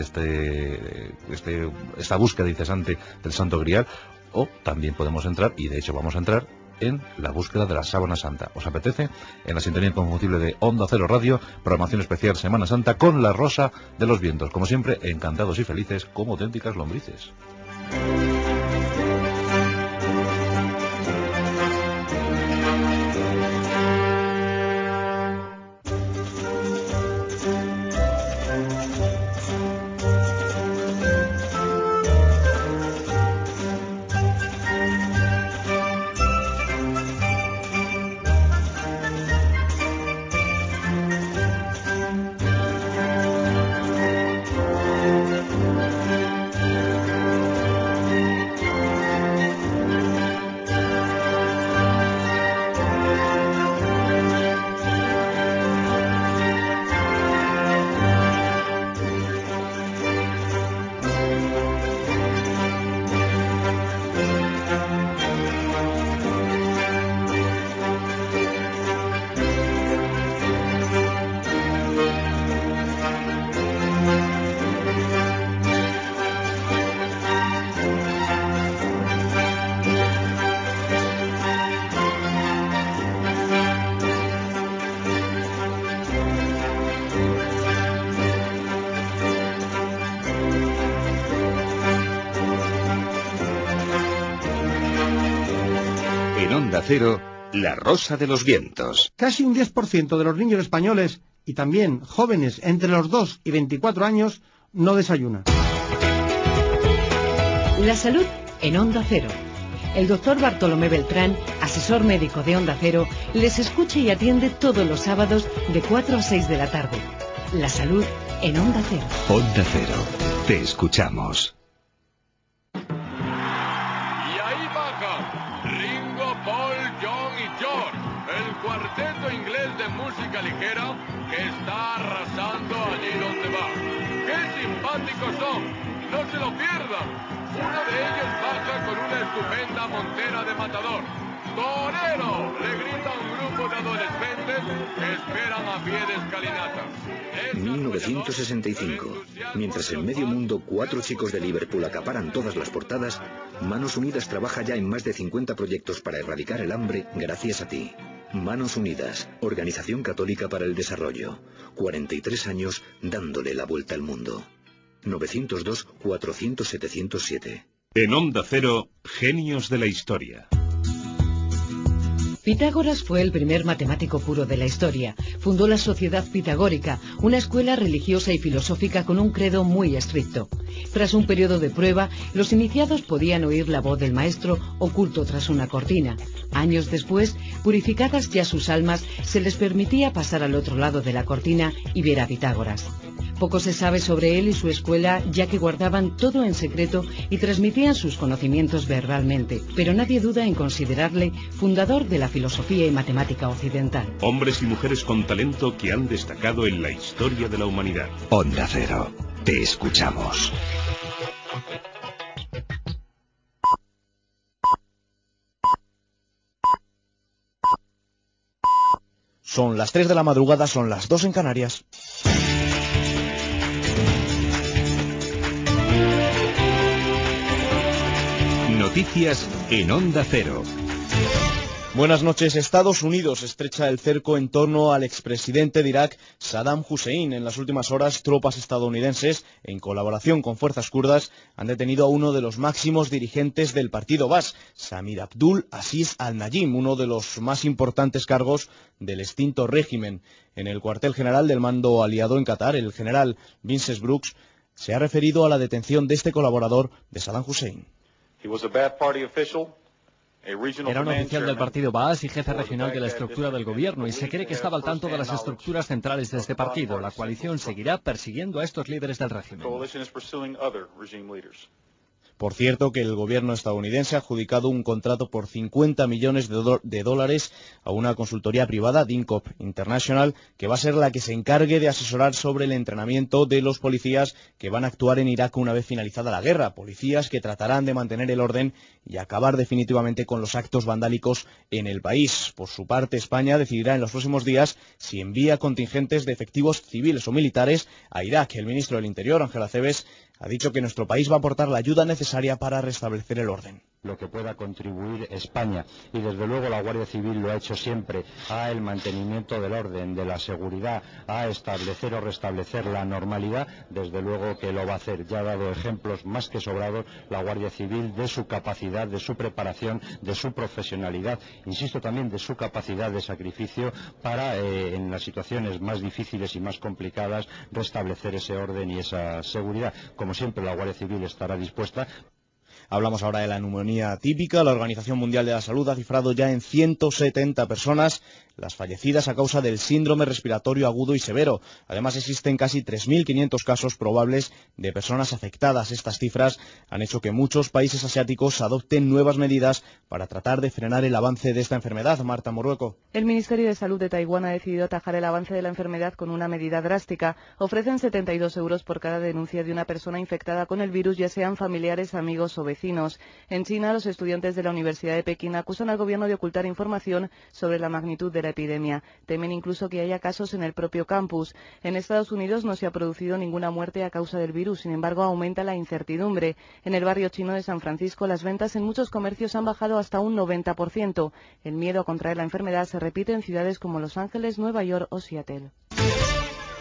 de esta búsqueda incesante del Santo Grial, o también podemos entrar, y de hecho vamos a entrar, en la búsqueda de la Sábana Santa. ¿Os apetece? En la sintonía inconfundible de Onda Cero Radio, programación especial Semana Santa con la Rosa de los Vientos. Como siempre, encantados y felices como auténticas lombrices. Onda Cero, La Rosa de los Vientos. Casi un 10% de los niños españoles, y también jóvenes entre los 2 y 24 años, no desayunan. La salud en Onda Cero. El doctor Bartolomé Beltrán, asesor médico de Onda Cero, les escucha y atiende todos los sábados de 4 a 6 de la tarde. La salud en Onda Cero. Onda Cero, te escuchamos. Y ahí baja Ringo, Paul, John y George, el cuarteto inglés de música ligera que está arrasando allí donde va. ¡Qué simpáticos son! ¡No se lo pierdan! Uno de ellos baja con una estupenda montera de matador. ¡Torero!, le grita a un grupo de adolescentes que esperan a pie de escalinata. 1965. Mientras en medio mundo 4 chicos de Liverpool acaparan todas las portadas, Manos Unidas trabaja ya en más de 50 proyectos para erradicar el hambre gracias a ti. Manos Unidas, Organización Católica para el Desarrollo. 43 años dándole la vuelta al mundo. 902-400-707. En Onda Cero, Genios de la Historia. Pitágoras fue el primer matemático puro de la historia. Fundó la Sociedad Pitagórica, una escuela religiosa y filosófica con un credo muy estricto. Tras un periodo de prueba, los iniciados podían oír la voz del maestro oculto tras una cortina. Años después, purificadas ya sus almas, se les permitía pasar al otro lado de la cortina y ver a Pitágoras. Poco se sabe sobre él y su escuela, ya que guardaban todo en secreto y transmitían sus conocimientos verbalmente, pero nadie duda en considerarle fundador de la filosofía y matemática occidental. Hombres y mujeres con talento que han destacado en la historia de la humanidad. Onda Cero, te escuchamos. Son las 3 de la madrugada, son las 2 en Canarias. Noticias en Onda Cero. Buenas noches. Estados Unidos estrecha el cerco en torno al expresidente de Irak, Saddam Hussein. En las últimas horas, tropas estadounidenses, en colaboración con fuerzas kurdas, han detenido a uno de los máximos dirigentes del partido Baas, Samir Abdul Aziz al-Najim, uno de los más importantes cargos del extinto régimen. En el cuartel general del mando aliado en Qatar, el general Vincent Brooks se ha referido a la detención de este colaborador de Saddam Hussein. Era un oficial del partido Baas y jefe regional de la estructura del gobierno, y se cree que estaba al tanto de las estructuras centrales de este partido. La coalición seguirá persiguiendo a estos líderes del régimen. Por cierto, que el gobierno estadounidense ha adjudicado un contrato por 50 millones de dólares a una consultoría privada, Dinkop International, que va a ser la que se encargue de asesorar sobre el entrenamiento de los policías que van a actuar en Irak una vez finalizada la guerra. Policías que tratarán de mantener el orden y acabar definitivamente con los actos vandálicos en el país. Por su parte, España decidirá en los próximos días si envía contingentes de efectivos civiles o militares a Irak. El ministro del Interior, Ángel Acebes, ha dicho que nuestro país va a aportar la ayuda necesaria para restablecer el orden. Lo que pueda contribuir España, y desde luego la Guardia Civil lo ha hecho siempre, a el mantenimiento del orden, de la seguridad, a establecer o restablecer la normalidad, desde luego que lo va a hacer. Ya ha dado ejemplos más que sobrados la Guardia Civil de su capacidad, de su preparación, de su profesionalidad, insisto también de su capacidad de sacrificio para, en las situaciones más difíciles y más complicadas, restablecer ese orden y esa seguridad. Como siempre, la Guardia Civil estará dispuesta. Hablamos ahora de la neumonía típica. La Organización Mundial de la Salud ha cifrado ya en 170 personas las fallecidas a causa del síndrome respiratorio agudo y severo. Además, existen casi 3.500 casos probables de personas afectadas. Estas cifras han hecho que muchos países asiáticos adopten nuevas medidas para tratar de frenar el avance de esta enfermedad. Marta Morueco. El Ministerio de Salud de Taiwán ha decidido atajar el avance de la enfermedad con una medida drástica. Ofrecen 72 euros por cada denuncia de una persona infectada con el virus, ya sean familiares, amigos o vecinos. En China, los estudiantes de la Universidad de Pekín acusan al gobierno de ocultar información sobre la magnitud de la epidemia. Temen incluso que haya casos en el propio campus. En Estados Unidos no se ha producido ninguna muerte a causa del virus, sin embargo aumenta la incertidumbre. En el barrio chino de San Francisco las ventas en muchos comercios han bajado hasta un 90%. El miedo a contraer la enfermedad se repite en ciudades como Los Ángeles, Nueva York o Seattle.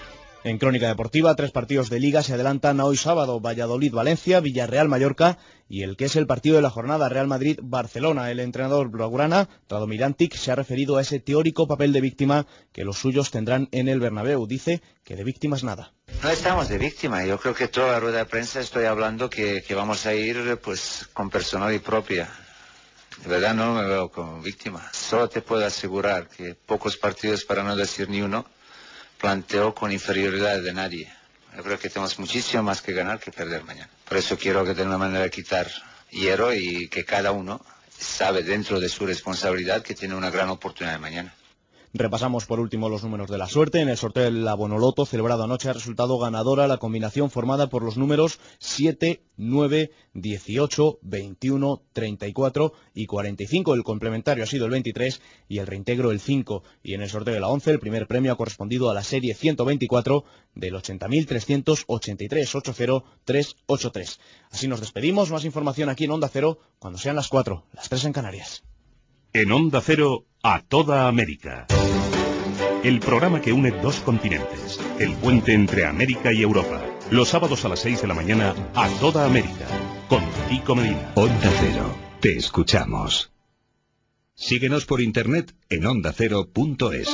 En Crónica Deportiva, 3 partidos de Liga se adelantan a hoy sábado: Valladolid-Valencia, Villarreal-Mallorca y el que es el partido de la jornada, Real Madrid-Barcelona. El entrenador blaugrana, Radomir Antic, se ha referido a ese teórico papel de víctima que los suyos tendrán en el Bernabéu. Dice que de víctimas nada. No estamos de víctima. Yo creo que toda la rueda de prensa estoy hablando que vamos a ir pues con personal y propia. De verdad no me veo como víctima. Solo te puedo asegurar que pocos partidos, para no decir ni uno, planteo con inferioridad de nadie. Yo creo que tenemos muchísimo más que ganar que perder mañana. Por eso quiero que de una manera quitar hierro y que cada uno sabe dentro de su responsabilidad que tiene una gran oportunidad de mañana. Repasamos por último los números de la suerte. En el sorteo del Bonoloto celebrado anoche ha resultado ganadora la combinación formada por los números 7, 9, 18, 21, 34 y 45. El complementario ha sido el 23 y el reintegro el 5. Y en el sorteo de la 11 el primer premio ha correspondido a la serie 124 del 80.383, 80383. Así nos despedimos. Más información aquí en Onda Cero cuando sean las 4, las 3 en Canarias. En Onda Cero, a toda América. El programa que une 2 continentes, el puente entre América y Europa. Los sábados a las 6 de la mañana, a toda América, con Kiko Medina. Onda Cero, te escuchamos. Síguenos por internet en ondacero.es.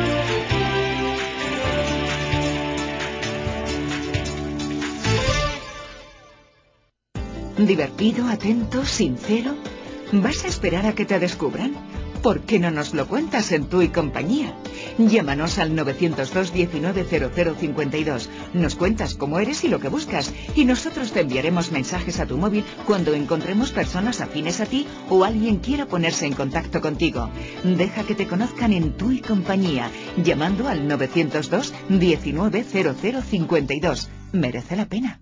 ¿Divertido, atento, sincero? ¿Vas a esperar a que te descubran? ¿Por qué no nos lo cuentas en Tú y Compañía? Llámanos al 902 19 0052. Nos cuentas cómo eres y lo que buscas, y nosotros te enviaremos mensajes a tu móvil cuando encontremos personas afines a ti o alguien quiera ponerse en contacto contigo. Deja que te conozcan en Tú y Compañía, llamando al 902 19 0052. Merece la pena.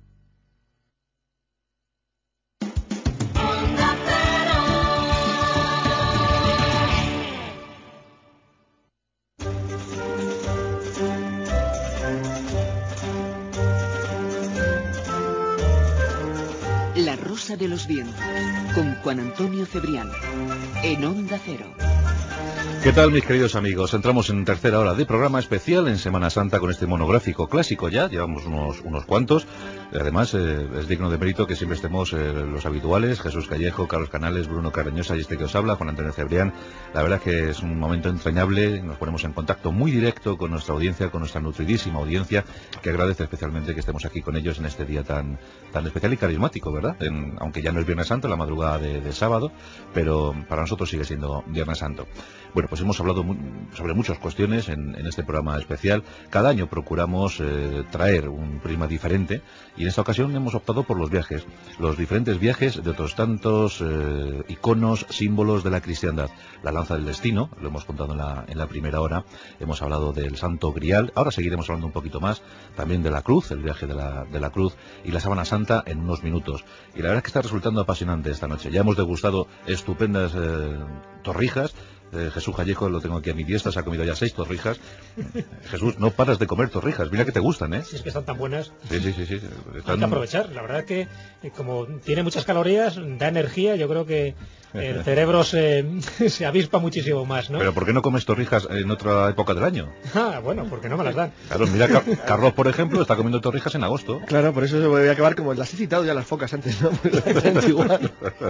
La Rosa de los Vientos, con Juan Antonio Cebrián, en Onda Cero. ¿Qué tal, mis queridos amigos? Entramos en tercera hora de programa especial en Semana Santa con este monográfico clásico ya. Llevamos unos cuantos. Además, es digno de mérito que siempre estemos los habituales: Jesús Callejo, Carlos Canales, Bruno Carreñosa y este que os habla, Juan Antonio Cebrián. La verdad es que es un momento entrañable. Nos ponemos en contacto muy directo con nuestra audiencia, con nuestra nutridísima audiencia, que agradece especialmente que estemos aquí con ellos en este día tan especial y carismático, ¿verdad? Aunque ya no es Viernes Santo, la madrugada de sábado, pero para nosotros sigue siendo Viernes Santo. Bueno, pues hemos hablado sobre muchas cuestiones en este programa especial. Cada año procuramos traer un prisma diferente, y en esta ocasión hemos optado por los viajes, los diferentes viajes de otros tantos iconos, símbolos de la cristiandad. La lanza del destino, lo hemos contado en la primera hora, hemos hablado del Santo Grial, ahora seguiremos hablando un poquito más, también de la cruz, el viaje de la cruz, y la Sábana Santa en unos minutos. Y la verdad es que está resultando apasionante esta noche. Ya hemos degustado estupendas torrijas. Jesús Callejo, lo tengo aquí a mi diestra, se ha comido ya 6 torrijas. Jesús, no paras de comer torrijas, mira que te gustan, ¿eh? Si es que están tan buenas. Sí. Hay que aprovechar, la verdad que como tiene muchas calorías, da energía, yo creo que el cerebro se avispa muchísimo más, ¿no? Pero ¿por qué no comes torrijas en otra época del año? Bueno, porque no me las dan. Claro, mira, Carlos, por ejemplo, está comiendo torrijas en agosto. Claro, por eso se voy a acabar como las he citado ya las focas antes, ¿no? Igual.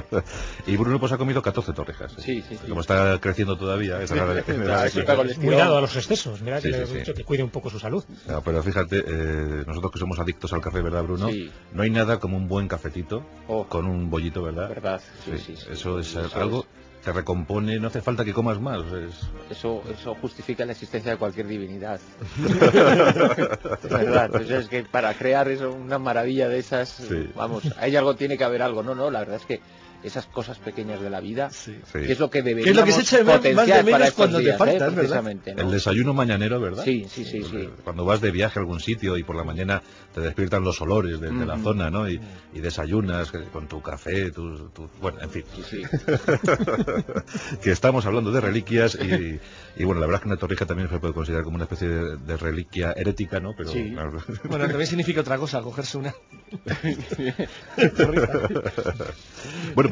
Y Bruno pues ha comido 14 torrijas. Sí. Como está creciendo todavía, cuidado a los excesos, mira que le he dicho que cuide un poco su salud. No, pero fíjate, nosotros que somos adictos al café, ¿verdad, Bruno? Sí. No hay nada como un buen cafetito con un bollito, ¿verdad? ¿Verdad? Sí. Eso es algo... te recompone, no hace falta que comas más. Eso justifica la existencia de cualquier divinidad. Es verdad. Entonces es que para crear eso, una maravilla de esas, vamos, hay algo, tiene que haber algo. No, la verdad es que esas cosas pequeñas de la vida, que es lo que deberíamos potenciar para estos días, precisamente, ¿no? El desayuno mañanero, ¿verdad? Sí. Cuando vas de viaje a algún sitio y por la mañana te despiertan los olores de la zona, ¿no? Y desayunas con tu café, bueno, en fin. Sí. Que estamos hablando de reliquias y bueno, la verdad es que una torrija también se puede considerar como una especie de reliquia herética, ¿no? Pero sí. Bueno, también significa otra cosa, cogerse una Bueno,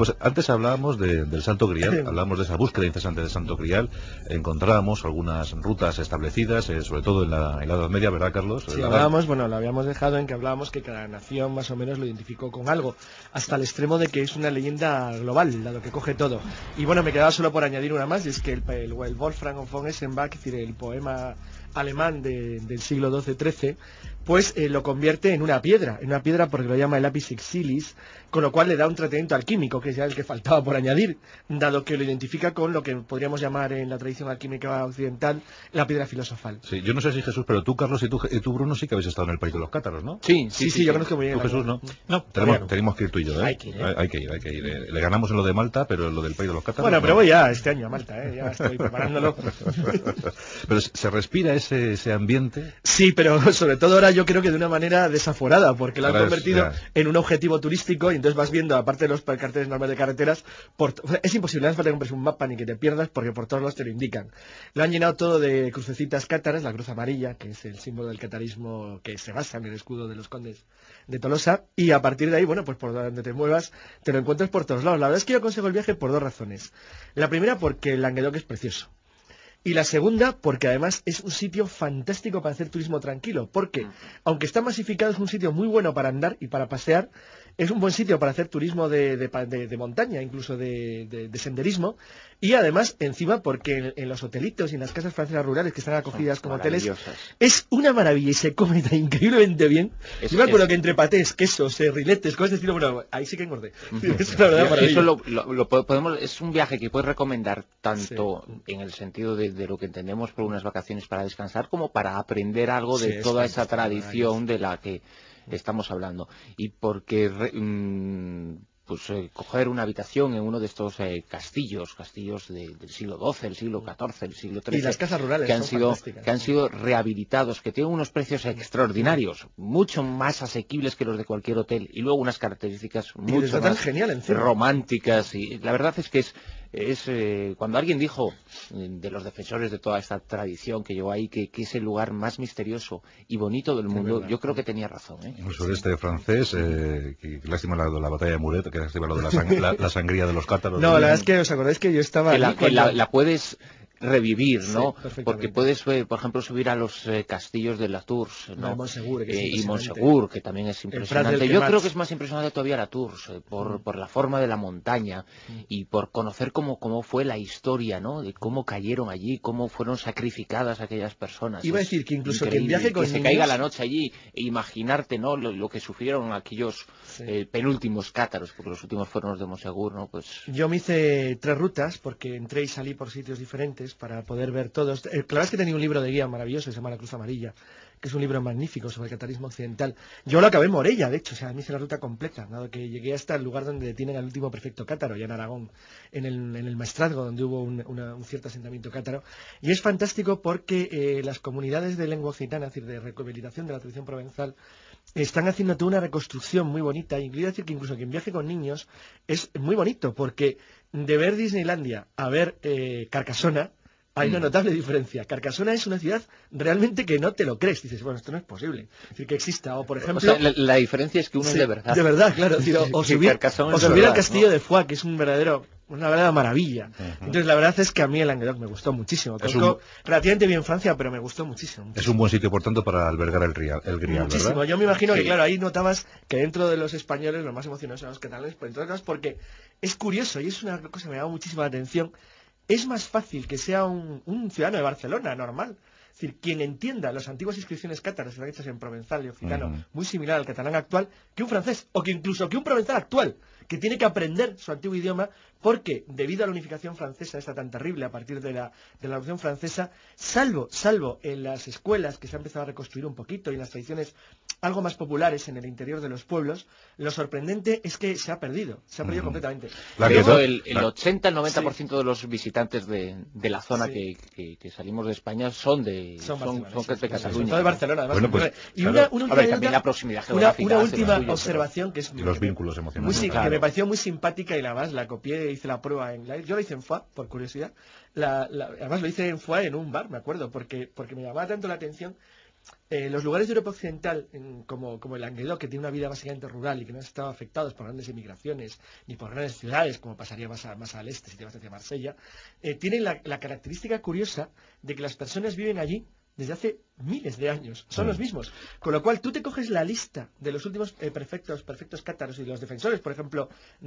pues antes hablábamos del Santo Grial, hablábamos de esa búsqueda incesante del Santo Grial, encontrábamos algunas rutas establecidas, sobre todo en la Edad Media, ¿verdad, Carlos? Sí, hablábamos, bueno, lo habíamos dejado en que hablábamos que cada nación más o menos lo identificó con algo, hasta el extremo de que es una leyenda global, dado que coge todo. Y bueno, me quedaba solo por añadir una más, y es que el Wolfgang von Eschenbach, es decir, el poema alemán del siglo XII-XIII, pues lo convierte en una piedra porque lo llama el lapis exilis, con lo cual le da un tratamiento alquímico, que es ya el que faltaba por añadir, dado que lo identifica con lo que podríamos llamar en la tradición alquímica occidental la piedra filosofal. Sí, yo no sé si Jesús, pero tú, Carlos, y tú, Bruno, sí que habéis estado en el país de los cátaros, ¿no? Sí, yo conozco muy bien. ¿Tú, Jesús, no? No, tenemos que ir tú y yo, ¿eh? Hay que ir. Le ganamos en lo de Malta, pero en lo del país de los cátaros... Bueno, pero voy ya este año a Malta, ya estoy preparándolo. Pero se respira ese ambiente. Sí, pero sobre todo ahora yo creo que de una manera desaforada, porque lo han convertido en un objetivo turístico, y entonces vas viendo, aparte de los carteles normales de carreteras, es imposible, no hace falta que compres un mapa ni que te pierdas, porque por todos lados te lo indican. Lo han llenado todo de crucecitas cátaras, la cruz amarilla, que es el símbolo del catarismo que se basa en el escudo de los condes de Tolosa, y a partir de ahí, bueno, pues por donde te muevas, te lo encuentras por todos lados. La verdad es que yo aconsejo el viaje por dos razones. La primera, porque el Languedoc es precioso. Y la segunda, porque además es un sitio fantástico para hacer turismo tranquilo, porque aunque está masificado, es un sitio muy bueno para andar y para pasear, es un buen sitio para hacer turismo de montaña, incluso de senderismo, y además, encima, porque en los hotelitos y en las casas francesas rurales que están acogidas como hoteles, es una maravilla y se come tan increíblemente bien. Yo me acuerdo que entre patés, quesos, riletes, cosas de estilo, bueno, ahí sí que engordé. Es una verdad maravilla. Eso es un viaje que puedes recomendar tanto en el sentido de lo que entendemos por unas vacaciones para descansar, como para aprender algo de toda esa tradición de la que estamos hablando, y porque coger una habitación en uno de estos castillos del siglo XII, el siglo XIV, el siglo XIII, y las casas rurales que han sido rehabilitados, que tienen unos precios extraordinarios, mucho más asequibles que los de cualquier hotel, y luego unas características mucho más románticas, y la verdad es que cuando alguien dijo de los defensores de toda esta tradición que llevó ahí, que es el lugar más misterioso y bonito del mundo, yo creo que tenía razón. El sureste francés, que lástima la batalla de Muret, que lástima lo de la sangría de los cátaros. No, la verdad es que os acordáis que yo estaba la puedes revivir, ¿no? Porque puedes, por ejemplo, subir a los castillos de la Tours, ¿no? Y Montsegur, que también es impresionante. Yo creo que es más impresionante todavía la Tours, por la forma de la montaña y por conocer cómo fue la historia, ¿no? De cómo cayeron allí, cómo fueron sacrificadas aquellas personas. Iba a decir que incluso que el viaje con niños, se caiga la noche allí e imaginarte, ¿no? Lo que sufrieron aquellos penúltimos cátaros, porque los últimos fueron los de Montsegur, ¿no? Pues yo me hice 3 rutas porque entré y salí por sitios diferentes para poder ver todos. La verdad es que tenía un libro de guía maravilloso, se llama La Cruz Amarilla, que es un libro magnífico sobre el catarismo occidental. Yo lo acabé en Morella, de hecho, o sea, me hice la ruta completa, dado que llegué hasta el lugar donde detienen al último prefecto cátaro, ya en Aragón, en el Maestrazgo, donde hubo un cierto asentamiento cátaro. Y es fantástico porque las comunidades de lengua occitana, es decir, de rehabilitación de la tradición provenzal, están haciendo toda una reconstrucción muy bonita, y quiero decir que incluso quien viaje con niños es muy bonito, porque de ver Disneylandia a ver Carcassona, hay una notable diferencia. Carcassona es una ciudad realmente que no te lo crees. Dices, bueno, esto no es posible. Es decir, que exista. O, por ejemplo... O sea, la diferencia es que uno es de verdad. De verdad, claro. Es decir, o subir al castillo de Foix, que es una verdadera maravilla. Entonces, la verdad es que a mí el Languedoc me gustó muchísimo. Conozco relativamente bien Francia, pero me gustó muchísimo. Es un buen sitio, por tanto, para albergar el Grial, muchísimo. ¿Verdad? Yo me imagino que, claro, ahí notabas que dentro de los españoles los más emocionados eran los catalanes, por entre otras cosas, porque es curioso, y es una cosa que me llama muchísimo la atención. Es más fácil que sea un ciudadano de Barcelona, normal. Es decir, quien entienda las antiguas inscripciones cátaras hechas en provenzal y occitano, muy similar al catalán actual, que un francés, o que incluso que un provenzal actual, que tiene que aprender su antiguo idioma, porque debido a la unificación francesa, esta tan terrible a partir de la Revolución Francesa, salvo en las escuelas que se ha empezado a reconstruir un poquito y en las tradiciones algo más populares en el interior de los pueblos, lo sorprendente es que se ha perdido completamente. El 80, el 90% de los visitantes de la zona que salimos de España son de Cataluña. Todo de Barcelona. Bueno, pues, y también la proximidad geográfica. Una última observación que es los vínculos emocionales. Que me pareció muy simpática, y además la copié, hice la prueba yo la hice en Foix, por curiosidad. Además lo hice en Foix en un bar, me acuerdo, porque me llamaba tanto la atención los lugares de Europa Occidental, como el Languedoc, que tiene una vida básicamente rural y que no han estado afectados por grandes emigraciones ni por grandes ciudades, como pasaría más al este si te vas hacia Marsella, tienen la característica curiosa de que las personas viven allí desde hace miles de años, son los mismos. Con lo cual tú te coges la lista de los últimos perfectos cátaros y los defensores, por ejemplo,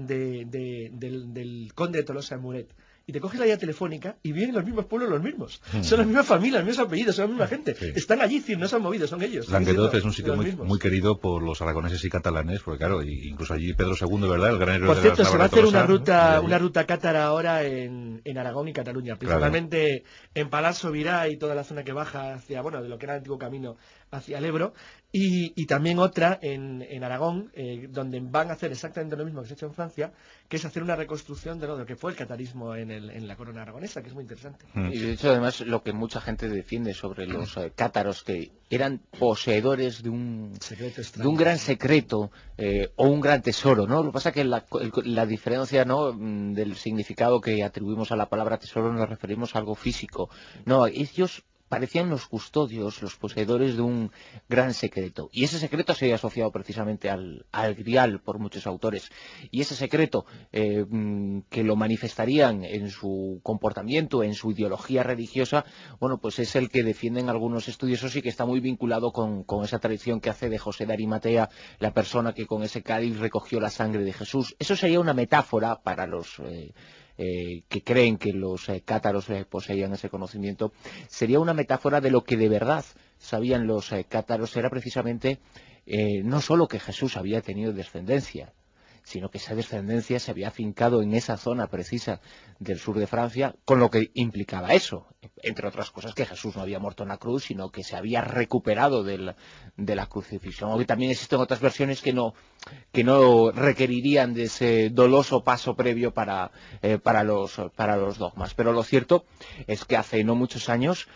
del conde de Tolosa Muret, y te coges la guía telefónica y viven los mismos pueblos los mismos. Son las mismas familias, los mismos apellidos, son la misma gente. Sí. Están allí, no se han movido, son ellos. Languedoc es un sitio muy querido por los aragoneses y catalanes, porque claro, incluso allí Pedro II, ¿verdad? El gran héroe por cierto, de la se va a hacer Tolosa, una ruta cátara ahora en Aragón y Cataluña, principalmente en Palas Sobirá y toda la zona que baja hacia, de lo que era el antiguo camino hacia el Ebro, y también otra en Aragón, donde van a hacer exactamente lo mismo que se ha hecho en Francia, que es hacer una reconstrucción de lo que fue el catarismo en la corona aragonesa, que es muy interesante. Y de hecho, además, lo que mucha gente defiende sobre los cátaros, que eran poseedores de un gran secreto o un gran tesoro, ¿no? Lo que pasa es que la diferencia, ¿no?, del significado que atribuimos a la palabra tesoro, nos referimos a algo físico. No, ellos parecían los custodios, los poseedores de un gran secreto. Y ese secreto se había asociado precisamente al grial por muchos autores. Y ese secreto, que lo manifestarían en su comportamiento, en su ideología religiosa, pues es el que defienden algunos estudiosos y que está muy vinculado con esa tradición que hace de José de Arimatea, la persona que con ese cáliz recogió la sangre de Jesús. Eso sería una metáfora para los que creen que los cátaros poseían ese conocimiento. Sería una metáfora de lo que de verdad sabían los cátaros. Era precisamente no solo que Jesús había tenido descendencia, sino que esa descendencia se había afincado en esa zona precisa del sur de Francia, con lo que implicaba eso, entre otras cosas, que Jesús no había muerto en la cruz, sino que se había recuperado de la crucifixión. Aunque también existen otras versiones que no requerirían de ese doloso paso previo para los dogmas. Pero lo cierto es que hace no muchos años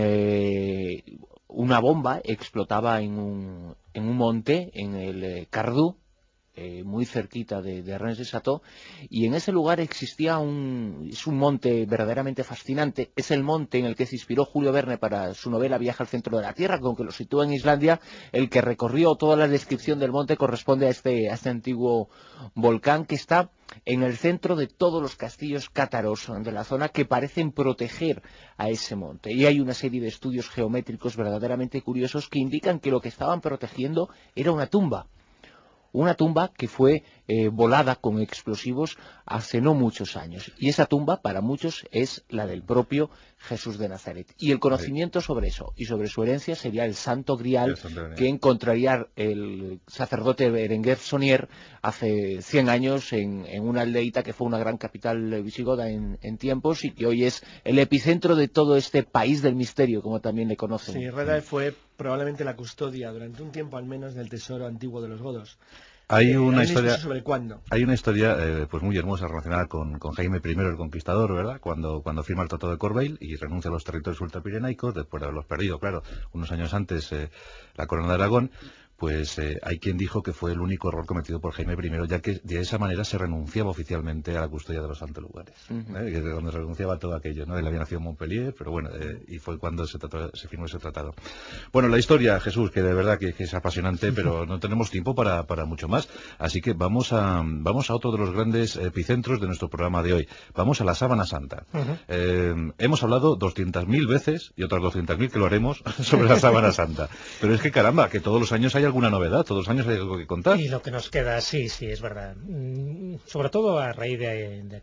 una bomba explotaba en un monte, en el Cardú, muy cerquita de Rennes de Chateau, y en ese lugar existía es un monte verdaderamente fascinante. Es el monte en el que se inspiró Julio Verne para su novela Viaje al centro de la Tierra, aunque lo sitúa en Islandia. El que recorrió toda la descripción del monte corresponde a este antiguo volcán que está en el centro de todos los castillos cátaros de la zona, que parecen proteger a ese monte. Y hay una serie de estudios geométricos verdaderamente curiosos que indican que lo que estaban protegiendo era una tumba. Una tumba que fue volada con explosivos hace no muchos años. Y esa tumba, para muchos, es la del propio Jesús de Nazaret. Y el conocimiento sobre eso y sobre su herencia sería el Santo Grial, que encontraría el sacerdote Berenguer Saunier hace 100 años en una aldeita que fue una gran capital visigoda en tiempos, y que hoy es el epicentro de todo este país del misterio, como también le conocen. Sí, Reda fue probablemente la custodia, durante un tiempo al menos, del tesoro antiguo de los godos. Hay una historia sobre cuándo. Hay una historia pues muy hermosa relacionada con Jaime I el Conquistador, ¿verdad? Cuando firma el Tratado de Corbeil y renuncia a los territorios ultrapirenaicos después de haberlos perdido, claro, unos años antes la corona de Aragón. Pues hay quien dijo que fue el único error cometido por Jaime I, ya que de esa manera se renunciaba oficialmente a la custodia de los santos lugares, que de donde se renunciaba a todo aquello, ¿no? Él había nacido en Montpellier, pero bueno, y fue cuando se firmó ese tratado. Bueno, la historia, Jesús, que de verdad que es apasionante, pero no tenemos tiempo para mucho más, así que vamos a otro de los grandes epicentros de nuestro programa de hoy. Vamos a la Sábana Santa. Hemos hablado 200.000 veces, y otras 200.000 que lo haremos, sobre la Sábana Santa, pero es que caramba, que todos los años hay alguna novedad, todos los años hay algo que contar. Y lo que nos queda, sí, es verdad. Sobre todo a raíz de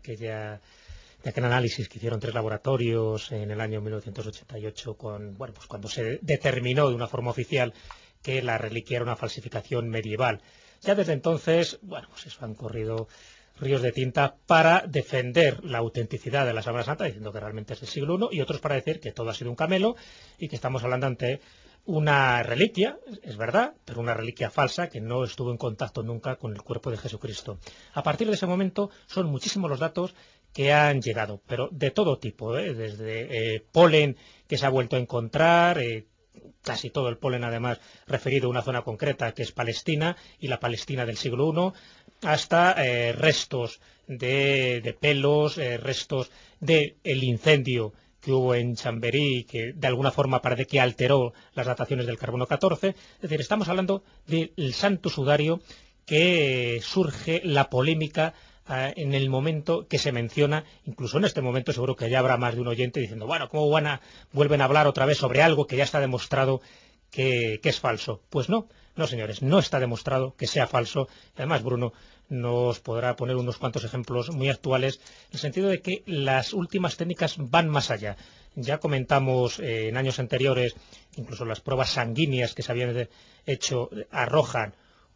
aquel análisis que hicieron 3 laboratorios en el año 1988, cuando se determinó de una forma oficial que la reliquia era una falsificación medieval. Ya desde entonces, eso han corrido ríos de tinta para defender la autenticidad de la Sábana Santa, diciendo que realmente es del siglo I, y otros para decir que todo ha sido un camelo y que estamos hablando ante una reliquia, es verdad, pero una reliquia falsa que no estuvo en contacto nunca con el cuerpo de Jesucristo. A partir de ese momento son muchísimos los datos que han llegado, pero de todo tipo, desde polen que se ha vuelto a encontrar, casi todo el polen además referido a una zona concreta que es Palestina, y la Palestina del siglo I, hasta restos de pelos, restos del incendio que hubo en Chamberí, que de alguna forma parece que alteró las dataciones del carbono 14. Es decir, estamos hablando del Santo Sudario, que surge la polémica en el momento que se menciona. Incluso en este momento seguro que ya habrá más de un oyente diciendo, bueno, ¿cómo vuelven a hablar otra vez sobre algo que ya está demostrado que es falso? Pues no, señores, no está demostrado que sea falso. Además, Bruno nos podrá poner unos cuantos ejemplos muy actuales, en el sentido de que las últimas técnicas van más allá. Ya comentamos en años anteriores, incluso las pruebas sanguíneas que se habían hecho arrojan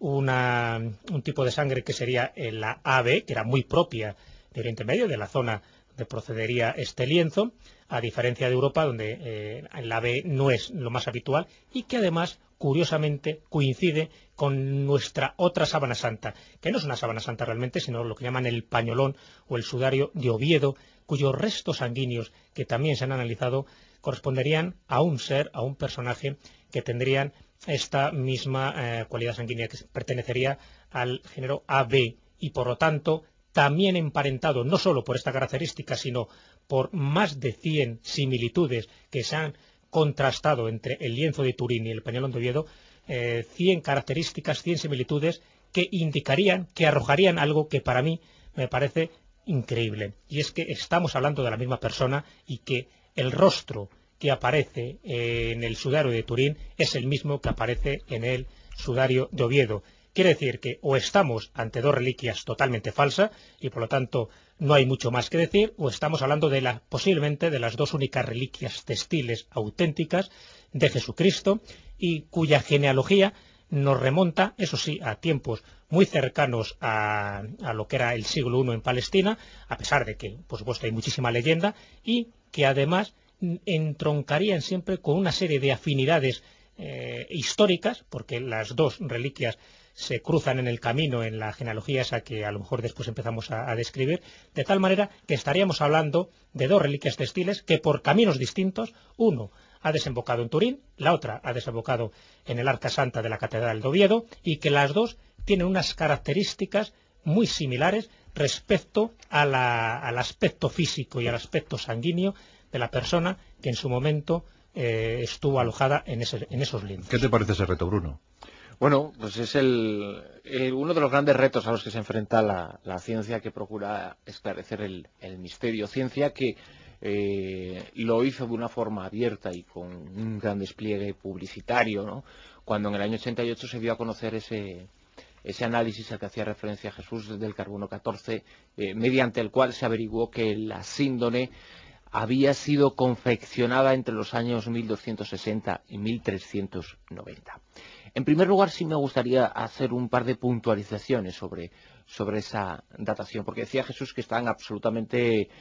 un tipo de sangre que sería la AB, que era muy propia de Oriente Medio, de la zona donde procedería este lienzo, a diferencia de Europa, donde el AB no es lo más habitual, y que además, curiosamente, coincide con nuestra otra sábana santa, que no es una sábana santa realmente, sino lo que llaman el pañolón o el sudario de Oviedo, cuyos restos sanguíneos, que también se han analizado, corresponderían a un ser, a un personaje que tendrían esta misma cualidad sanguínea, que pertenecería al género AB, y por lo tanto también emparentado, no solo por esta característica, sino por más de 100 similitudes que se han contrastado entre el lienzo de Turín y el pañolón de Oviedo, 100 características, 100 similitudes que indicarían, que arrojarían algo que para mí me parece increíble, y es que estamos hablando de la misma persona y que el rostro que aparece en el sudario de Turín es el mismo que aparece en el sudario de Oviedo. Quiere decir que o estamos ante dos reliquias totalmente falsas y por lo tanto no hay mucho más que decir, o estamos hablando posiblemente de las dos únicas reliquias textiles auténticas de Jesucristo, y cuya genealogía nos remonta, eso sí, a tiempos muy cercanos a lo que era el siglo I en Palestina, a pesar de que, por supuesto, hay muchísima leyenda, y que además entroncarían siempre con una serie de afinidades históricas, porque las dos reliquias se cruzan en el camino en la genealogía esa que a lo mejor después empezamos a describir, de tal manera que estaríamos hablando de dos reliquias textiles que por caminos distintos, uno ha desembocado en Turín, la otra ha desembocado en el Arca Santa de la Catedral de Oviedo, y que las dos tienen unas características muy similares respecto al aspecto físico y al aspecto sanguíneo de la persona que en su momento estuvo alojada en esos lienzos. ¿Qué te parece ese reto, Bruno? Bueno, pues es uno de los grandes retos a los que se enfrenta la ciencia, que procura esclarecer el misterio. Ciencia que lo hizo de una forma abierta y con un gran despliegue publicitario, ¿no? Cuando en el año 88 se dio a conocer ese análisis al que hacía referencia Jesús del carbono 14, mediante el cual se averiguó que la síndone había sido confeccionada entre los años 1260 y 1390. En primer lugar, sí me gustaría hacer un par de puntualizaciones sobre esa datación, porque decía Jesús que están absolutamente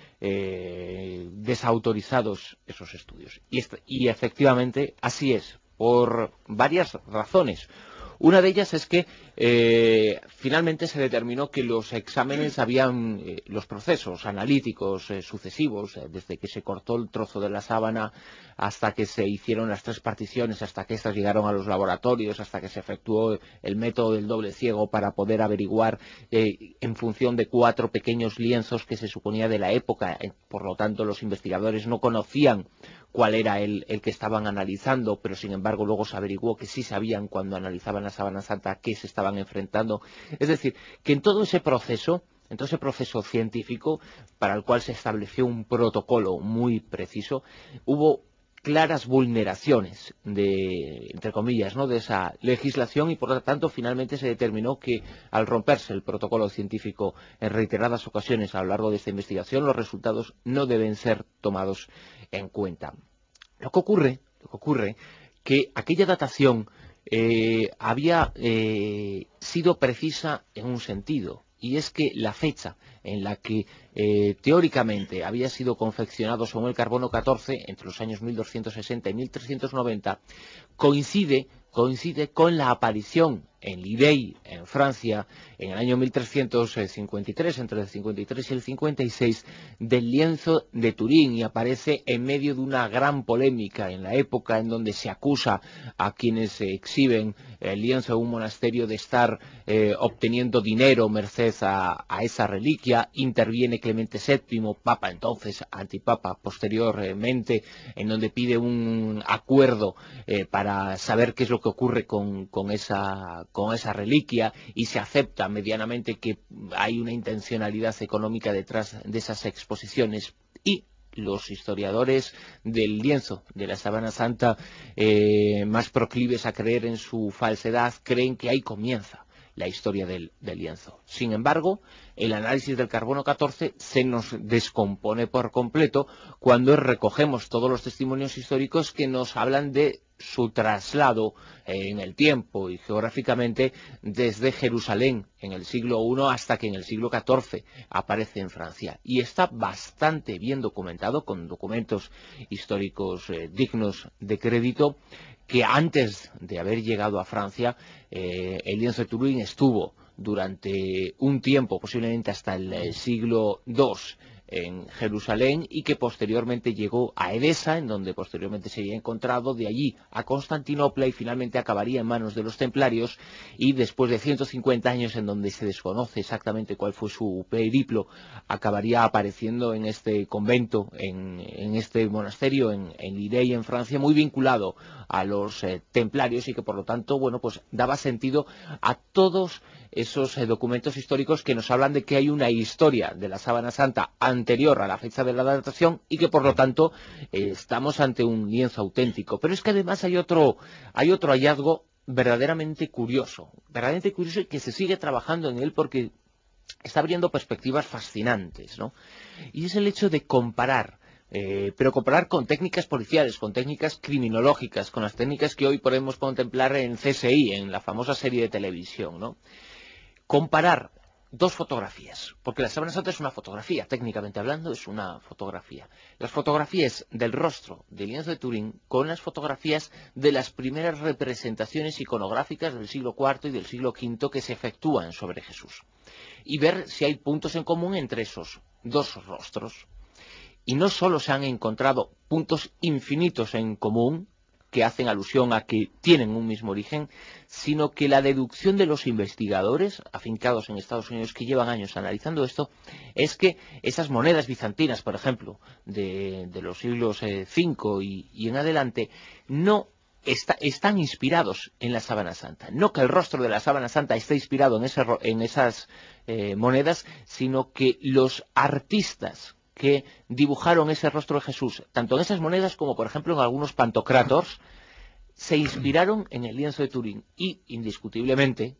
desautorizados esos estudios. Y efectivamente así es, por varias razones. Una de ellas es que finalmente se determinó que los exámenes los procesos analíticos sucesivos, desde que se cortó el trozo de la sábana hasta que se hicieron las 3 particiones, hasta que éstas llegaron a los laboratorios, hasta que se efectuó el método del doble ciego para poder averiguar en función de 4 pequeños lienzos que se suponía de la época. Por lo tanto, los investigadores no conocían cuál era el que estaban analizando, pero sin embargo luego se averiguó que sí sabían cuando analizaban la sábana santa a qué se estaban enfrentando. Es decir, que en todo ese proceso científico, para el cual se estableció un protocolo muy preciso, hubo claras vulneraciones entre comillas, ¿no?, de esa legislación, y por lo tanto finalmente se determinó que al romperse el protocolo científico en reiteradas ocasiones a lo largo de esta investigación, los resultados no deben ser tomados en cuenta. Lo que ocurre que aquella datación había sido precisa en un sentido, y es que la fecha en la que teóricamente había sido confeccionado según el carbono 14, entre los años 1260 y 1390, coincide con la aparición en Lidey, en Francia, en el año 1353, entre el 53 y el 56, del lienzo de Turín, y aparece en medio de una gran polémica en la época en donde se acusa a quienes exhiben el lienzo de un monasterio de estar obteniendo dinero merced a esa reliquia. Interviene Clemente VII, papa entonces, antipapa posteriormente, en donde pide un acuerdo para saber qué es lo que ocurre con esa reliquia, y se acepta medianamente que hay una intencionalidad económica detrás de esas exposiciones. Y los historiadores del lienzo de la Sábana Santa, más proclives a creer en su falsedad, creen que ahí comienza la historia del lienzo. Sin embargo, el análisis del carbono 14 se nos descompone por completo cuando recogemos todos los testimonios históricos que nos hablan de su traslado en el tiempo y geográficamente desde Jerusalén en el siglo I hasta que en el siglo XIV aparece en Francia. Y está bastante bien documentado, con documentos históricos dignos de crédito, que antes de haber llegado a Francia, el lienzo de Turín estuvo durante un tiempo, posiblemente hasta el siglo II, en Jerusalén, y que posteriormente llegó a Edesa, en donde posteriormente sería encontrado, de allí a Constantinopla, y finalmente acabaría en manos de los templarios, y después de 150 años en donde se desconoce exactamente cuál fue su periplo, acabaría apareciendo en este convento, en este monasterio en Lidey, en Francia, muy vinculado a los templarios, y que por lo tanto, bueno, pues daba sentido a todos esos documentos históricos que nos hablan de que hay una historia de la Sábana Santa anterior a la fecha de la datación, y que por lo tanto estamos ante un lienzo auténtico. Pero es que además hay otro hallazgo verdaderamente curioso y que se sigue trabajando en él porque está abriendo perspectivas fascinantes, ¿no? Y es el hecho de comparar, pero comparar con técnicas policiales, con técnicas criminológicas, con las técnicas que hoy podemos contemplar en CSI, en la famosa serie de televisión, ¿no? Comparar dos fotografías, porque la Sábana Santa es una fotografía, técnicamente hablando es una fotografía. Las fotografías del rostro del lienzo de Turín con las fotografías de las primeras representaciones iconográficas del siglo IV y del siglo V que se efectúan sobre Jesús. Y ver si hay puntos en común entre esos dos rostros. Y no solo se han encontrado puntos infinitos en común, que hacen alusión a que tienen un mismo origen, sino que la deducción de los investigadores afincados en Estados Unidos, que llevan años analizando esto, es que esas monedas bizantinas, por ejemplo, de los siglos V y en adelante, no están inspirados en la Sábana Santa. No que el rostro de la Sábana Santa esté inspirado en esas monedas, sino que los artistas que dibujaron ese rostro de Jesús, tanto en esas monedas como por ejemplo en algunos pantocrátor, se inspiraron en el lienzo de Turín. Y indiscutiblemente,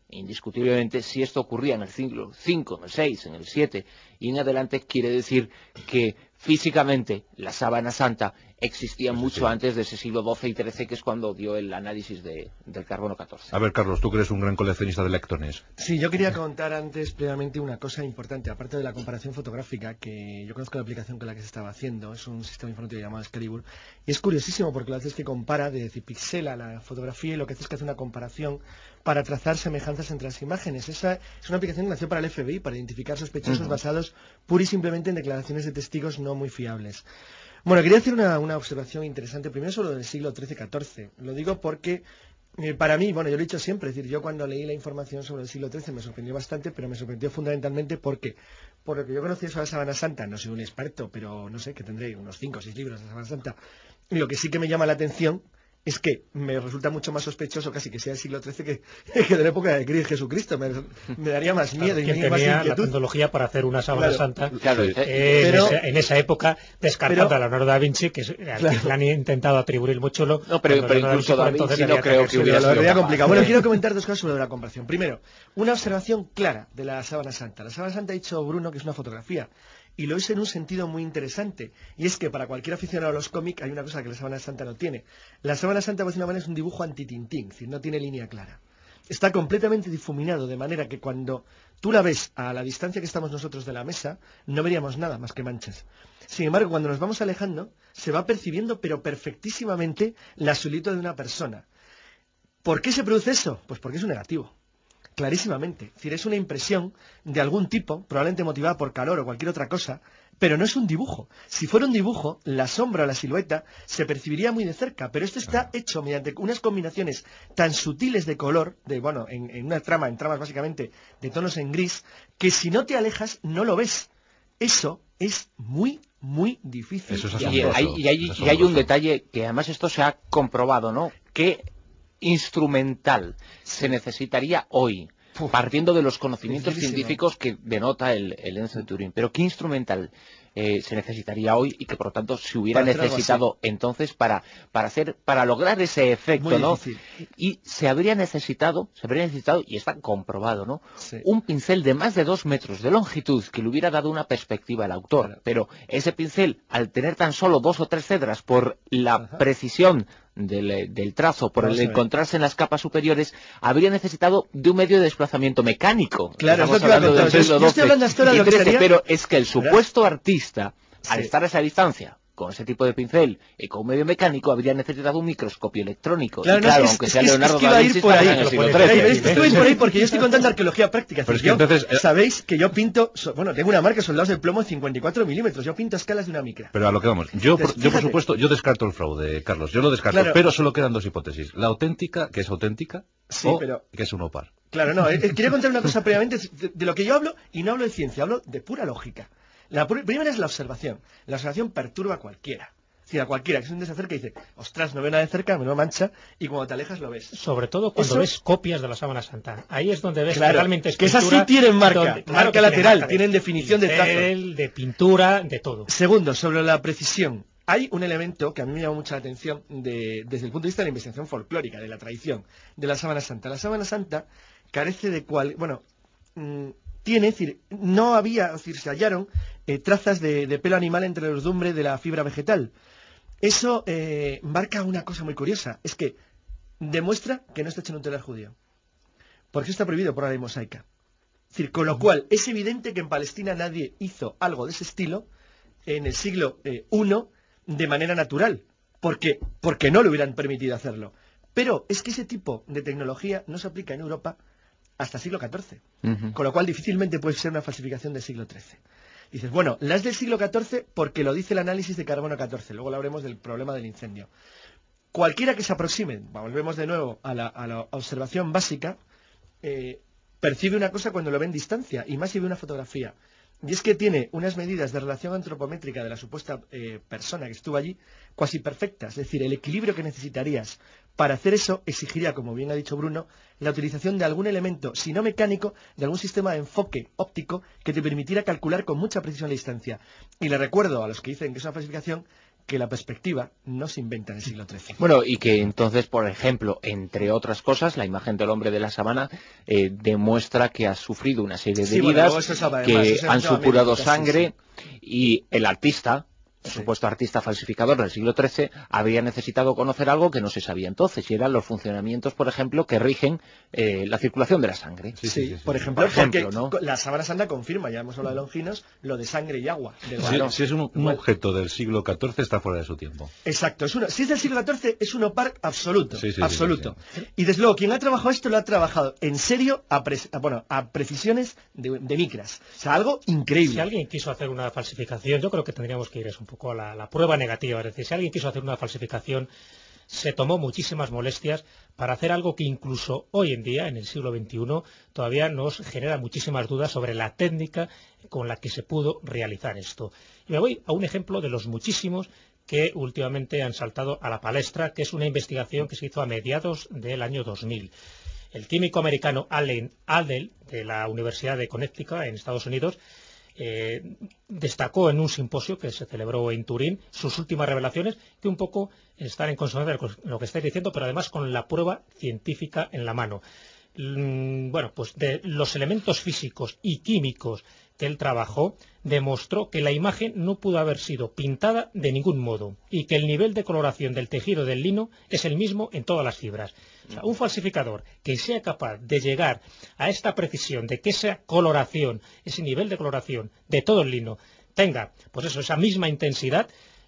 si esto ocurría en el siglo V, en el VI, en el VII y en adelante, quiere decir que físicamente la Sábana Santa existía mucho antes de ese siglo XII y XIII, que es cuando dio el análisis del carbono 14. A ver, Carlos, tú que eres un gran coleccionista de lectones. Sí, yo quería contar antes previamente una cosa importante, aparte de la comparación fotográfica, que yo conozco la aplicación con la que se estaba haciendo, es un sistema informático llamado Excalibur, y es curiosísimo porque lo hace es que compara, de decir, pixela la fotografía, y lo que hace es que hace una comparación para trazar semejanzas entre las imágenes. Esa es una aplicación que nació para el FBI, para identificar sospechosos basados pura y simplemente en declaraciones de testigos no muy fiables. Bueno, quería hacer una observación interesante, primero sobre lo del siglo XIII-XIV. Lo digo porque para mí, bueno, yo lo he dicho siempre, es decir, yo cuando leí la información sobre el siglo XIII me sorprendió bastante, pero me sorprendió fundamentalmente porque, por lo que yo conocía sobre la Sábana Santa, no soy un experto, pero no sé, que tendré unos 5 o 6 libros de la Sábana Santa, y lo que sí que me llama la atención es que me resulta mucho más sospechoso casi que sea el siglo XIII que de la época de Cristo. Me daría más miedo y ¿quién más tenía inquietud? la tecnología para hacer una Sábana Santa pero, en esa época, descartando a Leonardo da Vinci, que le han intentado atribuir el mochuelo? No, pero incluso da Vinci no creo que hubiera sido complicado. Bueno, quiero comentar dos cosas sobre la comparación. Primero, una observación clara de la Sábana Santa. La Sábana Santa ha dicho Bruno que es una fotografía. Y lo es en un sentido muy interesante, y es que para cualquier aficionado a los cómics hay una cosa que la Sábana Santa no tiene. La Sábana Santa, por decirlo de una manera, es un dibujo anti-Tintín, es decir, no tiene línea clara. Está completamente difuminado, de manera que cuando tú la ves a la distancia que estamos nosotros de la mesa, no veríamos nada más que manchas. Sin embargo, cuando nos vamos alejando, se va percibiendo, pero perfectísimamente, la silueta de una persona. ¿Por qué se produce eso? Pues porque es un negativo. clarísimamente. Es decir, es una impresión de algún tipo, probablemente motivada por calor o cualquier otra cosa, pero no es un dibujo. Si fuera un dibujo, la sombra o la silueta se percibiría muy de cerca, pero esto está hecho mediante unas combinaciones tan sutiles de color, en una trama, en tramas básicamente de tonos en gris, que si no te alejas no lo ves. Eso es muy, muy difícil. Eso es asombroso. Y hay un detalle que además esto se ha comprobado, ¿no? ¿Qué instrumental se necesitaría hoy, partiendo de los conocimientos científicos que denota el Enzo de Turín? Pero ¿qué instrumental se necesitaría hoy y que por lo tanto se hubiera necesitado entonces para lograr ese efecto, muy ¿no? difícil. Y se habría necesitado, y está comprobado, ¿no? Sí. Un pincel de más de 2 metros de longitud que le hubiera dado una perspectiva al autor. Claro. Pero ese pincel, al tener tan solo 2 o 3 cedras, por la precisión del trazo, por el encontrarse en las capas superiores, habría necesitado de un medio de desplazamiento mecánico. Claro, Estamos es lo que hablando del siglo yo estoy hablando hasta ahora de lo que sería... pero es que el supuesto artista, al estar a esa distancia, con ese tipo de pincel y con un medio mecánico, habría necesitado un microscopio electrónico. Claro, y claro, aunque sea Leonardo da Vinci, por ahí. en el siglo XIII. Estoy por ahí porque yo estoy contando arqueología práctica. Pero es que entonces, sabéis que yo pinto, tengo una marca soldados de plomo de 54 milímetros, yo pinto a escalas de una micra. Pero a lo que vamos, yo por supuesto, yo descarto el fraude, Carlos, yo lo descarto, pero solo quedan 2 hipótesis. La auténtica, que es auténtica, que es un opar. Claro, no, quería contar una cosa previamente de lo que yo hablo, y no hablo de ciencia, hablo de pura lógica. La primera es la observación. La observación perturba a cualquiera. Es decir, a cualquiera que se acerca y dice, ostras, no veo nada de cerca, me lo mancha, y cuando te alejas lo ves. Sobre todo cuando ves copias de la sábana santa. Ahí es donde ves que realmente es que esas sí tienen marca, marca lateral, tienen definición de trazo. De pintura, de todo. Segundo, sobre la precisión. Hay un elemento que a mí me llama mucha la atención desde el punto de vista de la investigación folclórica, de la tradición, de la sábana santa. La sábana santa carece de no había, se hallaron trazas de pelo animal entre la urdumbre de la fibra vegetal. Eso marca una cosa muy curiosa, es que demuestra que no está hecho en un telar judío, porque eso está prohibido por la ley mosaica. Es decir, con lo cual es evidente que en Palestina nadie hizo algo de ese estilo en el siglo I de manera natural, porque no le hubieran permitido hacerlo. Pero es que ese tipo de tecnología no se aplica en Europa hasta el siglo XIV, con lo cual difícilmente puede ser una falsificación del siglo XIII. Dices, bueno, la es del siglo XIV porque lo dice el análisis de carbono 14, luego hablaremos del problema del incendio. Cualquiera que se aproxime, volvemos de nuevo a la observación básica, percibe una cosa cuando lo ve en distancia, y más si ve una fotografía. Y es que tiene unas medidas de relación antropométrica de la supuesta persona que estuvo allí cuasi perfectas. Es decir, el equilibrio que necesitarías para hacer eso exigiría, como bien ha dicho Bruno, la utilización de algún elemento, si no mecánico, de algún sistema de enfoque óptico que te permitiera calcular con mucha precisión la distancia. Y le recuerdo a los que dicen que es una falsificación que la perspectiva no se inventa en el siglo XIII. Bueno, y que entonces, por ejemplo, entre otras cosas, la imagen del hombre de la sabana demuestra que ha sufrido una serie de heridas, que han supurado sangre, y el artista, el supuesto artista falsificador del siglo XIII, habría necesitado conocer algo que no se sabía entonces, y eran los funcionamientos, por ejemplo, que rigen la circulación de la sangre. Sí, por ejemplo, ¿no? La sábana santa confirma, ya hemos hablado de Longinos, lo de sangre y agua. Si es un objeto del siglo XIV, está fuera de su tiempo. Exacto, si es del siglo XIV, es un opar absoluto, absoluto. Sí. Y desde luego, quien ha trabajado esto lo ha trabajado en serio a precisiones de micras. O sea, algo increíble. Si alguien quiso hacer una falsificación, yo creo que tendríamos que ir un poco a la prueba negativa. Es decir, si alguien quiso hacer una falsificación, se tomó muchísimas molestias para hacer algo que incluso hoy en día, en el siglo XXI, todavía nos genera muchísimas dudas sobre la técnica con la que se pudo realizar esto. Y me voy a un ejemplo de los muchísimos que últimamente han saltado a la palestra, que es una investigación que se hizo a mediados del año 2000. El químico americano Allen Adel, de la Universidad de Connecticut, en Estados Unidos, destacó en un simposio que se celebró en Turín sus últimas revelaciones, que un poco están en consonancia con lo que estáis diciendo, pero además con la prueba científica en la mano. Bueno, pues de los elementos físicos y químicos que él trabajó, demostró que la imagen no pudo haber sido pintada de ningún modo y que el nivel de coloración del tejido del lino es el mismo en todas las fibras. O sea, un falsificador que sea capaz de llegar a esta precisión de que esa coloración, ese nivel de coloración de todo el lino tenga, pues eso, esa misma intensidad,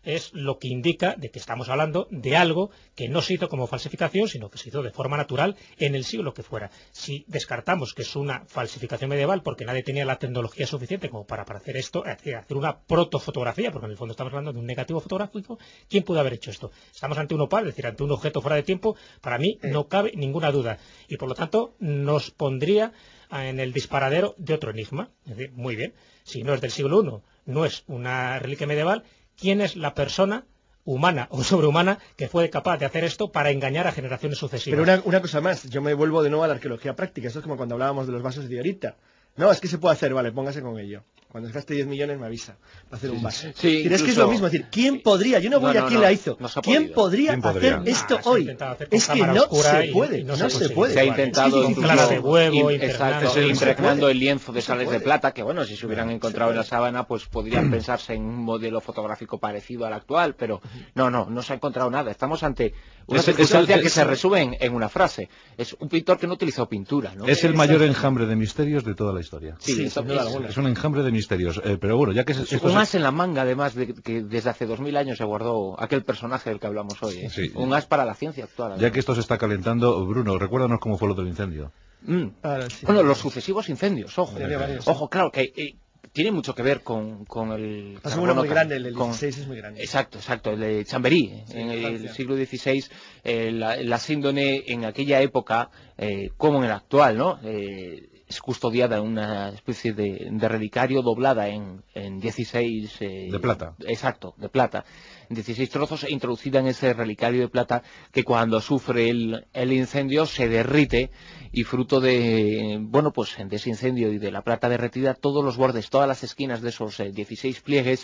es lo que indica de que estamos hablando de algo que no se hizo como falsificación, sino que se hizo de forma natural en el siglo que fuera. Si descartamos que es una falsificación medieval porque nadie tenía la tecnología suficiente como para hacer esto, hacer una protofotografía, porque en el fondo estamos hablando de un negativo fotográfico, ¿quién pudo haber hecho esto? Estamos ante un opal, es decir, ante un objeto fuera de tiempo, para mí no cabe ninguna duda, y por lo tanto nos pondría en el disparadero de otro enigma. Es decir, muy bien, si no es del siglo I, no es una reliquia medieval, ¿quién es la persona humana o sobrehumana que fue capaz de hacer esto para engañar a generaciones sucesivas? Pero una cosa más, yo me vuelvo de nuevo a la arqueología práctica. Esto es como cuando hablábamos de los vasos de ahorita. No, es que se puede hacer, vale, póngase con ello. Cuando se gaste 10 millones me avisa para hacer un vaso. Sí, Es que es lo mismo, es decir, ¿quién podría? Yo no voy a quién la hizo. ¿Quién podría hacer esto hoy? Es que no se puede, no se puede. Se ha intentado clara de huevo, impregnando el lienzo de sales de plata, que bueno, si se hubieran encontrado en la sábana, pues podrían pensarse en un modelo fotográfico parecido al actual, pero no se ha encontrado nada. Estamos ante una circunstancia que se resume en una frase. Es un pintor que no utilizó pintura, ¿no? Es el mayor enjambre de misterios de toda la historia. Sí, es un enjambre de misterios. Pero bueno, ya que un as en la manga, además, que desde hace 2000 años se guardó aquel personaje del que hablamos hoy. Sí. Un as para la ciencia actual. Ya que esto se está calentando, Bruno, recuérdanos cómo fue lo del incendio. Bueno, los sucesivos incendios, ojo, claro, que tiene mucho que ver con el carbono. Uno muy grande, el del 16 es muy grande. Exacto, el de Chambéry, en el siglo XVI, la síndone en aquella época, como en el actual, ¿no? Es custodiada en una especie de relicario doblada en 16... de plata. Exacto, de plata. En 16 trozos, introducida en ese relicario de plata que cuando sufre el incendio se derrite, y fruto de ese incendio y de la plata derretida, todos los bordes, todas las esquinas de esos 16 pliegues,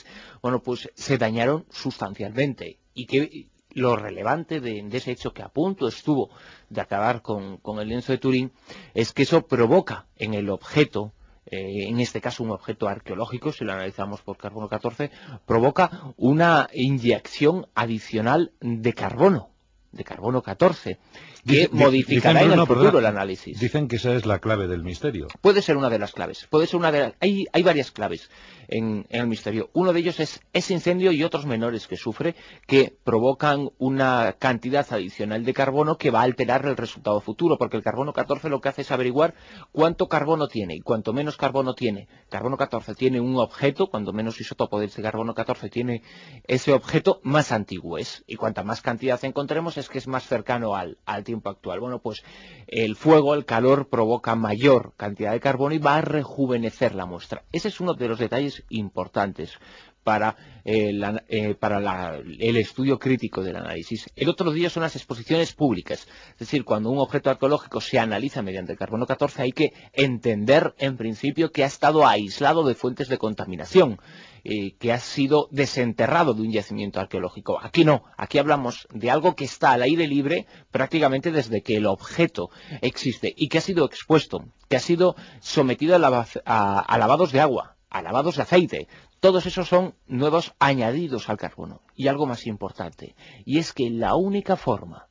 se dañaron sustancialmente. Y que lo relevante de ese hecho, que a punto estuvo de acabar con el lienzo de Turín, es que eso provoca en el objeto, en este caso un objeto arqueológico, si lo analizamos por carbono 14, provoca una inyección adicional de carbono 14, que modificará en el futuro el análisis. Dicen que esa es la clave del misterio. Puede ser una de las claves. Hay varias claves en el misterio. Uno de ellos es ese incendio y otros menores que sufre, que provocan una cantidad adicional de carbono que va a alterar el resultado futuro, porque el carbono 14 lo que hace es averiguar cuánto carbono tiene, y cuanto menos carbono tiene, carbono 14 tiene un objeto, cuanto menos isótopo de ese carbono 14 tiene ese objeto, más antiguo es. Y cuanta más cantidad encontremos, es que es más cercano al tiempo actual. Bueno, pues el fuego, el calor, provoca mayor cantidad de carbono y va a rejuvenecer la muestra. Ese es uno de los detalles importantes para el estudio crítico del análisis. El otro día son las exposiciones públicas. Es decir, cuando un objeto arqueológico se analiza mediante el carbono 14, hay que entender, en principio, que ha estado aislado de fuentes de contaminación, que ha sido desenterrado de un yacimiento arqueológico. Aquí no, aquí hablamos de algo que está al aire libre prácticamente desde que el objeto existe, y que ha sido expuesto, que ha sido sometido a lavados de agua, a lavados de aceite. Todos esos son nuevos añadidos al carbono. Y algo más importante, y es que la única forma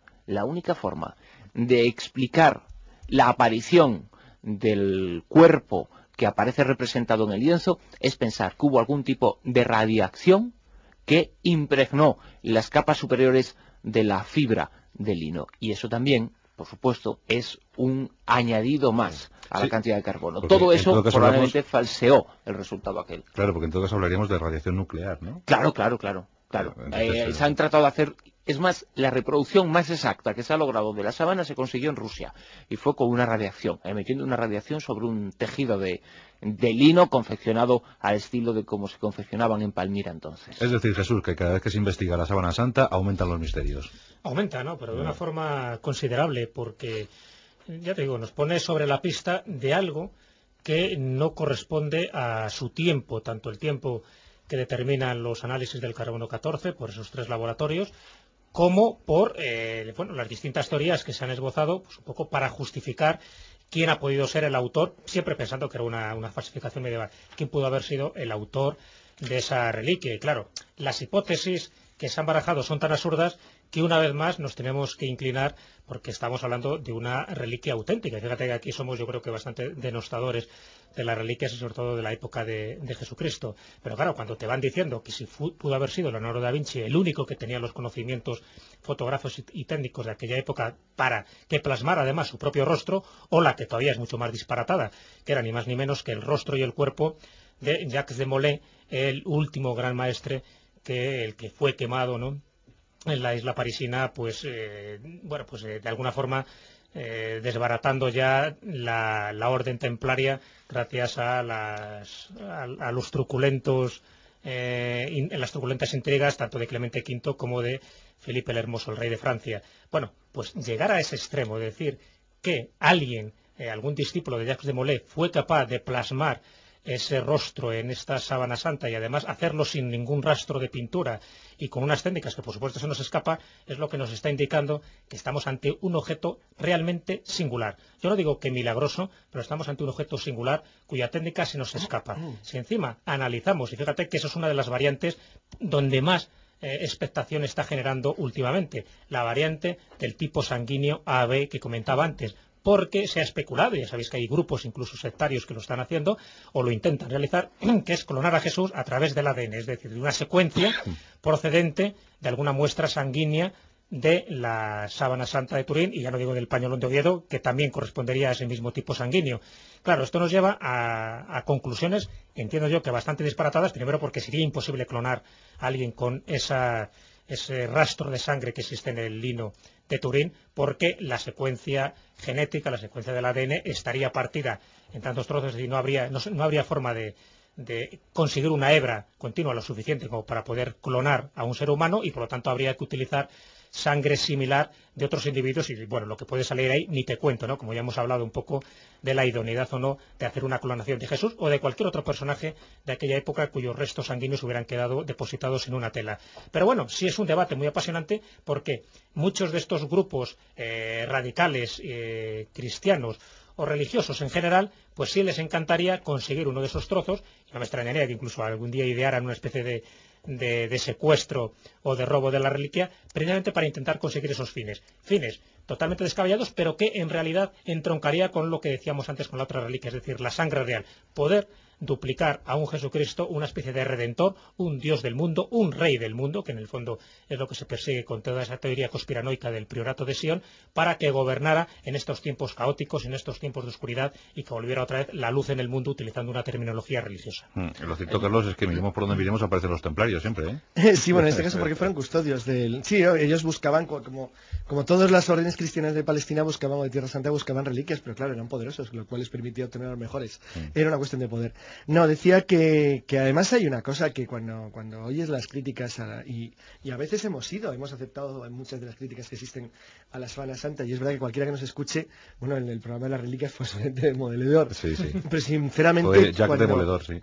de explicar la aparición del cuerpo que aparece representado en el lienzo es pensar que hubo algún tipo de radiación que impregnó las capas superiores de la fibra del lino. Y eso también, por supuesto, es un añadido más a la cantidad de carbono. Todo eso probablemente falseó el resultado aquel. Claro, porque entonces hablaríamos de radiación nuclear, ¿no? Claro. Se han tratado de hacer... Es más, la reproducción más exacta que se ha logrado de la sabana se consiguió en Rusia, y fue con una radiación, emitiendo una radiación sobre un tejido de lino confeccionado al estilo de cómo se confeccionaban en Palmira entonces. Es decir, Jesús, que cada vez que se investiga la sábana santa aumentan los misterios. Aumenta, ¿no? Pero de una forma considerable, porque, ya te digo, nos pone sobre la pista de algo que no corresponde a su tiempo, tanto el tiempo que determinan los análisis del carbono 14 por esos 3 laboratorios, como por las distintas teorías que se han esbozado, pues un poco para justificar quién ha podido ser el autor, siempre pensando que era una falsificación medieval, quién pudo haber sido el autor de esa reliquia. Y claro, las hipótesis que se han barajado son tan absurdas que una vez más nos tenemos que inclinar porque estamos hablando de una reliquia auténtica. Fíjate que aquí somos, yo creo que bastante denostadores de las reliquias y sobre todo de la época de Jesucristo. Pero claro, cuando te van diciendo que si pudo haber sido Leonardo da Vinci el único que tenía los conocimientos fotográficos y técnicos de aquella época para que plasmara además su propio rostro, o la que todavía es mucho más disparatada, que era ni más ni menos que el rostro y el cuerpo de Jacques de Molay, el último gran maestre, el que fue quemado, ¿no?, en la isla parisina, de alguna forma desbaratando ya la orden templaria gracias a los truculentos las truculentas intrigas tanto de Clemente V como de Felipe el Hermoso, el rey de Francia. Bueno, pues llegar a ese extremo, de decir que alguien, algún discípulo de Jacques de Molay, fue capaz de plasmar ese rostro en esta sábana santa y además hacerlo sin ningún rastro de pintura y con unas técnicas que por supuesto se nos escapa, es lo que nos está indicando que estamos ante un objeto realmente singular. Yo no digo que milagroso, pero estamos ante un objeto singular cuya técnica se nos escapa. Si encima analizamos, y fíjate que eso es una de las variantes donde más expectación está generando últimamente, la variante del tipo sanguíneo AB que comentaba antes, porque se ha especulado, ya sabéis que hay grupos incluso sectarios que lo están haciendo o lo intentan realizar, que es clonar a Jesús a través del ADN, es decir, de una secuencia procedente de alguna muestra sanguínea de la sábana santa de Turín, y ya no digo del pañolón de Oviedo, que también correspondería a ese mismo tipo sanguíneo. Claro, esto nos lleva a conclusiones, entiendo yo, que bastante disparatadas, primero porque sería imposible clonar a alguien con ese rastro de sangre que existe en el lino de Turín, porque la secuencia genética, la secuencia del ADN estaría partida en tantos trozos, es decir, no habría forma de conseguir una hebra continua lo suficiente como para poder clonar a un ser humano, y por lo tanto habría que utilizar sangre similar de otros individuos, y bueno, lo que puede salir ahí ni te cuento, ¿no? Como ya hemos hablado un poco de la idoneidad o no de hacer una clonación de Jesús o de cualquier otro personaje de aquella época cuyos restos sanguíneos hubieran quedado depositados en una tela. Pero bueno, sí es un debate muy apasionante, porque muchos de estos grupos radicales cristianos o religiosos en general, pues sí les encantaría conseguir uno de esos trozos, y no me extrañaría que incluso algún día idearan una especie de secuestro o de robo de la reliquia, precisamente para intentar conseguir esos fines totalmente descabellados, pero que en realidad entroncaría con lo que decíamos antes con la otra reliquia, es decir, la sangre real, poder duplicar a un Jesucristo, una especie de redentor, un Dios del mundo, un rey del mundo, que en el fondo es lo que se persigue con toda esa teoría conspiranoica del priorato de Sion, para que gobernara en estos tiempos caóticos, en estos tiempos de oscuridad, y que volviera otra vez la luz en el mundo utilizando una terminología religiosa. Lo cierto, Carlos, es que miremos por donde miremos aparecen los templarios siempre, ¿eh? Sí, bueno, en este caso porque fueron custodios del... Sí, ellos buscaban, como todas las órdenes cristianas de Palestina buscaban, o de Tierra Santa, buscaban reliquias, pero claro, eran poderosos, lo cual les permitía obtener las mejores. Era una cuestión de poder. No, decía que además hay una cosa que cuando oyes las críticas, y a veces hemos aceptado muchas de las críticas que existen a la sábana santa, y es verdad que cualquiera que nos escuche, bueno, en el programa de las reliquias fue solamente demoledor. Sí. Pero sinceramente... Fue Jack Demoledor, sí.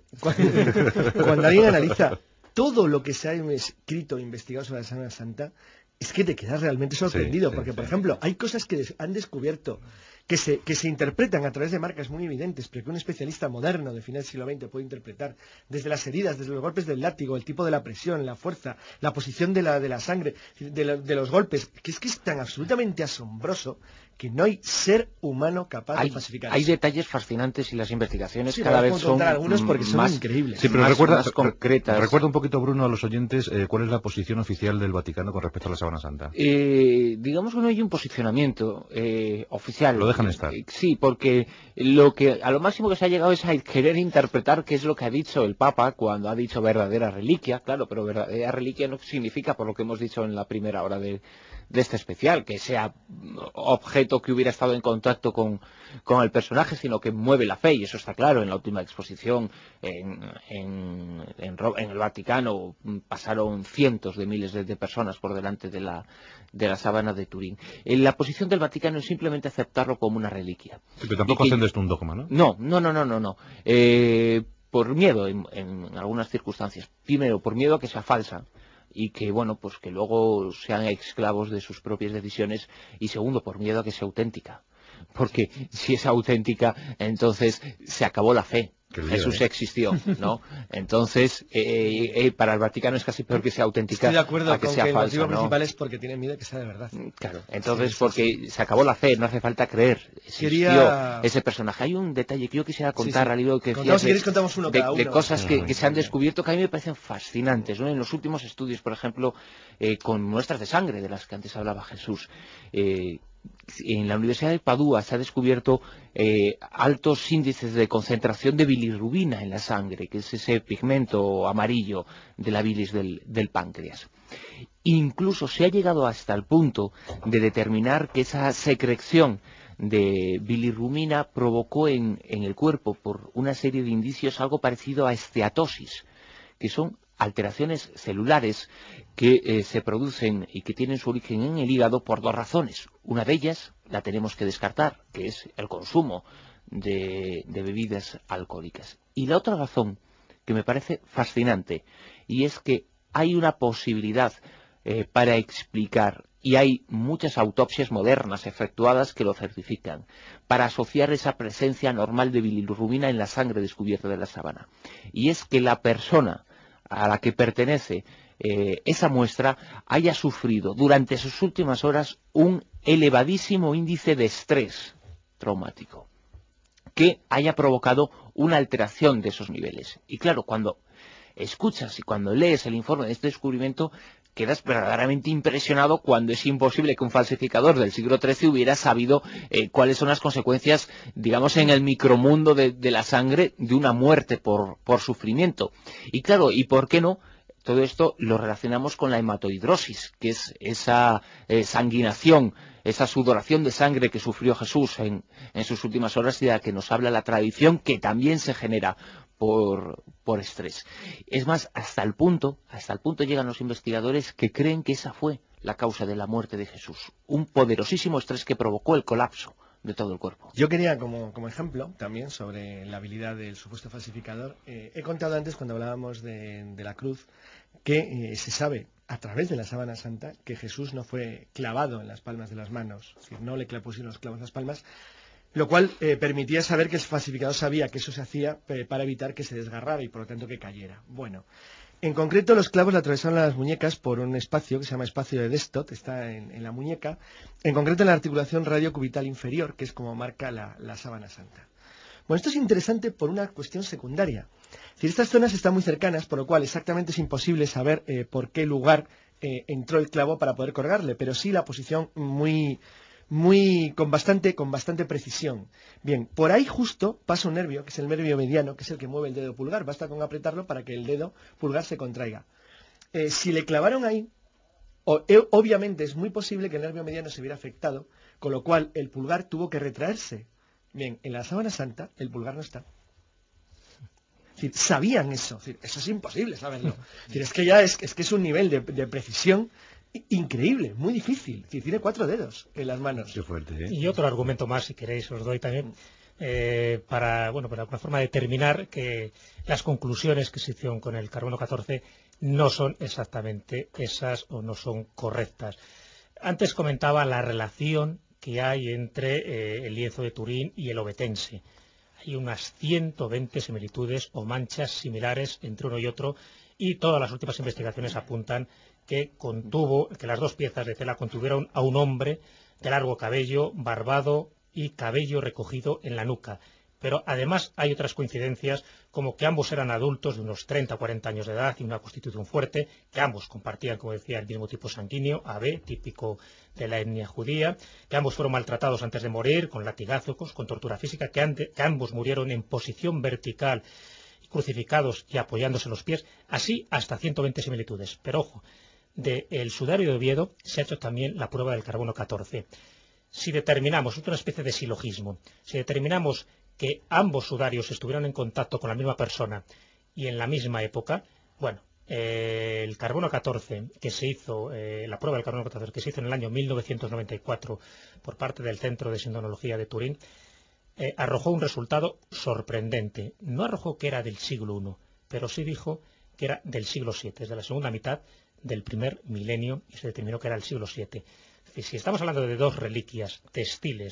Cuando alguien analiza todo lo que se ha escrito e investigado sobre la sábana santa, es que te quedas realmente sorprendido, porque por ejemplo hay cosas que han descubierto que se interpretan a través de marcas muy evidentes, pero que un especialista moderno de finales del siglo XX puede interpretar, desde las heridas, desde los golpes del látigo, el tipo de la presión, la fuerza, la posición de la sangre, de los golpes, que es tan absolutamente asombroso que no hay ser humano capaz de falsificar hay eso. detalles fascinantes, y las investigaciones Sí, cada vez son algunos porque son más increíbles. Sí, pero más concretas. Recuerda un poquito, Bruno, a los oyentes cuál es la posición oficial del Vaticano con respecto a la sábana santa. Digamos que no hay un posicionamiento oficial. Lo dejan estar. Sí, porque a lo máximo que se ha llegado es a querer interpretar qué es lo que ha dicho el Papa cuando ha dicho verdadera reliquia. Claro, pero verdadera reliquia no significa, por lo que hemos dicho en la primera hora de este especial, que sea objeto que hubiera estado en contacto con el personaje, sino que mueve la fe, y eso está claro. En la última exposición en el Vaticano pasaron cientos de miles de personas por delante de la sábana de Turín. La posición del Vaticano es simplemente aceptarlo como una reliquia. Sí, pero tampoco hacen de esto un dogma, ¿no? No. Por miedo en algunas circunstancias. Primero, por miedo a que sea falsa, y que bueno, pues que luego sean esclavos de sus propias decisiones, y segundo, por miedo a que sea auténtica, porque si es auténtica, entonces se acabó la fe. Jesús existió, ¿no? Entonces, para el Vaticano es casi peor que sea auténtica. Estoy de acuerdo a que con sea que el falsa, motivo ¿no? principal es porque tienen miedo de que sea de verdad. Claro, entonces Sí, porque se acabó la fe, no hace falta creer. Existió ese personaje. Hay un detalle que yo quisiera contar al hilo que decías si queréis contamos uno cada uno. de cosas que se han descubierto que a mí me parecen fascinantes, ¿no? En los últimos estudios, por ejemplo, con muestras de sangre de las que antes hablaba Jesús. En la Universidad de Padua se ha descubierto altos índices de concentración de bilirrubina en la sangre, que es ese pigmento amarillo de la bilis del páncreas. Incluso se ha llegado hasta el punto de determinar que esa secreción de bilirrubina provocó en el cuerpo, por una serie de indicios, algo parecido a esteatosis, que son alteraciones celulares que se producen y que tienen su origen en el hígado por dos razones. Una de ellas la tenemos que descartar, que es el consumo de bebidas alcohólicas. Y la otra razón, que me parece fascinante, y es que hay una posibilidad para explicar, y hay muchas autopsias modernas efectuadas que lo certifican, para asociar esa presencia normal de bilirrubina en la sangre descubierta de la sábana. Y es que la persona a la que pertenece esa muestra haya sufrido durante sus últimas horas un elevadísimo índice de estrés traumático que haya provocado una alteración de esos niveles. Y claro, cuando escuchas y cuando lees el informe de este descubrimiento, quedas verdaderamente impresionado cuando es imposible que un falsificador del siglo XIII hubiera sabido cuáles son las consecuencias, digamos, en el micromundo de la sangre de una muerte por sufrimiento. Y claro, ¿y por qué no? Todo esto lo relacionamos con la hematohidrosis, que es esa sanguinación, esa sudoración de sangre que sufrió Jesús en sus últimas horas y de la que nos habla la tradición, que también se genera por estrés. Es más, hasta el punto llegan los investigadores que creen que esa fue la causa de la muerte de Jesús, un poderosísimo estrés que provocó el colapso de todo el cuerpo. Yo quería, como ejemplo, también sobre la habilidad del supuesto falsificador, he contado antes, cuando hablábamos de la cruz, que se sabe a través de la sábana santa que Jesús no fue clavado en las palmas de las manos, es decir, no le pusieron los clavos en las palmas, lo cual permitía saber que el falsificador sabía que eso se hacía para evitar que se desgarrara y por lo tanto que cayera. Bueno, en concreto los clavos le atravesaron las muñecas por un espacio que se llama espacio de Destot, está en la muñeca, en concreto en la articulación radiocubital inferior, que es como marca la sábana santa. Bueno, esto es interesante por una cuestión secundaria. Es decir, estas zonas están muy cercanas, por lo cual exactamente es imposible saber por qué lugar entró el clavo para poder colgarle, pero sí la posición con bastante precisión. Bien, por ahí justo pasa un nervio, que es el nervio mediano, que es el que mueve el dedo pulgar. Basta con apretarlo para que el dedo pulgar se contraiga. Si le clavaron ahí, obviamente es muy posible que el nervio mediano se viera afectado, con lo cual el pulgar tuvo que retraerse. Bien, en la sábana santa el pulgar no está. Es decir, sabían eso. Es decir, eso es imposible saberlo. Es decir, es que ya es que es un nivel de precisión increíble, muy difícil. Es decir, tiene 4 dedos en las manos. Qué fuerte, ¿eh? Y otro argumento más, si queréis, os doy también, para alguna forma determinar que las conclusiones que se hicieron con el carbono 14 no son exactamente esas o no son correctas. Antes comentaba la relación que hay entre el lienzo de Turín y el ovetense. Hay unas 120 similitudes o manchas similares entre uno y otro, y todas las últimas investigaciones apuntan que las dos piezas de tela contuvieron a un hombre de largo cabello, barbado y cabello recogido en la nuca. Pero además hay otras coincidencias, como que ambos eran adultos de unos 30 o 40 años de edad y una constitución fuerte, que ambos compartían, como decía, el mismo tipo sanguíneo, AB, típico de la etnia judía, que ambos fueron maltratados antes de morir, con latigazos, con tortura física, que ambos murieron en posición vertical, crucificados y apoyándose los pies, así hasta 120 similitudes. Pero ojo, del sudario de Oviedo se ha hecho también la prueba del carbono 14. Si determinamos, es una especie de silogismo, si determinamos que ambos sudarios estuvieron en contacto con la misma persona y en la misma época, bueno, el carbono 14 que se hizo, la prueba del carbono 14 que se hizo en el año 1994 por parte del Centro de Sindonología de Turín, arrojó un resultado sorprendente. No arrojó que era del siglo I, pero sí dijo que era del siglo VII, desde la segunda mitad del primer milenio, y se determinó que era el siglo VII. Es decir, si estamos hablando de dos reliquias textiles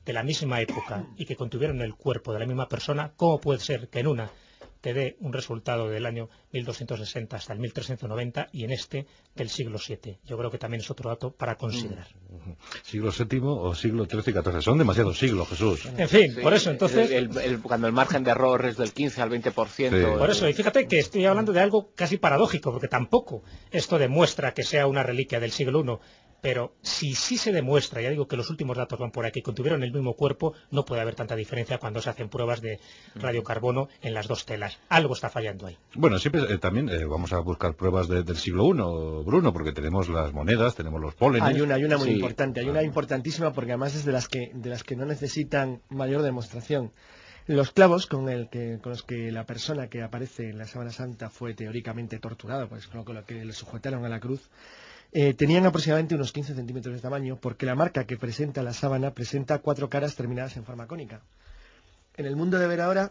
de la misma época y que contuvieron el cuerpo de la misma persona, ¿cómo puede ser que en una te dé un resultado del año 1260 hasta el 1390 y en este del siglo VII? Yo creo que también es otro dato para considerar. ¿Siglo VII o siglo XIII y XIV? Son demasiados siglos, Jesús. En fin, Sí, por eso, entonces... cuando el margen de error es del 15 al 20%... Sí. Por eso, y fíjate que estoy hablando de algo casi paradójico, porque tampoco esto demuestra que sea una reliquia del siglo I, pero si sí se demuestra, ya digo que los últimos datos van por aquí, que tuvieron el mismo cuerpo, no puede haber tanta diferencia cuando se hacen pruebas de radiocarbono en las dos telas. Algo está fallando ahí. Bueno, siempre también vamos a buscar pruebas del siglo I, Bruno, porque tenemos las monedas, tenemos los pólenes. Hay una muy Sí. importante, hay una importantísima porque además es de las que no necesitan mayor demostración. Los clavos con los que la persona que aparece en la Sábana Santa fue teóricamente torturada, pues con lo que le sujetaron a la cruz, tenían aproximadamente unos 15 centímetros de tamaño, porque la marca que presenta la sábana presenta 4 caras terminadas en forma cónica. En el mundo de ver ahora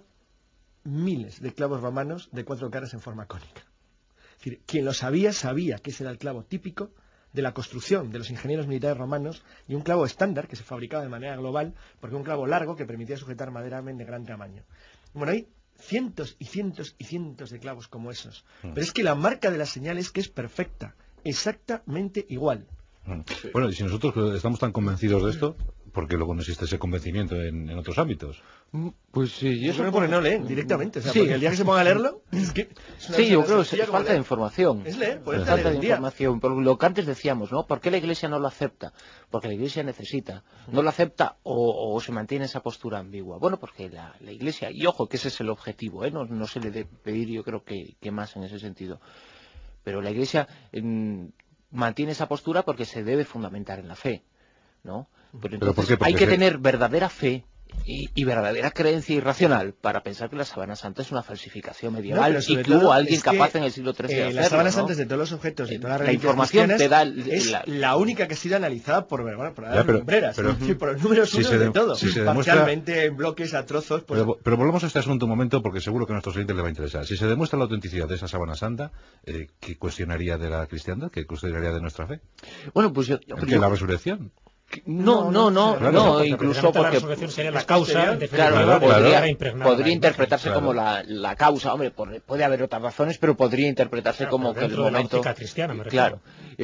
miles de clavos romanos de 4 caras en forma cónica. Es decir, quien lo sabía que ese era el clavo típico de la construcción de los ingenieros militares romanos y un clavo estándar que se fabricaba de manera global, porque un clavo largo que permitía sujetar madera de gran tamaño. Bueno, hay cientos y cientos y cientos de clavos como esos. Pero es que la marca de la señal es que es perfecta, exactamente igual. Bueno, y si nosotros estamos tan convencidos de esto, ¿por qué luego no existe ese convencimiento en otros ámbitos? Pues sí, yo supongo que no leen directamente, o sea, Sí. porque el día que se ponga a leerlo, es que es una Sí, yo cosa creo que sencilla es como falta de información. Es leer, pues Falta leer de un día. información, por lo que antes decíamos, ¿no? ¿Por qué la Iglesia no lo acepta? Porque la Iglesia necesita. No lo acepta o se mantiene esa postura ambigua. Bueno, porque la Iglesia, y ojo, que ese es el objetivo, ¿eh? No se le debe pedir, yo creo que más en ese sentido. Pero la Iglesia mantiene esa postura porque se debe fundamentar en la fe, ¿no? Pero entonces ¿por qué? Porque hay que tener verdadera fe y verdadera creencia irracional para pensar que la Sábana Santa es una falsificación medieval pero y sobre que hubo todo alguien es que, capaz en el siglo XIII de hacerlo, las sábanas ¿no? santas de todos los objetos de todas las La religiones información te da cristianas es la única que ha sido analizada por las pero- lumbreras, pero- es decir, por los números si unos se de de- todo, si se demuestra- parcialmente en bloques, a trozos, pues Pero volvamos a este asunto un momento, porque seguro que a nuestros oyentes les va a interesar. Si se demuestra la autenticidad de esa Sábana Santa, ¿qué cuestionaría de la cristiandad? ¿Qué cuestionaría de nuestra fe? Bueno, pues ¿Que la resurrección? No, Claro. incluso la porque resurrección sería la causa, en definitiva, claro, de quedar impregnada podría la interpretarse imagen. como la causa. Hombre, puede haber otras razones, pero podría interpretarse Claro, como pero que el dentro de la momento. óptica cristiana, me refiero. Claro.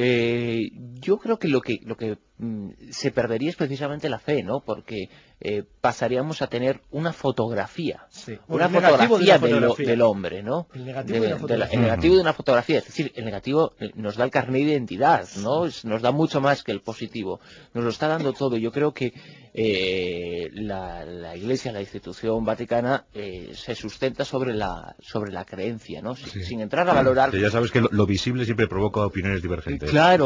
Yo creo que lo que se perdería es precisamente la fe, ¿no? Porque pasaríamos a tener una fotografía, una el negativo de fotografía, una fotografía. del hombre, ¿no? El negativo de una fotografía. El negativo de una fotografía, es decir, el negativo nos da el carnet de identidad, ¿no? Nos da mucho más que el positivo, nos lo está dando todo. Yo creo que la Iglesia, la institución vaticana, se sustenta sobre la creencia, ¿no? Sin entrar a valorar. Que ya sabes que lo visible siempre provoca opiniones divergentes. Claro.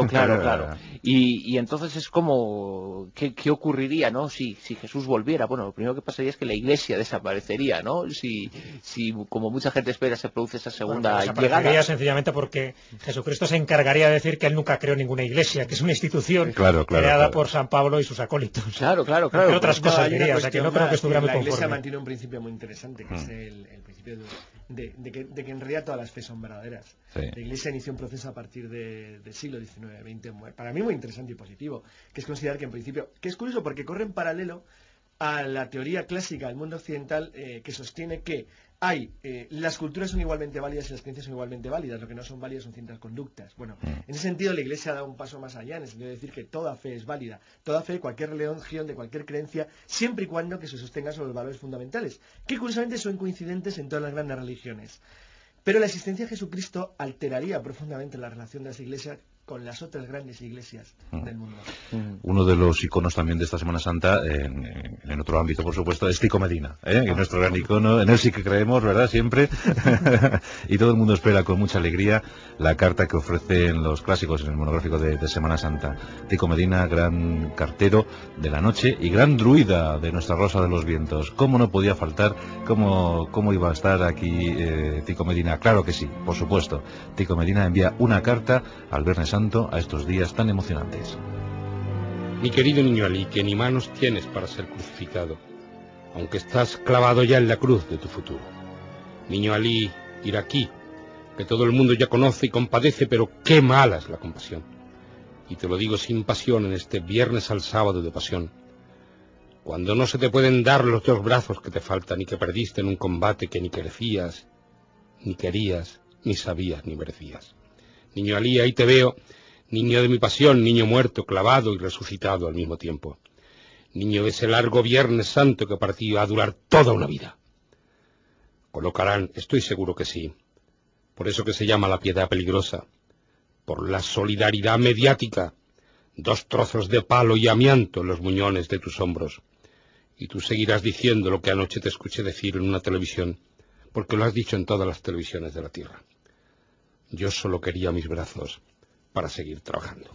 Y entonces es como, ¿qué ocurriría, no? Si Jesús volviera. Bueno, lo primero que pasaría es que la Iglesia desaparecería, ¿no? Si como mucha gente espera, se produce esa segunda llegada. Sencillamente porque Jesucristo se encargaría de decir que él nunca creó ninguna iglesia, que es una institución creada por San Pablo y sus acólitos. Claro. Entre otras cosas hay una diría, o sea que no cuestión creo que más, estuviera muy la Iglesia conforme. mantiene un principio muy interesante, que es el principio de que en realidad todas las fe son verdaderas. Sí. La Iglesia inició un proceso a partir del siglo XIX, XX, para mí muy interesante y positivo, que es considerar que en principio, que es curioso porque corre en paralelo a la teoría clásica del mundo occidental que sostiene que las culturas son igualmente válidas y las creencias son igualmente válidas, lo que no son válidas son ciertas conductas. Bueno, en ese sentido la Iglesia ha dado un paso más allá, en el sentido de decir que toda fe es válida, toda fe de cualquier religión, de cualquier creencia, siempre y cuando que se sostenga sobre los valores fundamentales, que curiosamente son coincidentes en todas las grandes religiones. Pero la existencia de Jesucristo alteraría profundamente la relación de las iglesias con las otras grandes iglesias del mundo. Uno de los iconos también de esta Semana Santa, en otro ámbito por supuesto, es Tico Medina, nuestro gran icono, en él sí que creemos, ¿verdad? Siempre. Y todo el mundo espera con mucha alegría la carta que ofrecen los clásicos en el monográfico de Semana Santa. Tico Medina, gran cartero de la noche y gran druida de nuestra Rosa de los Vientos. ¿Cómo no podía faltar? ¿Cómo iba a estar aquí Tico Medina? Claro que sí, por supuesto. Tico Medina envía una carta al Viernes Santo a estos días tan emocionantes. Mi querido niño Alí, que ni manos tienes para ser crucificado, aunque estás clavado ya en la cruz de tu futuro. Niño Alí iraquí, que todo el mundo ya conoce y compadece, pero qué mala es la compasión. Y te lo digo sin pasión en este viernes al sábado de pasión. Cuando no se te pueden dar los 2 brazos que te faltan y que perdiste en un combate que ni crecías, ni querías, ni sabías, ni merecías. Niño Alí, ahí te veo, niño de mi pasión, niño muerto, clavado y resucitado al mismo tiempo. Niño de ese largo Viernes Santo que para ti va a durar toda una vida. Colocarán, estoy seguro que sí, por eso que se llama la piedad peligrosa, por la solidaridad mediática, 2 trozos de palo y amianto en los muñones de tus hombros. Y tú seguirás diciendo lo que anoche te escuché decir en una televisión, porque lo has dicho en todas las televisiones de la tierra. Yo solo quería mis brazos para seguir trabajando.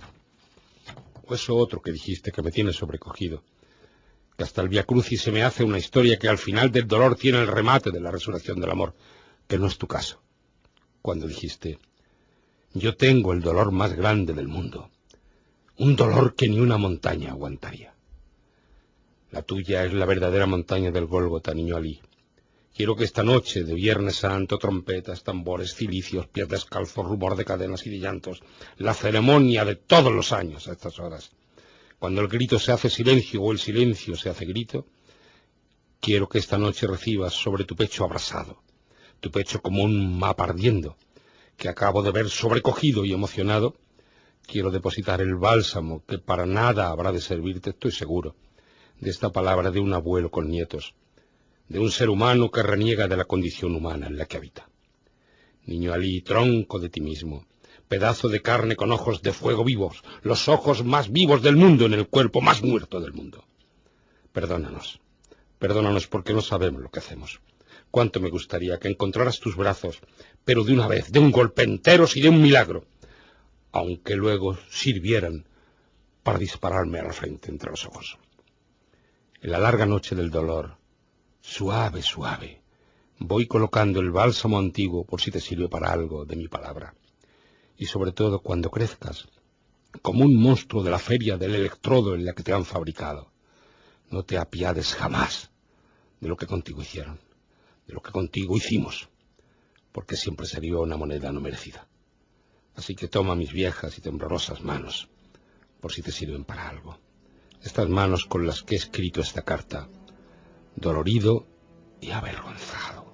O eso otro que dijiste que me tiene sobrecogido, que hasta el Vía Crucis se me hace una historia que al final del dolor tiene el remate de la resurrección del amor, que no es tu caso. Cuando dijiste, yo tengo el dolor más grande del mundo, un dolor que ni una montaña aguantaría. La tuya es la verdadera montaña del Gólgota, niño Alí. Quiero que esta noche de Viernes Santo, trompetas, tambores, cilicios, pies descalzos, rumor de cadenas y de llantos, la ceremonia de todos los años a estas horas, cuando el grito se hace silencio o el silencio se hace grito, quiero que esta noche recibas sobre tu pecho abrasado, tu pecho como un mapa ardiendo, que acabo de ver sobrecogido y emocionado. Quiero depositar el bálsamo que para nada habrá de servirte, estoy seguro, de esta palabra de un abuelo con nietos, de un ser humano que reniega de la condición humana en la que habita. Niño Alí, tronco de ti mismo, pedazo de carne con ojos de fuego vivos, los ojos más vivos del mundo en el cuerpo más muerto del mundo. Perdónanos, perdónanos porque no sabemos lo que hacemos. Cuánto me gustaría que encontraras tus brazos, pero de una vez, de un golpe enteros y de un milagro, aunque luego sirvieran para dispararme a la frente entre los ojos. En la larga noche del dolor, suave, suave, voy colocando el bálsamo antiguo por si te sirve para algo de mi palabra. Y sobre todo cuando crezcas, como un monstruo de la feria del electrodo en la que te han fabricado, no te apiades jamás de lo que contigo hicieron, de lo que contigo hicimos, porque siempre sería una moneda no merecida. Así que toma mis viejas y temblorosas manos, por si te sirven para algo. Estas manos con las que he escrito esta carta, dolorido y avergonzado.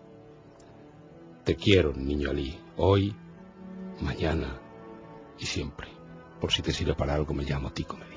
Te quiero, niño Alí, hoy, mañana y siempre. Por si te sirve para algo, me llamo Tico Medina.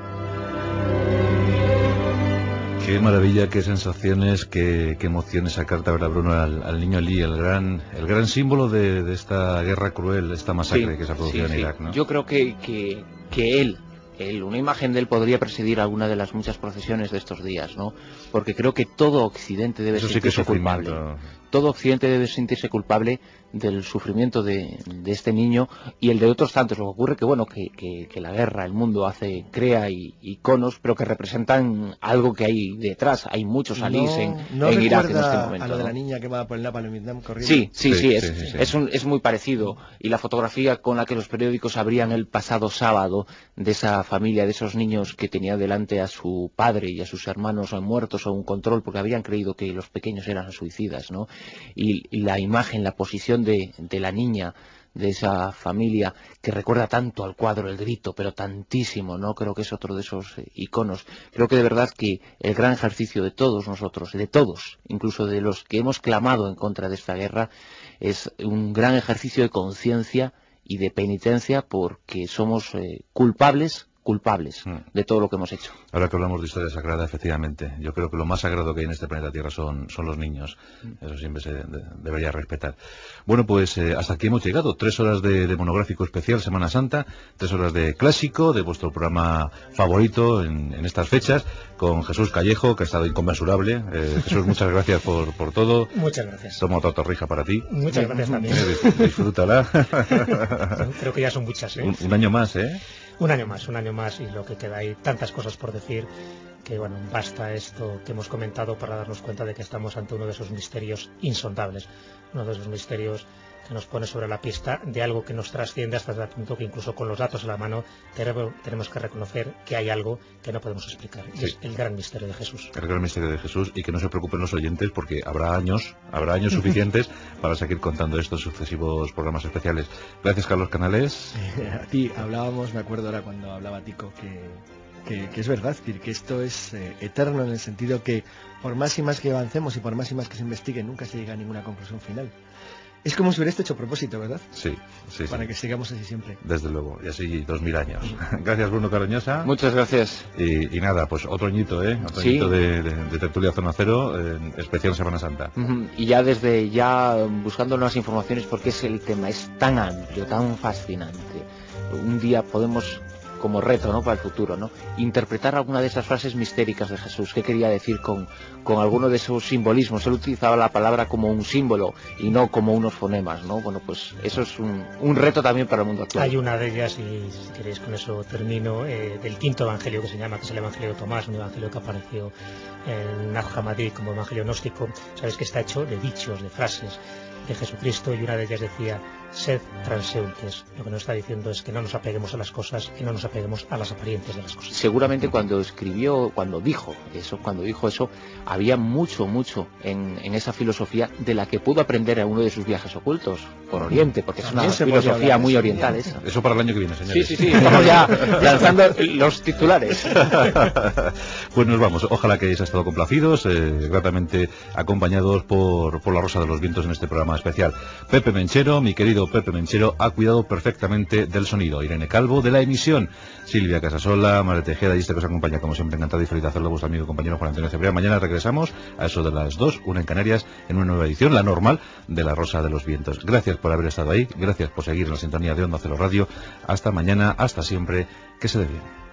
Qué maravilla, qué sensaciones, qué emoción esa carta, ¿verdad, Bruno? Al niño Alí, el gran símbolo de esta guerra cruel, esta masacre que se ha producido en Irak, ¿no? Yo creo que él, una imagen de él podría presidir alguna de las muchas procesiones de estos días, ¿no? Porque creo que todo Occidente debe sentirse culpable. Todo Occidente debe sentirse culpable del sufrimiento de este niño y el de otros tantos. Lo que ocurre que la guerra, el mundo crea iconos, pero que representan algo que hay detrás. Hay muchos Alís en Irak en este momento. A lo de la niña que va por el Napalm en Vietnam corriendo. Sí. Es muy parecido. Y la fotografía con la que los periódicos abrían el pasado sábado de esa familia, de esos niños que tenía delante a su padre y a sus hermanos muertos a un control porque habían creído que los pequeños eran suicidas, ¿no? Y la imagen, la posición de la niña, de esa familia que recuerda tanto al cuadro El Grito, pero tantísimo, ¿no? Creo que es otro de esos iconos. Creo que de verdad que el gran ejercicio de todos nosotros, de todos, incluso de los que hemos clamado en contra de esta guerra, es un gran ejercicio de conciencia y de penitencia porque somos culpables de todo lo que hemos hecho. Ahora que hablamos de historia sagrada, efectivamente, yo creo que lo más sagrado que hay en este planeta Tierra son los niños. Eso siempre se debería respetar. Bueno, pues hasta aquí hemos llegado. 3 horas de monográfico especial Semana Santa, 3 horas de clásico, de vuestro programa favorito en estas fechas, con Jesús Callejo, que ha estado inconmensurable. Jesús, muchas gracias por todo. Muchas gracias. Toma otra torrija para ti. Muchas gracias también. Disfrútala. Creo que ya son muchas, ¿eh? Un año más, ¿eh? Un año más y lo que queda, hay tantas cosas por decir que bueno, basta esto que hemos comentado para darnos cuenta de que estamos ante uno de esos misterios insondables, uno de esos misterios que nos pone sobre la pista de algo que nos trasciende hasta el punto que incluso con los datos a la mano tenemos que reconocer que hay algo que no podemos explicar. Y es el gran misterio de Jesús. El gran misterio de Jesús, y que no se preocupen los oyentes porque habrá años suficientes para seguir contando estos sucesivos programas especiales. Gracias, Carlos Canales. A ti, me acuerdo ahora cuando hablaba Tico, que es verdad, que esto es eterno en el sentido que por más y más que avancemos y por más y más que se investigue, nunca se llega a ninguna conclusión final. Es como si hubiera hecho a propósito, ¿verdad? Sí. Para que sigamos así siempre. Desde luego, y así 2000 años. Gracias, Bruno Carroñosa. Muchas gracias. Y nada, pues otro añito, Otro añito de Tertulia Zona Cero, especial Semana Santa. Y ya desde buscando nuevas informaciones, porque el tema es tan amplio, tan fascinante. Un día podemos, como reto, ¿no?, para el futuro, ¿no?, interpretar alguna de esas frases mistéricas de Jesús. ¿Qué quería decir con alguno de esos simbolismos? Él utilizaba la palabra como un símbolo y no como unos fonemas, ¿no? Bueno, pues eso es un reto también para el mundo actual. Hay una de ellas, y si queréis con eso termino, del quinto evangelio que se llama, que es el Evangelio de Tomás, un evangelio que apareció en Nag Hammadi como evangelio gnóstico. Sabes que está hecho de dichos, de frases de Jesucristo, y una de ellas decía: sed transeúntes. Lo que nos está diciendo es que no nos apeguemos a las cosas y no nos apeguemos a las apariencias de las cosas. Seguramente cuando dijo eso, había mucho en esa filosofía de la que pudo aprender a uno de sus viajes ocultos por Oriente, porque es una filosofía muy oriental esa. Eso para el año que viene, señores. Sí, estamos ya lanzando los titulares. Pues nos vamos, ojalá que hayáis estado complacidos, gratamente acompañados por la Rosa de los Vientos en este programa especial. Pepe Menchero, mi querido Pepe Menchero, ha cuidado perfectamente del sonido. Irene Calvo, de la emisión. Silvia Casasola, María Tejeda, y este que os acompaña como siempre, encantado y feliz de hacerlo, vuestro amigo y compañero Juan Antonio Cebrián. Mañana regresamos a eso de las 2, 1 en Canarias, en una nueva edición, la normal, de La Rosa de los Vientos. Gracias por haber estado ahí, gracias por seguir en la sintonía de Onda Cero Radio. Hasta mañana, hasta siempre, que se dé bien.